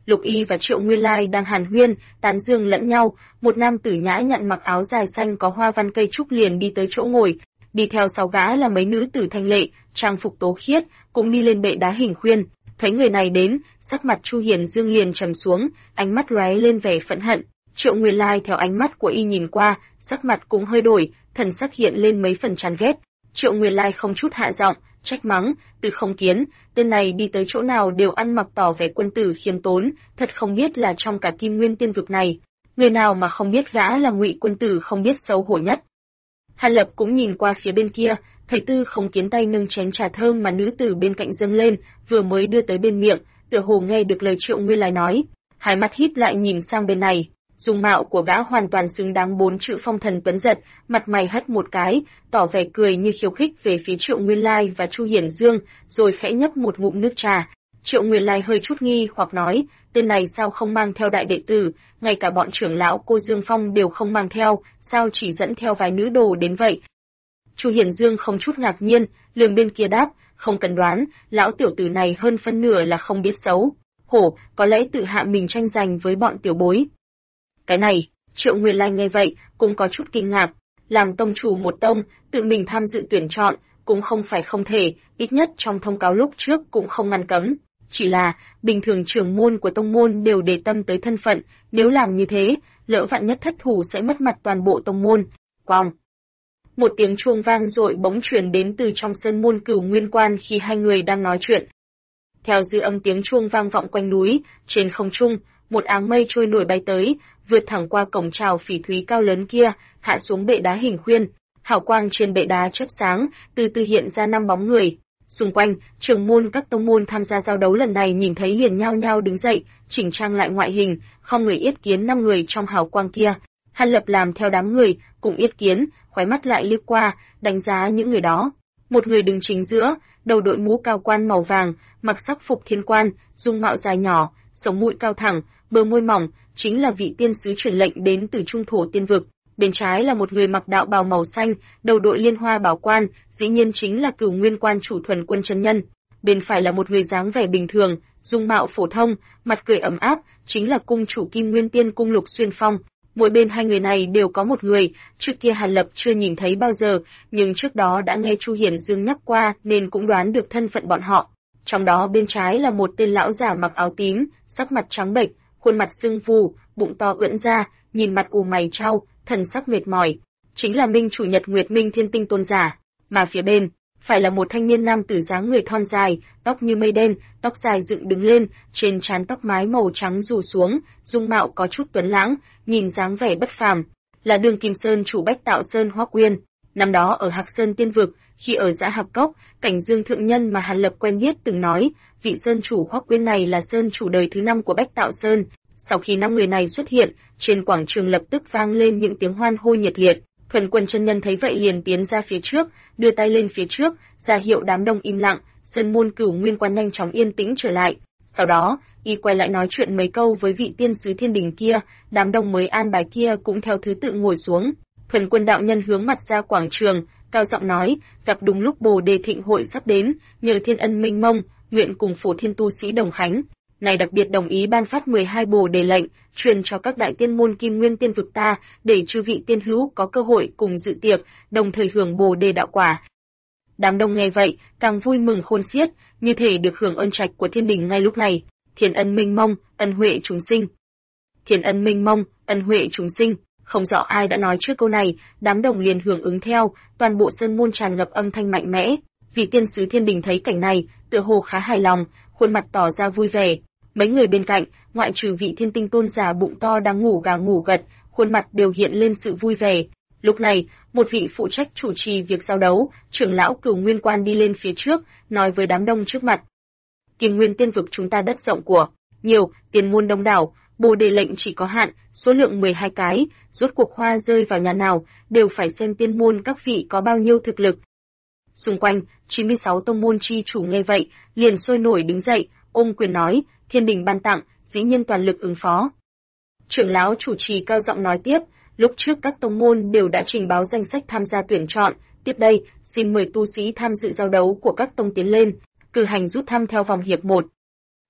Lục Y và Triệu Nguyên Lai đang hàn huyên, tán dương lẫn nhau, một nam tử nhã nhặn mặc áo dài xanh có hoa văn cây trúc liền đi tới chỗ ngồi, đi theo sau gã là mấy nữ tử thanh lệ, trang phục tố khiết, cũng đi lên bệ đá hình khuyên. Thấy người này đến, sắc mặt Chu Hiền Dương liền trầm xuống, ánh mắt lóe lên vẻ phẫn hận. Triệu Nguyên Lai theo ánh mắt của y nhìn qua, sắc mặt cũng hơi đổi, thần sắc hiện lên mấy phần chán ghét. Triệu Nguyên Lai không chút hạ giọng, trách mắng, Từ Không Kiến, tên này đi tới chỗ nào đều ăn mặc tỏ vẻ quân tử khiêm tốn, thật không biết là trong cả Kim Nguyên Tiên vực này, người nào mà không biết gã là Ngụy quân tử không biết xấu hổ nhất. Hàn Lập cũng nhìn qua phía bên kia, thấy Tư Không Kiến tay nâng chén trà thơm mà nữ tử bên cạnh dâng lên, vừa mới đưa tới bên miệng, tựa hồ nghe được lời Triệu Nguyên Lai nói, hai mắt híp lại nhìn sang bên này. Dung mạo của gã hoàn toàn xứng đáng 4 chữ phong thần tuấn giật, mặt mày hất một cái, tỏ vẻ cười như khiêu khích về phía Triệu Nguyên Lai và Chu Hiển Dương, rồi khẽ nhấp một ngụm nước trà. Triệu Nguyên Lai hơi chút nghi hoặc nói, tên này sao không mang theo đại đệ tử, ngay cả bọn trưởng lão cô Dương Phong đều không mang theo, sao chỉ dẫn theo vài nữ đồ đến vậy? Chu Hiển Dương không chút ngạc nhiên, lườm bên kia đáp, không cần đoán, lão tiểu tử này hơn phân nửa là không biết xấu. Hổ, có lẽ tự hạ mình tranh giành với bọn tiểu bối. Cái này, Triệu Nguyên Lai nghe vậy, cũng có chút kinh ngạc. Làm tông chủ một tông, tự mình tham dự tuyển chọn, cũng không phải không thể, ít nhất trong thông cáo lúc trước cũng không ngăn cấm. Chỉ là, bình thường trưởng môn của tông môn đều để tâm tới thân phận, nếu làm như thế, lỡ vạn nhất thất thủ sẽ mất mặt toàn bộ tông môn. Quang! Một tiếng chuông vang dội bỗng truyền đến từ trong sân môn Cửu Nguyên Quan khi hai người đang nói chuyện. Theo dư âm tiếng chuông vang vọng quanh núi, trên không trung, một áng mây trôi nổi bay tới, vượt thẳng qua cổng chào phỉ thúy cao lớn kia, hạ xuống bệ đá hình khuyên. Hào quang trên bệ đá chớp sáng, từ từ hiện ra 5 bóng người. Xung quanh, trưởng môn các tông môn tham gia giao đấu lần này nhìn thấy liền nhao nhao đứng dậy, chỉnh trang lại ngoại hình, không người yết kiến 5 người trong hào quang kia. Hàn Lập làm theo đám người, cùng yết kiến, khóe mắt lại liếc qua, đánh giá những người đó. Một người đứng chính giữa, đầu đội mũ cao quan màu vàng, mặc sắc phục thiên quan, dung mạo dài nhỏ, sống mũi cao thẳng, bờ môi mỏng, chính là vị tiên sứ truyền lệnh đến từ Trung Thổ Tiên vực. Bên trái là một người mặc đạo bào màu xanh, đầu đội liên hoa bảo quan, dĩ nhiên chính là Cửu Nguyên Quan chủ Thuần Quân chân nhân. Bên phải là một người dáng vẻ bình thường, dung mạo phổ thông, mặt cười ấm áp, chính là cung chủ Kim Nguyên Tiên cung Lục Xuyên Phong. Mỗi bên hai người này đều có một người, trước kia Hàn Lập chưa nhìn thấy bao giờ, nhưng trước đó đã nghe Chu Hiển Dương nhắc qua nên cũng đoán được thân phận bọn họ. Trong đó bên trái là một tên lão giả mặc áo tím, sắc mặt trắng bệch, khuôn mặt sưng phù, bụng to ưỡn ra, nhìn mặt ù mày chau, thần sắc mệt mỏi, chính là Minh chủ Nhật Nguyệt Minh Thiên Tinh Tôn giả. Mà phía bên phải là một thanh niên nam tử dáng người thon dài, tóc như mây đen, tóc dài dựng đứng lên, trên trán tóc mái màu trắng rủ xuống, dung mạo có chút tuấn lãng, nhìn dáng vẻ bất phàm, là Đường Kim Sơn chủ Bách Tạo Sơn Hoắc Uyên. Năm đó ở Hạc Sơn Tiên vực, khi ở Dã Hạc Cốc, Cảnh Dương thượng nhân mà Hàn Lập quen biết từng nói, vị sơn chủ Hoắc Uyên này là sơn chủ đời thứ 5 của Bách Tạo Sơn. Sau khi 5 người này xuất hiện, trên quảng trường lập tức vang lên những tiếng hoan hô nhiệt liệt. Thuần Quân chân nhân thấy vậy liền tiến ra phía trước, đưa tay lên phía trước, ra hiệu đám đông im lặng, sơn môn Cửu Nguyên Quan nhanh chóng yên tĩnh trở lại. Sau đó, y quay lại nói chuyện mấy câu với vị tiên sứ thiên đình kia, đám đông mới an bài kia cũng theo thứ tự ngồi xuống. Thuần Quân đạo nhân hướng mặt ra quảng trường, cao giọng nói, gặp đúng lúc Bồ Đề Thịnh hội sắp đến, nhờ thiên ân minh mông, nguyện cùng Phổ Thiên tu sĩ đồng khánh. Này đặc biệt đồng ý ban phát 12 Bồ Đề lệnh, truyền cho các đại tiên môn Kim Nguyên Tiên vực ta, để chư vị tiên hữu có cơ hội cùng dự tiệc, đồng thời hưởng Bồ Đề đạo quả. Đám đông nghe vậy, càng vui mừng khôn xiết, như thể được hưởng ân trạch của thiên đình ngay lúc này. Thiên ân minh mông, ân huệ chúng sinh. Thiên ân minh mông, ân huệ chúng sinh. Không rõ ai đã nói trước câu này, đám đồng liền hưởng ứng theo, toàn bộ sơn môn tràn ngập âm thanh mạnh mẽ. Vị tiên sứ thiên đình thấy cảnh này, tựa hồ khá hài lòng, khuôn mặt tỏ ra vui vẻ. Mấy người bên cạnh, ngoại trừ vị Thiên Tinh tôn giả bụng to đang ngủ gà ngủ gật, khuôn mặt đều hiện lên sự vui vẻ. Lúc này, một vị phụ trách chủ trì việc giao đấu, trưởng lão Cửu Nguyên Quan đi lên phía trước, nói với đám đông trước mặt. Kim Nguyên Tiên vực chúng ta đất rộng của nhiều, tiền môn đông đảo, Bồ Đề lệnh chỉ có hạn, số lượng 12 cái, rốt cuộc hoa rơi vào nhà nào, đều phải xem tiên môn các vị có bao nhiêu thực lực. Xung quanh, 96 tông môn chi chủ nghe vậy, liền sôi nổi đứng dậy, ôm quyền nói, thiên đình ban tặng, dĩ nhiên toàn lực ứng phó. Trưởng lão chủ trì cao giọng nói tiếp, lúc trước các tông môn đều đã trình báo danh sách tham gia tuyển chọn, tiếp đây, xin mời tu sĩ tham dự giao đấu của các tông tiến lên, cử hành rút thăm theo vòng hiệp 1.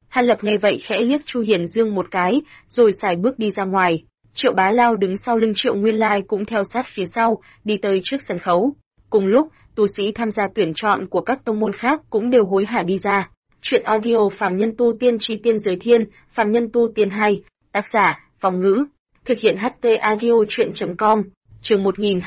Hàn Lập nghe vậy khẽ liếc Chu Hiền Dương một cái, rồi sải bước đi ra ngoài. Triệu Bá Lao đứng sau lưng Triệu Nguyên Lai cũng theo sát phía sau, đi tới trước sân khấu. Cùng lúc, tu sĩ tham gia tuyển chọn của các tông môn khác cũng đều hối hả đi ra. Truyện audio Phàm Nhân Tu Tiên Chi Tiên Giới Thiên, Phàm Nhân Tu Tiên 2, tác giả, Vong Ngữ, thực hiện HT audio truyện.com, chương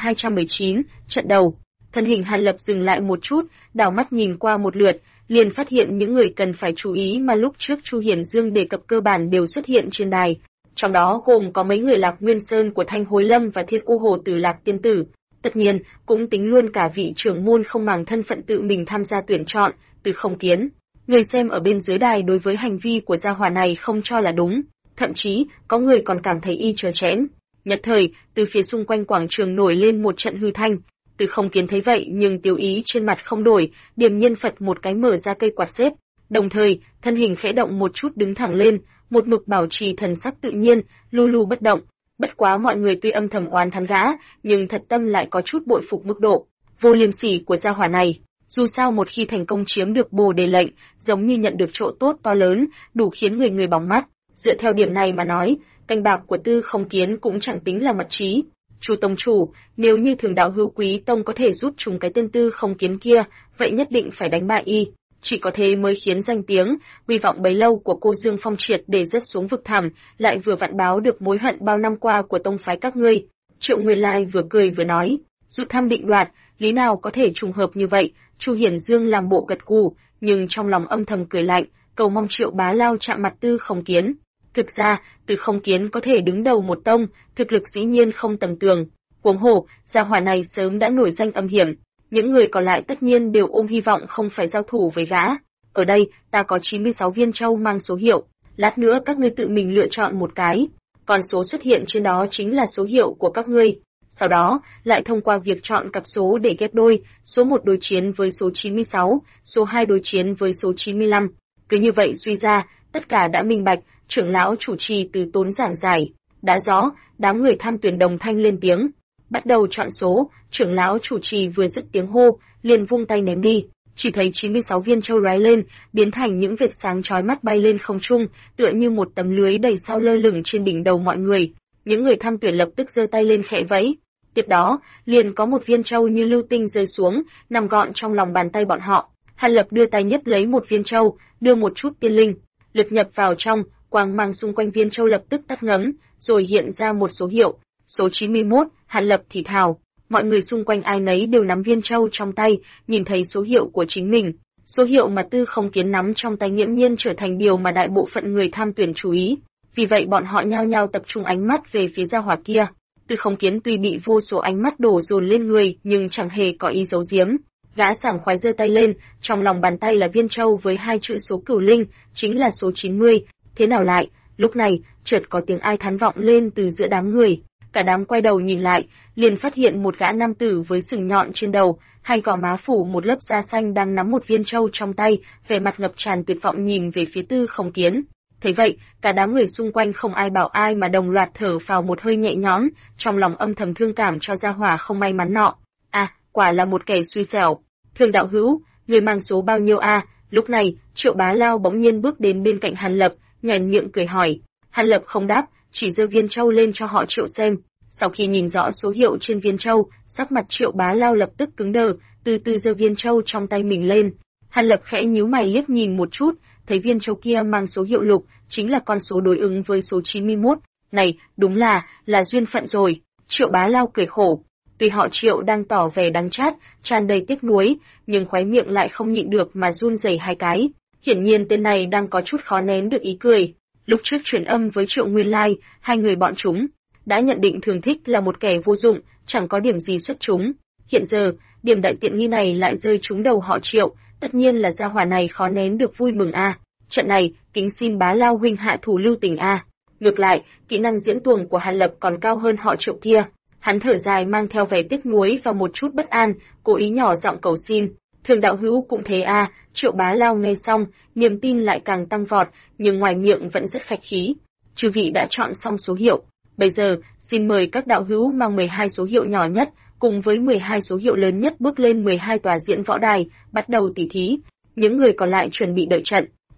1219, trận đầu. Thân hình Hàn Lập dừng lại một chút, đảo mắt nhìn qua một lượt, liền phát hiện những người cần phải chú ý mà lúc trước Chu Hiền Dương đề cập cơ bản đều xuất hiện trên đài. Trong đó gồm có mấy người Lạc Nguyên Sơn của Thanh Hối Lâm và Thiên U Hồ Tử Lạc Tiên Tử. Tất nhiên, cũng tính luôn cả vị trưởng môn không màng thân phận tự mình tham gia tuyển chọn, Từ Không Kiến. Người xem ở bên dưới đài đối với hành vi của gia hỏa này không cho là đúng, thậm chí có người còn cảm thấy y trơ trẽn. Nhất thời, từ phía xung quanh quảng trường nổi lên một trận hư thanh. Từ Không Kiến thấy vậy nhưng tiêu ý trên mặt không đổi, điềm nhiên phật một cái mở ra cây quạt xếp, đồng thời thân hình khẽ động một chút đứng thẳng lên, một mực bảo trì thần sắc tự nhiên, lu lu bất động. Bất quá mọi người tuy âm thầm oán thán gã, nhưng thật tâm lại có chút bội phục mức độ vô liêm sỉ của gia hỏa này. Dù sao một khi thành công chiếm được Bồ Đề lệnh, giống như nhận được chỗ tốt to lớn, đủ khiến người người bóng mắt. Dựa theo điểm này mà nói, canh bạc của Tư Không Kiến cũng chẳng tính là mật trí. Chu tông chủ, nếu như Thường Đạo Hữu Quý Tông có thể rút trúng cái tên Tư Không Kiến kia, vậy nhất định phải đánh bại y. Chỉ có thế mới khiến danh tiếng, uy vọng bấy lâu của cô Dương Phong triệt để rớt xuống vực thẳm, lại vừa vặn báo được mối hận bao năm qua của tông phái các ngươi. Triệu Nguyên Lai vừa cười vừa nói, dụ tham định đoạt, lý nào có thể trùng hợp như vậy. Chu Hiền Dương làm bộ gật gù, nhưng trong lòng âm thầm cười lạnh, cầu mong Triệu Bá Lao chạm mặt Tư Không Kiến. Thực ra, Tư Không Kiến có thể đứng đầu một tông, thực lực dĩ nhiên không tầm thường. Huống hồ, gia hỏa này sớm đã nổi danh âm hiểm. Những người còn lại tất nhiên đều ôm hy vọng không phải giao thủ với gã. Ở đây, ta có 96 viên châu mang số hiệu, lát nữa các ngươi tự mình lựa chọn một cái. Còn số xuất hiện trên đó chính là số hiệu của các ngươi. Sau đó, lại thông qua việc chọn cặp số để ghép đôi, số 1 đối chiến với số 96, số 2 đối chiến với số 95. Cứ như vậy suy ra, tất cả đã minh bạch, trưởng lão chủ trì từ tốn giảng giải. Đã rõ, đám người tham tuyển đồng thanh lên tiếng. Bắt đầu chọn số, trưởng lão chủ trì vừa dứt tiếng hô, liền vung tay ném đi. Chỉ thấy 96 viên châu lóe lên, biến thành những vệt sáng chói mắt bay lên không trung, tựa như một tấm lưới đầy sao lơ lửng trên đỉnh đầu mọi người. Những người tham tuyển lập tức giơ tay lên khẽ vẫy. Tiếp đó, liền có một viên châu như lưu tinh rơi xuống, nằm gọn trong lòng bàn tay bọn họ. Hàn Lập đưa tay nhấc lấy một viên châu, đưa một chút tiên linh lực nhập vào trong, quang mang xung quanh viên châu lập tức tắt ngấm, rồi hiện ra một số hiệu. Số 91, Hàn Lập thì thào. Mọi người xung quanh ai nấy đều nắm viên châu trong tay, nhìn thấy số hiệu của chính mình. Số hiệu mà Tư Không Kiến nắm trong tay nghiễm nhiên trở thành điều mà đại bộ phận người tham tuyển chú ý. Vì vậy bọn họ nhao nhao tập trung ánh mắt về phía gia hỏa kia. Tư Không Kiến tuy bị vô số ánh mắt đổ dồn lên người, nhưng chẳng hề có ý giấu giếm. Gã sảng khoái giơ tay lên, trong lòng bàn tay là viên châu với hai chữ số cửu linh, chính là số 90. Thế nào lại? Lúc này, chợt có tiếng ai thán vọng lên từ giữa đám người. Cả đám quay đầu nhìn lại, liền phát hiện một gã nam tử với sừng nhọn trên đầu, hai gò má phủ một lớp da xanh đang nắm một viên châu trong tay, vẻ mặt ngập tràn tuyệt vọng nhìn về phía Tư Không Kiến. Thấy vậy, cả đám người xung quanh không ai bảo ai mà đồng loạt thở phào một hơi nhẹ nhõm, trong lòng âm thầm thương cảm cho gia hỏa không may mắn nọ. Quả là một kẻ xui xẻo. Thường đạo hữu, người mang số bao nhiêu a? Lúc này, Triệu Bá Lao bỗng nhiên bước đến bên cạnh Hàn Lập, nhoẻn miệng cười hỏi. Hàn Lập không đáp, chỉ giơ viên châu lên cho họ Triệu xem. Sau khi nhìn rõ số hiệu trên viên châu, sắc mặt Triệu Bá Lao lập tức cứng đờ, từ từ giơ viên châu trong tay mình lên. Hàn Lập khẽ nhíu mày liếc nhìn một chút, thấy viên châu kia mang số hiệu lục, chính là con số đối ứng với số 91. Này, đúng là duyên phận rồi. Triệu Bá Lao cười khổ. Tuy họ Triệu đang tỏ vẻ đắng chát, tràn đầy tiếc nuối, nhưng khóe miệng lại không nhịn được mà run rẩy hai cái. Hiển nhiên tên này đang có chút khó nén được ý cười. Lúc trước truyền âm với Triệu Nguyên Lai, hai người bọn chúng đã nhận định Thường Thích là một kẻ vô dụng, chẳng có điểm gì xuất chúng. Hiện giờ, điểm đại tiện nghi này lại rơi trúng đầu họ Triệu, tất nhiên là gia hỏa này khó nén được vui mừng a. Trận này, kính xin Bá Lao huynh hạ thủ lưu tình a. Ngược lại, kỹ năng diễn tuồng của Hàn Lập còn cao hơn họ Triệu kia. Hắn thở dài mang theo vẻ tiếc nuối và một chút bất an, cố ý nhỏ giọng cầu xin. Thường đạo hữu cũng thế a. Triệu Bá Lao nghe xong, niềm tin lại càng tăng vọt, nhưng ngoài miệng vẫn rất khách khí. Chư vị đã chọn xong số hiệu. Bây giờ, xin mời các đạo hữu mang 12 số hiệu nhỏ nhất, cùng với 12 số hiệu lớn nhất bước lên 12 tòa diễn võ đài, bắt đầu tỉ thí. Những người còn lại chuẩn bị đợi trận.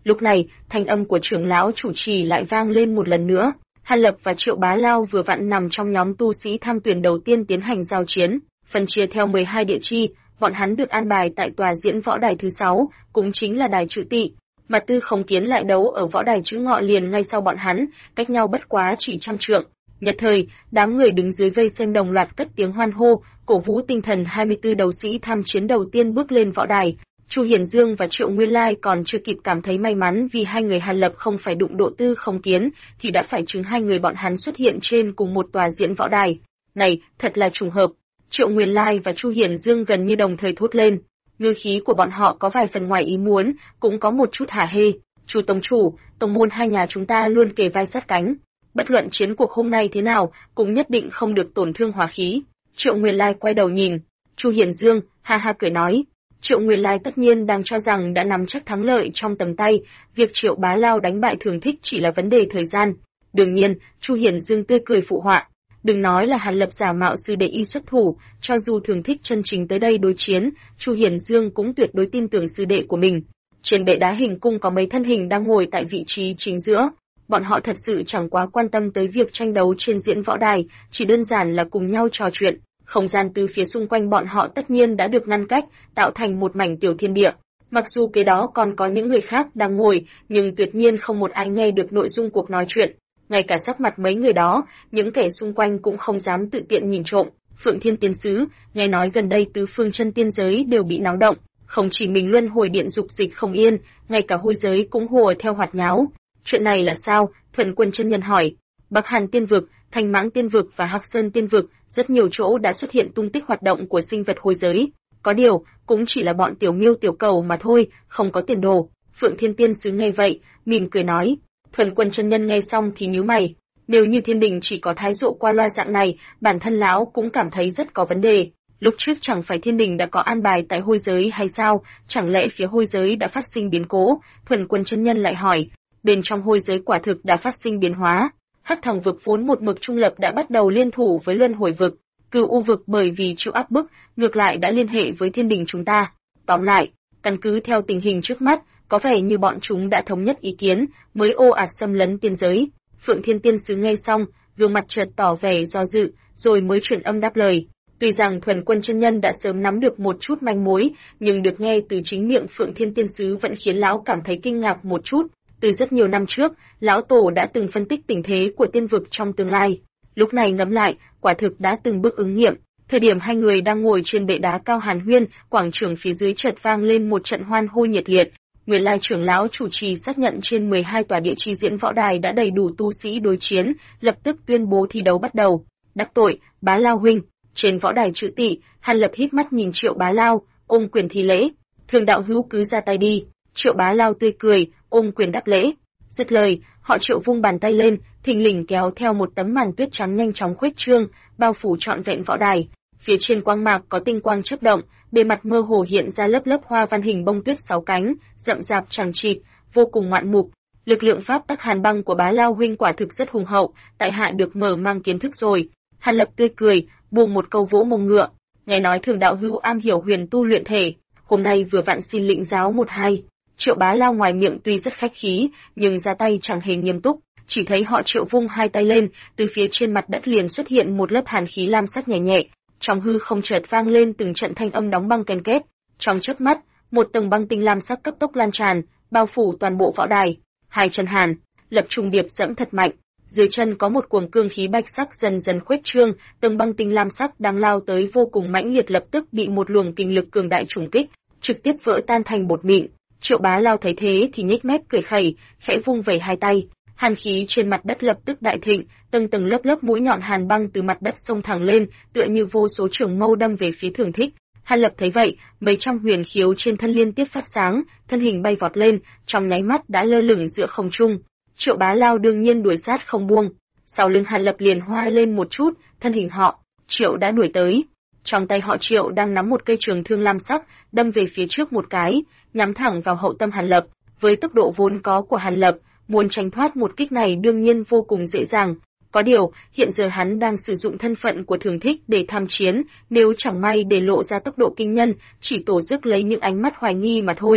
Lúc này, thanh âm của trưởng lão chủ trì lại vang lên một lần nữa. Hàn Lập và Triệu Bá Lao vừa vặn nằm trong nhóm tu sĩ tham tuyển đầu tiên tiến hành giao chiến, phân chia theo 12 địa chi, bọn hắn được an bài tại tòa diễn võ đài thứ 6, cũng chính là đài Chữ Tỵ. Mà Tư Không Kiến lại đấu ở võ đài Chữ Ngọ liền ngay sau bọn hắn, cách nhau bất quá chỉ 100 trượng. Nhất thời, đám người đứng dưới vây xem đồng loạt cất tiếng hoan hô, cổ vũ tinh thần 24 đấu sĩ tham chiến đầu tiên bước lên võ đài. Chu Hiển Dương và Triệu Nguyên Lai còn chưa kịp cảm thấy may mắn vì hai người Hàn Lập không phải đụng độ Tư Không Kiến, thì đã phải chứng hai người bọn hắn xuất hiện trên cùng một tòa diễn võ đài. Này, thật là trùng hợp. Triệu Nguyên Lai và Chu Hiển Dương gần như đồng thời thốt lên. Ngữ khí của bọn họ có vài phần ngoài ý muốn, cũng có một chút hả hê. Chu tông chủ, tông môn hai nhà chúng ta luôn kề vai sát cánh. Bất luận chiến cuộc hôm nay thế nào, cũng nhất định không được tổn thương hòa khí. Triệu Nguyên Lai quay đầu nhìn. Chu Hiển Dương, ha ha cười nói. Triệu Nguyên Lai tất nhiên đang cho rằng đã nắm chắc thắng lợi trong tầm tay, việc Triệu Bá Lao đánh bại Thường Thích chỉ là vấn đề thời gian. Đương nhiên, Chu Hiển Dương tươi cười phụ họa. Đừng nói là Hàn Lập giả mạo sư đệ y xuất thủ, cho dù Thường Thích chân chính tới đây đối chiến, Chu Hiển Dương cũng tuyệt đối tin tưởng sư đệ của mình. Trên bệ đá hình cung có mấy thân hình đang ngồi tại vị trí chính giữa. Bọn họ thật sự chẳng quá quan tâm tới việc tranh đấu trên diễn võ đài, chỉ đơn giản là cùng nhau trò chuyện. Không gian từ phía xung quanh bọn họ tất nhiên đã được ngăn cách, tạo thành một mảnh tiểu thiên địa. Mặc dù kế đó còn có những người khác đang ngồi, nhưng tuyệt nhiên không một ai nghe được nội dung cuộc nói chuyện. Ngay cả sắc mặt mấy người đó, những kẻ xung quanh cũng không dám tự tiện nhìn trộm. Phượng Thiên Tiên Sứ, nghe nói gần đây tứ phương chân tiên giới đều bị náo động, không chỉ mình luân hồi điện dục dịch không yên, ngay cả hôi giới cũng hùa theo hoạt nháo. Chuyện này là sao? Thuần Quân chân nhân hỏi. Bắc Hàn Tiên vực, Thanh Mãng Tiên vực và Hắc Sơn Tiên vực, rất nhiều chỗ đã xuất hiện tung tích hoạt động của sinh vật hôi giới. Có điều, cũng chỉ là bọn tiểu miêu tiểu cầu mà thôi, không có tiền đồ. Phượng Thiên Tiên Sứ nghe vậy, mỉm cười nói. Thuần Quân chân nhân nghe xong thì nhíu mày. Nếu như thiên đình chỉ có thái độ qua loa dạng này, bản thân lão cũng cảm thấy rất có vấn đề. Lúc trước chẳng phải thiên đình đã có an bài tại hôi giới hay sao? Chẳng lẽ phía hôi giới đã phát sinh biến cố? Thuần Quân chân nhân lại hỏi. Bên trong hôi giới quả thực đã phát sinh biến hóa. Hắc Thằng vực vốn một mực trung lập đã bắt đầu liên thủ với Luân Hồi vực, Cửu U vực bởi vì chịu áp bức, ngược lại đã liên hệ với thiên đình chúng ta. Tóm lại, căn cứ theo tình hình trước mắt, có vẻ như bọn chúng đã thống nhất ý kiến, mới ồ ạt xâm lấn tiên giới. Phượng Thiên Tiên Sứ nghe xong, gương mặt chợt tỏ vẻ do dự, rồi mới chuyển âm đáp lời. Tuy rằng Thuần Quân chân nhân đã sớm nắm được một chút manh mối, nhưng được nghe từ chính miệng Phượng Thiên Tiên Sứ vẫn khiến lão cảm thấy kinh ngạc một chút. Từ rất nhiều năm trước, lão tổ đã từng phân tích tình thế của tiên vực trong tương lai. Lúc này ngẫm lại, quả thực đã từng bước ứng nghiệm. Thời điểm hai người đang ngồi trên bệ đá cao hàn huyên, quảng trường phía dưới chợt vang lên một trận hoan hô nhiệt liệt. Nguyên Lai trưởng lão chủ trì xác nhận trên 12 tòa địa chi diễn võ đài đã đầy đủ tu sĩ đối chiến, lập tức tuyên bố thi đấu bắt đầu. Đắc tội, Bá Lao huynh. Trên võ đài Chữ Tỵ, Hàn Lập híp mắt nhìn Triệu Bá Lao, ôm quyền thi lễ. Thường đạo hữu cứ ra tay đi. Triệu Bá Lao tươi cười, ôm quyền đáp lễ. Dứt lời, họ Triệu vung bàn tay lên, thình lình kéo theo một tấm màn tuyết trắng nhanh chóng khuếch trương, bao phủ trọn vẹn võ đài. Phía trên quang mạc có tinh quang chớp động, bề mặt mơ hồ hiện ra lớp lớp hoa văn hình bông tuyết 6 cánh, rậm rạp chằng chịt, vô cùng ngoạn mục. Lực lượng pháp tắc hàn băng của Bá Lao huynh quả thực rất hùng hậu, tại hạ được mở mang kiến thức rồi. Hàn Lập tươi cười, buông một câu vỗ mông ngựa. Nghe nói Thường đạo hữu am hiểu huyền tu luyện thể, hôm nay vừa vặn xin lĩnh giáo một hai. Triệu Bá Lao ngoài miệng tuy rất khách khí, nhưng ra tay chẳng hề nghiêm túc. Chỉ thấy họ Triệu vung hai tay lên, từ phía trên mặt đất liền xuất hiện một lớp hàn khí lam sắc nhẹ nhẹ. Trong hư không chợt vang lên từng trận thanh âm đóng băng ken két. Trong chớp mắt, một tầng băng tinh lam sắc cấp tốc lan tràn, bao phủ toàn bộ võ đài. Hai chân Hàn Lập trùng điệp dẫm thật mạnh. Dưới chân có một cuồng cương khí bạch sắc dần dần khuếch trương, tầng băng tinh lam sắc đang lao tới vô cùng mãnh liệt lập tức bị một luồng kinh lực cường đại trùng kích, trực tiếp vỡ tan thành bột mịn. Triệu Bá Lao thấy thế thì nhếch mép cười khẩy, khẽ vung vẩy hai tay, hàn khí trên mặt đất lập tức đại thịnh, tầng tầng lớp lớp mũi nhọn hàn băng từ mặt đất xông thẳng lên, tựa như vô số trường mâu đâm về phía Thường Thích. Hàn Lập thấy vậy, mấy trăm huyền khiếu trên thân liên tiếp phát sáng, thân hình bay vọt lên, trong nháy mắt đã lơ lửng giữa không trung. Triệu Bá Lao đương nhiên đuổi sát không buông. Sau lưng Hàn Lập liền hoa lên một chút, thân hình họ Triệu đã đuổi tới. Trong tay họ Triệu đang nắm một cây trường thương lam sắc, đâm về phía trước một cái, nhắm thẳng vào hậu tâm Hàn Lập. Với tốc độ vốn có của Hàn Lập, muốn tránh thoát một kích này đương nhiên vô cùng dễ dàng. Có điều, hiện giờ hắn đang sử dụng thân phận của Thường Thích để tham chiến, nếu chẳng may để lộ ra tốc độ kinh nhân, chỉ tổ rước lấy những ánh mắt hoài nghi mà thôi.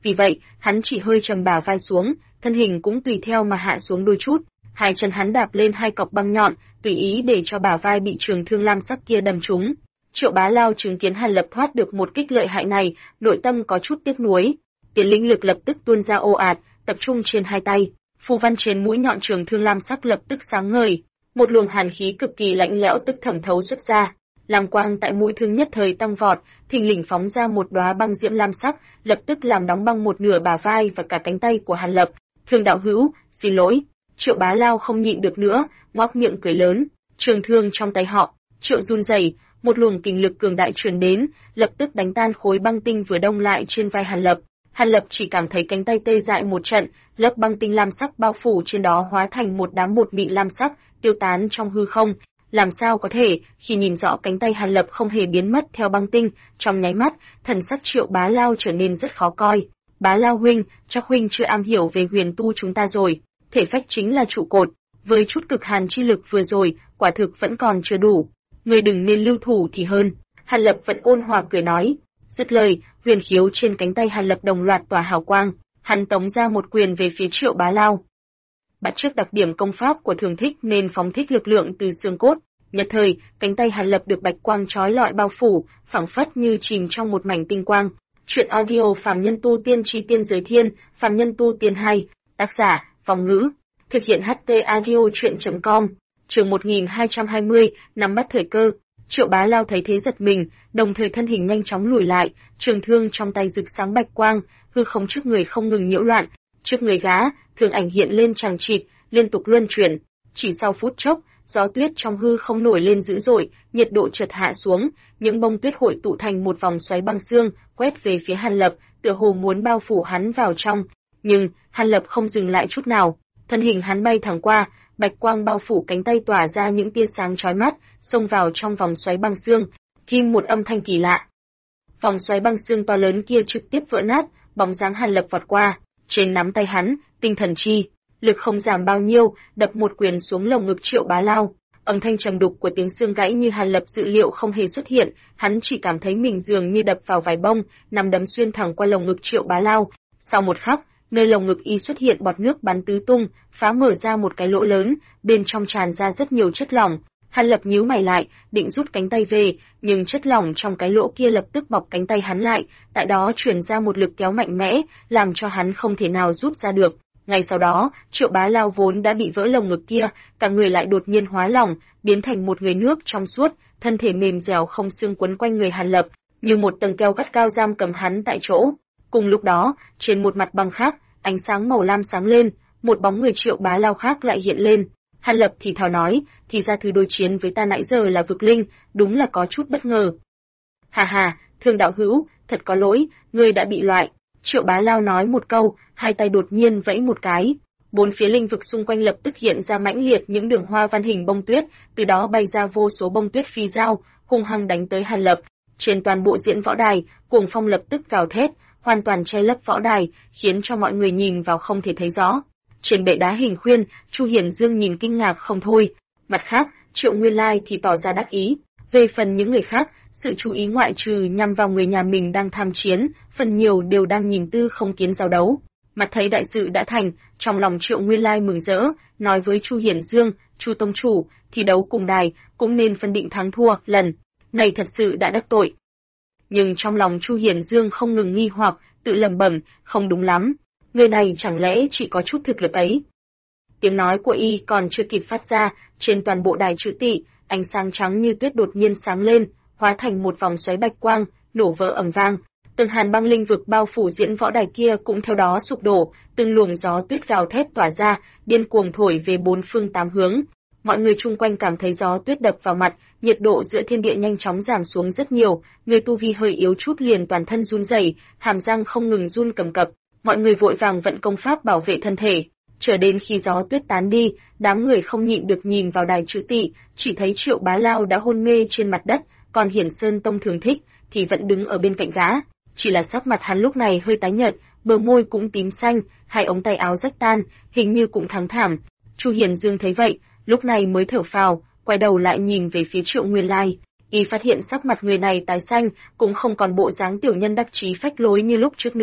Vì vậy, hắn chỉ hơi trầm bả vai xuống, thân hình cũng tùy theo mà hạ xuống đôi chút. Hai chân hắn đạp lên hai cọc băng nhọn, tùy ý để cho bả vai bị trường thương lam sắc kia đâm trúng. Triệu Bá Lao chứng kiến Hàn Lập thoát được một kích lợi hại này, nội tâm có chút tiếc nuối. Tiền linh lực lập tức tuôn ra ồ ạt, tập trung trên hai tay. Phù văn trên mũi nhọn trường thương lam sắc lập tức sáng ngời, một luồng hàn khí cực kỳ lạnh lẽo tức thẩm thấu xuất ra. Lam quang tại mũi thương nhất thời tăng vọt, thình lình phóng ra một đóa băng diễm lam sắc, lập tức làm đóng băng một nửa bả vai và cả cánh tay của Hàn Lập. Thương đạo hữu, xin lỗi. Triệu Bá Lao không nhịn được nữa, ngoác miệng cười lớn. Trường thương trong tay họ, Triệu run rẩy, một luồng kình lực cường đại truyền đến, lập tức đánh tan khối băng tinh vừa đông lại trên vai Hàn Lập. Hàn Lập chỉ cảm thấy cánh tay tê dại một trận, lớp băng tinh lam sắc bao phủ trên đó hóa thành một đám bột mịn lam sắc, tiêu tán trong hư không. Làm sao có thể, khi nhìn rõ cánh tay Hàn Lập không hề biến mất theo băng tinh, trong nháy mắt, thần sắc Triệu Bá Lao trở nên rất khó coi. Bá Lao huynh, chắc huynh chưa am hiểu về huyền tu chúng ta rồi, thể phách chính là trụ cột, với chút cực hàn chi lực vừa rồi, quả thực vẫn còn chưa đủ. Ngươi đừng nên lưu thủ thì hơn. Hàn Lập vẫn ôn hòa cười nói. Dứt lời, huyền khiếu trên cánh tay Hàn Lập đồng loạt tỏa hào quang, hắn tống ra một quyền về phía Triệu Bá Lao. Bắt chước đặc điểm công pháp của Thường Thích nên phóng thích lực lượng từ xương cốt, nhất thời, cánh tay Hàn Lập được bạch quang chói lọi bao phủ, phảng phất như chìm trong một mảnh tinh quang. Truyện audio Phàm Nhân Tu Tiên Chi Tiên Giới Thiên, Phàm Nhân Tu Tiên 2, tác giả, Vong Ngữ, thực hiện HT audio truyện.com, chương 1220, nắm bắt thời cơ. Triệu Bá Lao thấy thế giật mình, đồng thời thân hình nhanh chóng lùi lại, trường thương trong tay rực sáng bạch quang, hư không trước người không ngừng nhiễu loạn, trước người gã, thương ảnh hiện lên chằng chịt, liên tục luân chuyển. Chỉ sau phút chốc, gió tuyết trong hư không nổi lên dữ dội, nhiệt độ chợt hạ xuống, những bông tuyết hội tụ thành một vòng xoáy băng xương, quét về phía Hàn Lập, tựa hồ muốn bao phủ hắn vào trong. Nhưng Hàn Lập không dừng lại chút nào, thân hình hắn bay thẳng qua, bạch quang bao phủ cánh tay tỏa ra những tia sáng chói mắt, xông vào trong vòng xoáy băng xương. Kim một âm thanh kỳ lạ. Vòng xoáy băng xương to lớn kia trực tiếp vỡ nát, bóng dáng Hàn Lập vọt qua, trên nắm tay hắn, tinh thần chi lực không giảm bao nhiêu, đập một quyền xuống lồng ngực Triệu Bá Lao. Âm thanh trầm đục của tiếng xương gãy như Hàn Lập dự liệu không hề xuất hiện, hắn chỉ cảm thấy mình dường như đập vào vải bông, nắm đấm xuyên thẳng qua lồng ngực Triệu Bá Lao. Sau một khắc, nơi lồng ngực y xuất hiện bọt nước bắn tứ tung, phá mở ra một cái lỗ lớn, bên trong tràn ra rất nhiều chất lỏng. Hàn Lập nhíu mày lại, định rút cánh tay về, nhưng chất lỏng trong cái lỗ kia lập tức bọc cánh tay hắn lại, tại đó truyền ra một lực kéo mạnh mẽ, làm cho hắn không thể nào rút ra được. Ngay sau đó, Triệu Bá Lao vốn đã bị vỡ lồng ngực kia, cả người lại đột nhiên hóa lỏng, biến thành một người nước trong suốt, thân thể mềm dẻo không xương quấn quanh người Hàn Lập, như một tầng keo gắt cao giam cầm hắn tại chỗ. Cùng lúc đó, trên một mặt băng khác, ánh sáng màu lam sáng lên, một bóng người Triệu Bá Lao khác lại hiện lên. Hàn Lập thì thào nói, thì ra thứ đối chiến với ta nãy giờ là vực linh, đúng là có chút bất ngờ. Hà hà, Thương đạo hữu, thật có lỗi, ngươi đã bị loại. Triệu Bá Lao nói một câu, hai tay đột nhiên vẫy một cái. Bốn phía linh vực xung quanh lập tức hiện ra mãnh liệt những đường hoa văn hình bông tuyết, từ đó bay ra vô số bông tuyết phi dao, hung hăng đánh tới Hàn Lập. Trên toàn bộ diễn võ đài, cuồng phong lập tức gào thét, hoàn toàn che lấp võ đài, khiến cho mọi người nhìn vào không thể thấy rõ. Trên bệ đá hình khuyên, Chu Hiển Dương nhìn kinh ngạc không thôi. Mặt khác, Triệu Nguyên Lai thì tỏ ra đắc ý. Về phần những người khác, sự chú ý ngoại trừ nhằm vào người nhà mình đang tham chiến, phần nhiều đều đang nhìn Tư Không Kiến giao đấu. Mặt thấy đại sự đã thành, trong lòng Triệu Nguyên Lai mừng rỡ, nói với Chu Hiển Dương, Chu tông chủ, thi đấu cùng đài, cũng nên phân định thắng thua, lần này thật sự đã đắc tội. Nhưng trong lòng Chu Hiển Dương không ngừng nghi hoặc, tự lẩm bẩm, không đúng lắm, người này chẳng lẽ chỉ có chút thực lực ấy. Tiếng nói của y còn chưa kịp phát ra, trên toàn bộ đài chữ tị, ánh sáng trắng như tuyết đột nhiên sáng lên, hóa thành một vòng xoáy bạch quang, nổ vỡ ầm vang. Từng hàn băng linh vực bao phủ diễn võ đài kia cũng theo đó sụp đổ, từng luồng gió tuyết gào thét tỏa ra, điên cuồng thổi về bốn phương tám hướng. Mọi người chung quanh cảm thấy gió tuyết đập vào mặt, nhiệt độ giữa thiên địa nhanh chóng giảm xuống rất nhiều, người tu vi hơi yếu chút liền toàn thân run rẩy, hàm răng không ngừng run cầm cập. Mọi người vội vàng vận công pháp bảo vệ thân thể. Chờ đến khi gió tuyết tán đi, đám người không nhịn được nhìn vào đài chữ tị, chỉ thấy Triệu Bá Lao đã hôn mê trên mặt đất, còn Hiển Sơn Tông Thường Thích thì vẫn đứng ở bên cạnh gã. Chỉ là sắc mặt hắn lúc này hơi tái nhợt, bờ môi cũng tím xanh, hai ống tay áo rách tan, hình như cũng thắng thảm. Chu Hiển Dương thấy vậy, lúc này mới thở phào, quay đầu lại nhìn về phía Triệu Nguyên Lai. Y phát hiện sắc mặt người này tái xanh, cũng không còn bộ dáng tiểu nhân đắc chí phách lối như lúc trước nữa.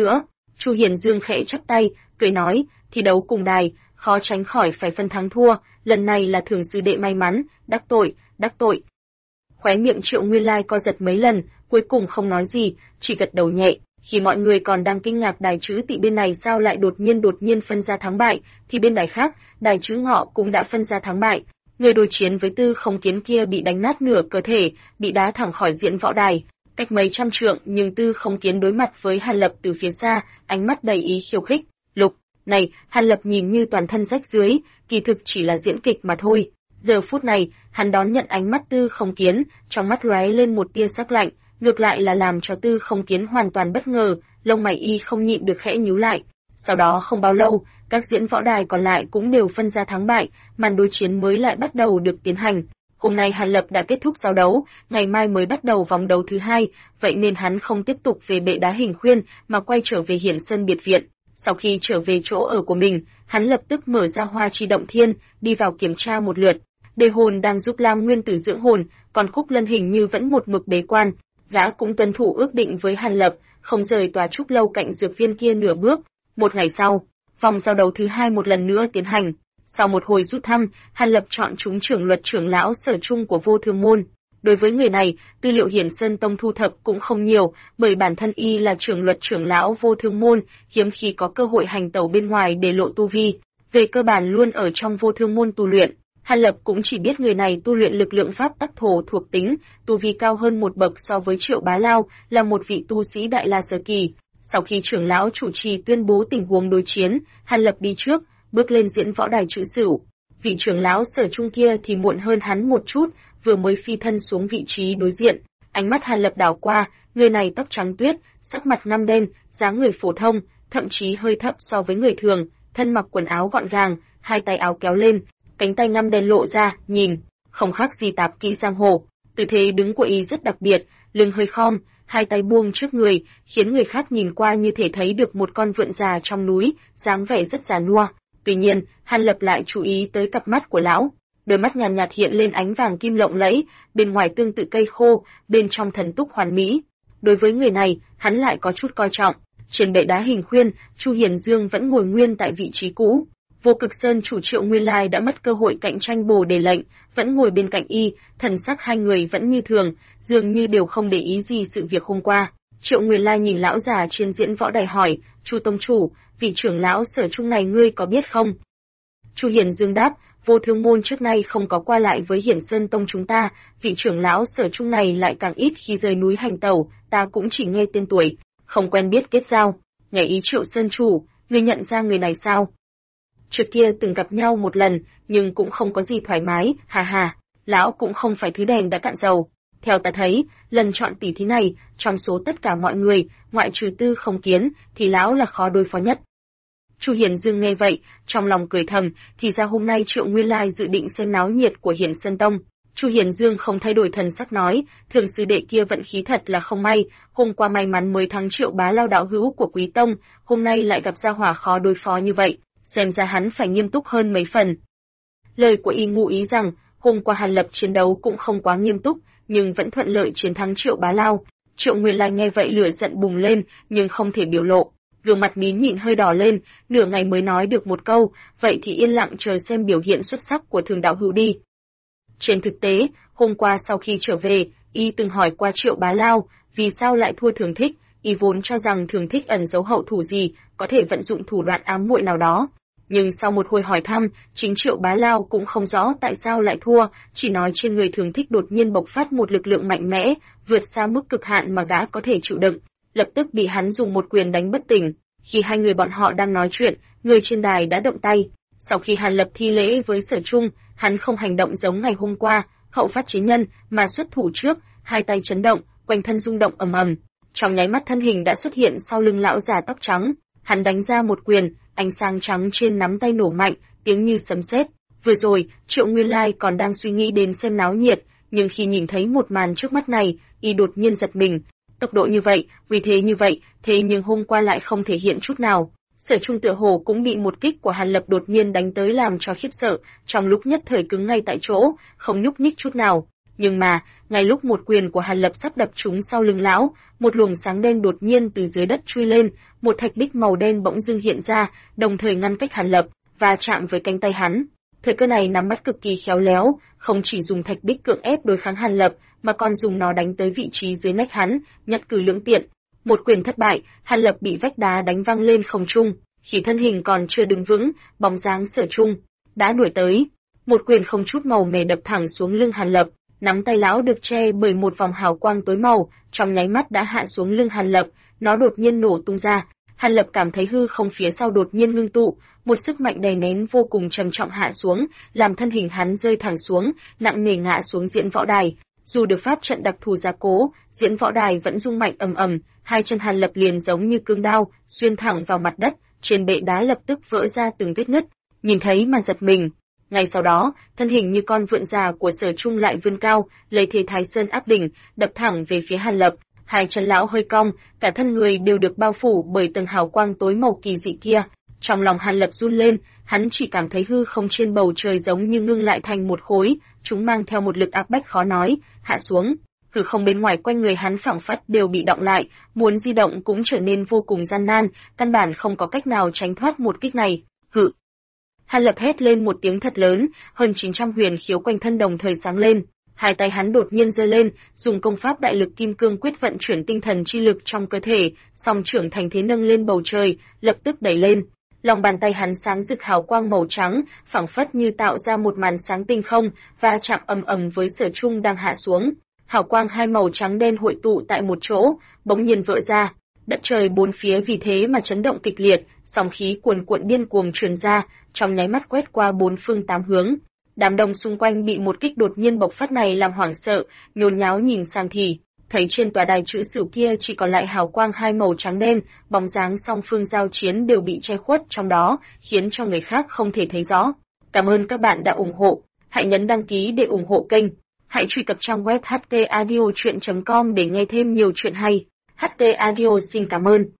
Chu Hiền Dương khẽ chắp tay, cười nói, thi đấu cùng đài, khó tránh khỏi phải phân thắng thua, lần này là Thường sư đệ may mắn, đắc tội. Khóe miệng Triệu Nguyên Lai co giật mấy lần, cuối cùng không nói gì, chỉ gật đầu nhẹ. Khi mọi người còn đang kinh ngạc đài chữ Tị bên này sao lại đột nhiên phân ra thắng bại, thì bên đài khác, đài chữ Ngọ cũng đã phân ra thắng bại. Người đối chiến với Tư Không Kiến kia bị đánh nát nửa cơ thể, bị đá thẳng khỏi diễn võ đài, cách mấy trăm trượng, nhưng Tư Không Kiến đối mặt với Hàn Lập từ phía xa, ánh mắt đầy ý khiêu khích. Lục, này, Hàn Lập nhìn như toàn thân rách rưới, kỳ thực chỉ là diễn kịch mà thôi. Giờ phút này, hắn đón nhận ánh mắt Tư Không Kiến, trong mắt lóe lên một tia sắc lạnh, ngược lại là làm cho Tư Không Kiến hoàn toàn bất ngờ, lông mày y không nhịn được khẽ nhíu lại. Sau đó không bao lâu, các diễn võ đài còn lại cũng đều phân ra thắng bại, màn đối chiến mới lại bắt đầu được tiến hành. Hôm nay Hàn Lập đã kết thúc giao đấu, ngày mai mới bắt đầu vòng đấu thứ hai, vậy nên hắn không tiếp tục về bệ đá Hình Khuyên mà quay trở về Hiển Sơn biệt viện. Sau khi trở về chỗ ở của mình, hắn lập tức mở ra Hoa Chi Động Thiên, đi vào kiểm tra một lượt. Đề Hồn đang giúp Lam Nguyên Tử dưỡng hồn, còn Khúc Lân hình như vẫn một mực bế quan. Gã cũng tuân thủ ước định với Hàn Lập, không rời tòa trúc lâu cạnh dược viên kia nửa bước. Một ngày sau, vòng giao đấu thứ hai một lần nữa tiến hành. Sau một hồi rút thăm, Hàn Lập chọn trúng trưởng luật trưởng lão Sở Trung của Vô Thương môn. Đối với người này, tư liệu Hiển Sơn Tông thu thập cũng không nhiều, bởi bản thân y là trưởng luật trưởng lão Vô Thương môn, hiếm khi có cơ hội hành tẩu bên ngoài để lộ tu vi. Về cơ bản luôn ở trong Vô Thương môn tu luyện. Hàn Lập cũng chỉ biết người này tu luyện lực lượng pháp tắc thổ thuộc tính, tu vi cao hơn một bậc so với Triệu Bá Lao, là một vị tu sĩ Đại La sơ kỳ. Sau khi trưởng lão chủ trì tuyên bố tình huống đối chiến, Hàn Lập đi trước, bước lên diễn võ đài chữ Sửu. Vị trưởng lão Sở Trung kia thì muộn hơn hắn một chút, vừa mới phi thân xuống vị trí đối diện. Ánh mắt Hàn Lập đảo qua, người này tóc trắng tuyết, sắc mặt ngăm đen, dáng người phổ thông, thậm chí hơi thấp so với người thường, thân mặc quần áo gọn gàng, hai tay áo kéo lên, cánh tay ngăm đen lộ ra, nhìn không khác gì tạp kỹ giang hồ. Tư thế đứng của y rất đặc biệt, lưng hơi khom, hai tay buông trước người, khiến người khác nhìn qua như thể thấy được một con vượn già trong núi, dáng vẻ rất già nua. Tuy nhiên, Hàn Lập lại chú ý tới cặp mắt của lão, đôi mắt nhàn nhạt hiện lên ánh vàng kim lộng lẫy, bên ngoài tương tự cây khô, bên trong thần túc hoàn mỹ. Đối với người này, hắn lại có chút coi trọng. Trên bệ đá Hình Khuyên, Chu Hiền Dương vẫn ngồi nguyên tại vị trí cũ. Vô Cực Sơn chủ Triệu Nguyên Lai đã mất cơ hội cạnh tranh bồ đề lệnh, vẫn ngồi bên cạnh y, thần sắc hai người vẫn như thường, dường như đều không để ý gì sự việc hôm qua. Triệu Nguyên Lai nhìn lão già trên diễn võ đài hỏi, Chu tông chủ, vị trưởng lão Sở Trung này ngươi có biết không? Chu Hiền Dương đáp, Vô Thương môn trước nay không có qua lại với Hiển Sơn Tông chúng ta, vị trưởng lão Sở Trung này lại càng ít khi rời núi hành tẩu, ta cũng chỉ nghe tên tuổi, không quen biết kết giao. Nghe ý Triệu Sơn chủ, ngươi nhận ra người này sao? Trước kia từng gặp nhau một lần, nhưng cũng không có gì thoải mái, hà hà, lão cũng không phải thứ đèn đã cạn dầu. Theo ta thấy, lần chọn tỷ thí này, trong số tất cả mọi người, ngoại trừ Tư Không Kiến, thì lão là khó đối phó nhất. Chu Hiền Dương nghe vậy, trong lòng cười thầm, thì ra hôm nay Triệu Nguyên Lai dự định xem náo nhiệt của Hiển Sơn Tông. Chu Hiền Dương không thay đổi thần sắc nói, Thường sư đệ kia vận khí thật là không may, hôm qua may mắn mới thắng Triệu Bá Lao đạo hữu của Quý Tông, hôm nay lại gặp gia hỏa khó đối phó như vậy, xem ra hắn phải nghiêm túc hơn mấy phần. Lời của y ngụ ý rằng, hôm qua Hàn Lập chiến đấu cũng không quá nghiêm túc, nhưng vẫn thuận lợi chiến thắng Triệu Bá Lao. Triệu Nguyên Lai nghe vậy lửa giận bùng lên, nhưng không thể biểu lộ. Gương mặt mím nhịn hơi đỏ lên, nửa ngày mới nói được một câu, vậy thì yên lặng chờ xem biểu hiện xuất sắc của Thường đạo hữu đi. Trên thực tế, hôm qua sau khi trở về, y từng hỏi qua Triệu Bá Lao, vì sao lại thua Thường Thích, y vốn cho rằng Thường Thích ẩn giấu hậu thủ gì, có thể vận dụng thủ đoạn ám muội nào đó. Nhưng sau một hồi hỏi thăm, chính Triệu Bá Lao cũng không rõ tại sao lại thua, chỉ nói trên người Thường Thích đột nhiên bộc phát một lực lượng mạnh mẽ, vượt xa mức cực hạn mà gã có thể chịu đựng. Lập tức bị hắn dùng một quyền đánh bất tỉnh. Khi hai người bọn họ đang nói chuyện, người trên đài đã động tay. Sau khi Hàn Lập thi lễ với Sở Trung, hắn không hành động giống ngày hôm qua, hậu phát chế nhân, mà xuất thủ trước, hai tay chấn động, quanh thân rung động ầm ầm. Trong nháy mắt thân hình đã xuất hiện sau lưng lão già tóc trắng, hắn đánh ra một quyền, ánh sáng trắng trên nắm tay nổ mạnh, tiếng như sấm sét. Vừa rồi, Triệu Nguyên Lai còn đang suy nghĩ đến xem náo nhiệt, nhưng khi nhìn thấy một màn trước mắt này, y đột nhiên giật mình. Tốc độ như vậy, vì thế như vậy, thế nhưng hôm qua lại không thể hiện chút nào. Sở Trung tựa hồ cũng bị một kích của Hàn Lập đột nhiên đánh tới làm cho khiếp sợ, trong lúc nhất thời cứng ngay tại chỗ, không nhúc nhích chút nào. Nhưng mà, ngay lúc một quyền của Hàn Lập sắp đập trúng sau lưng lão, một luồng sáng đen đột nhiên từ dưới đất chui lên, một thạch bích màu đen bỗng dưng hiện ra, đồng thời ngăn cách Hàn Lập và chạm với cánh tay hắn. Thời cơ này nắm bắt cực kỳ khéo léo, không chỉ dùng thạch bích cưỡng ép đối kháng Hàn Lập, mà còn dùng nó đánh tới vị trí dưới nách hắn, nhất cử lưỡng tiện. Một quyền thất bại, Hàn Lập bị vách đá đánh văng lên không trung, khi thân hình còn chưa đứng vững, bóng dáng Sở Trung đã đuổi tới. Một quyền không chút màu mè đập thẳng xuống lưng Hàn Lập, nắm tay lão được che bởi một vòng hào quang tối màu, trong nháy mắt đã hạ xuống lưng Hàn Lập, nó đột nhiên nổ tung ra. Hàn Lập cảm thấy hư không phía sau đột nhiên ngưng tụ, một sức mạnh đè nén vô cùng trầm trọng hạ xuống, làm thân hình hắn rơi thẳng xuống, nặng nề ngã xuống diễn võ đài. Dù được pháp trận đặc thù gia cố, diễn võ đài vẫn rung mạnh ầm ầm, hai chân Hàn Lập liền giống như cương đao, xuyên thẳng vào mặt đất, trên bệ đá lập tức vỡ ra từng vết nứt. Nhìn thấy mà giật mình. Ngay sau đó, thân hình như con vượn già của Sở Trung lại vươn cao, lấy thế Thái Sơn áp đỉnh, đập thẳng về phía Hàn Lập. Hai chân lão hơi cong, cả thân người đều được bao phủ bởi tầng hào quang tối màu kỳ dị kia. Trong lòng Hàn Lập run lên, hắn chỉ cảm thấy hư không trên bầu trời giống như ngưng lại thành một khối, chúng mang theo một lực áp bách khó nói, hạ xuống. Hư không bên ngoài quanh người hắn phảng phất đều bị đọng lại, muốn di động cũng trở nên vô cùng gian nan, căn bản không có cách nào tránh thoát một kích này. Hự! Hàn Lập hét lên một tiếng thật lớn, hơn 900 huyền khiếu quanh thân đồng thời sáng lên. Hai tay hắn đột nhiên giơ lên, dùng công pháp đại lực kim cương quyết vận chuyển tinh thần chi lực trong cơ thể, song trưởng thành thế nâng lên bầu trời, lập tức đẩy lên. Lòng bàn tay hắn sáng rực hào quang màu trắng, phảng phất như tạo ra một màn sáng tinh không, và chạm ầm ầm với Sở Trung đang hạ xuống. Hào quang hai màu trắng đen hội tụ tại một chỗ, bỗng nhiên vỡ ra. Đất trời bốn phía vì thế mà chấn động kịch liệt, sóng khí cuồn cuộn điên cuồng truyền ra, trong nháy mắt quét qua bốn phương tám hướng. Đám đông xung quanh bị một kích đột nhiên bộc phát này làm hoảng sợ, nhốn nháo nhìn sang thì thấy trên tòa đài chữ sửu kia chỉ còn lại hào quang hai màu trắng đen, bóng dáng song phương giao chiến đều bị che khuất trong đó, khiến cho người khác không thể thấy rõ. Cảm ơn các bạn đã ủng hộ, hãy nhấn đăng ký để ủng hộ kênh. Hãy truy cập trang web htaudio.com để nghe thêm nhiều chuyện hay. HT Audio xin cảm ơn.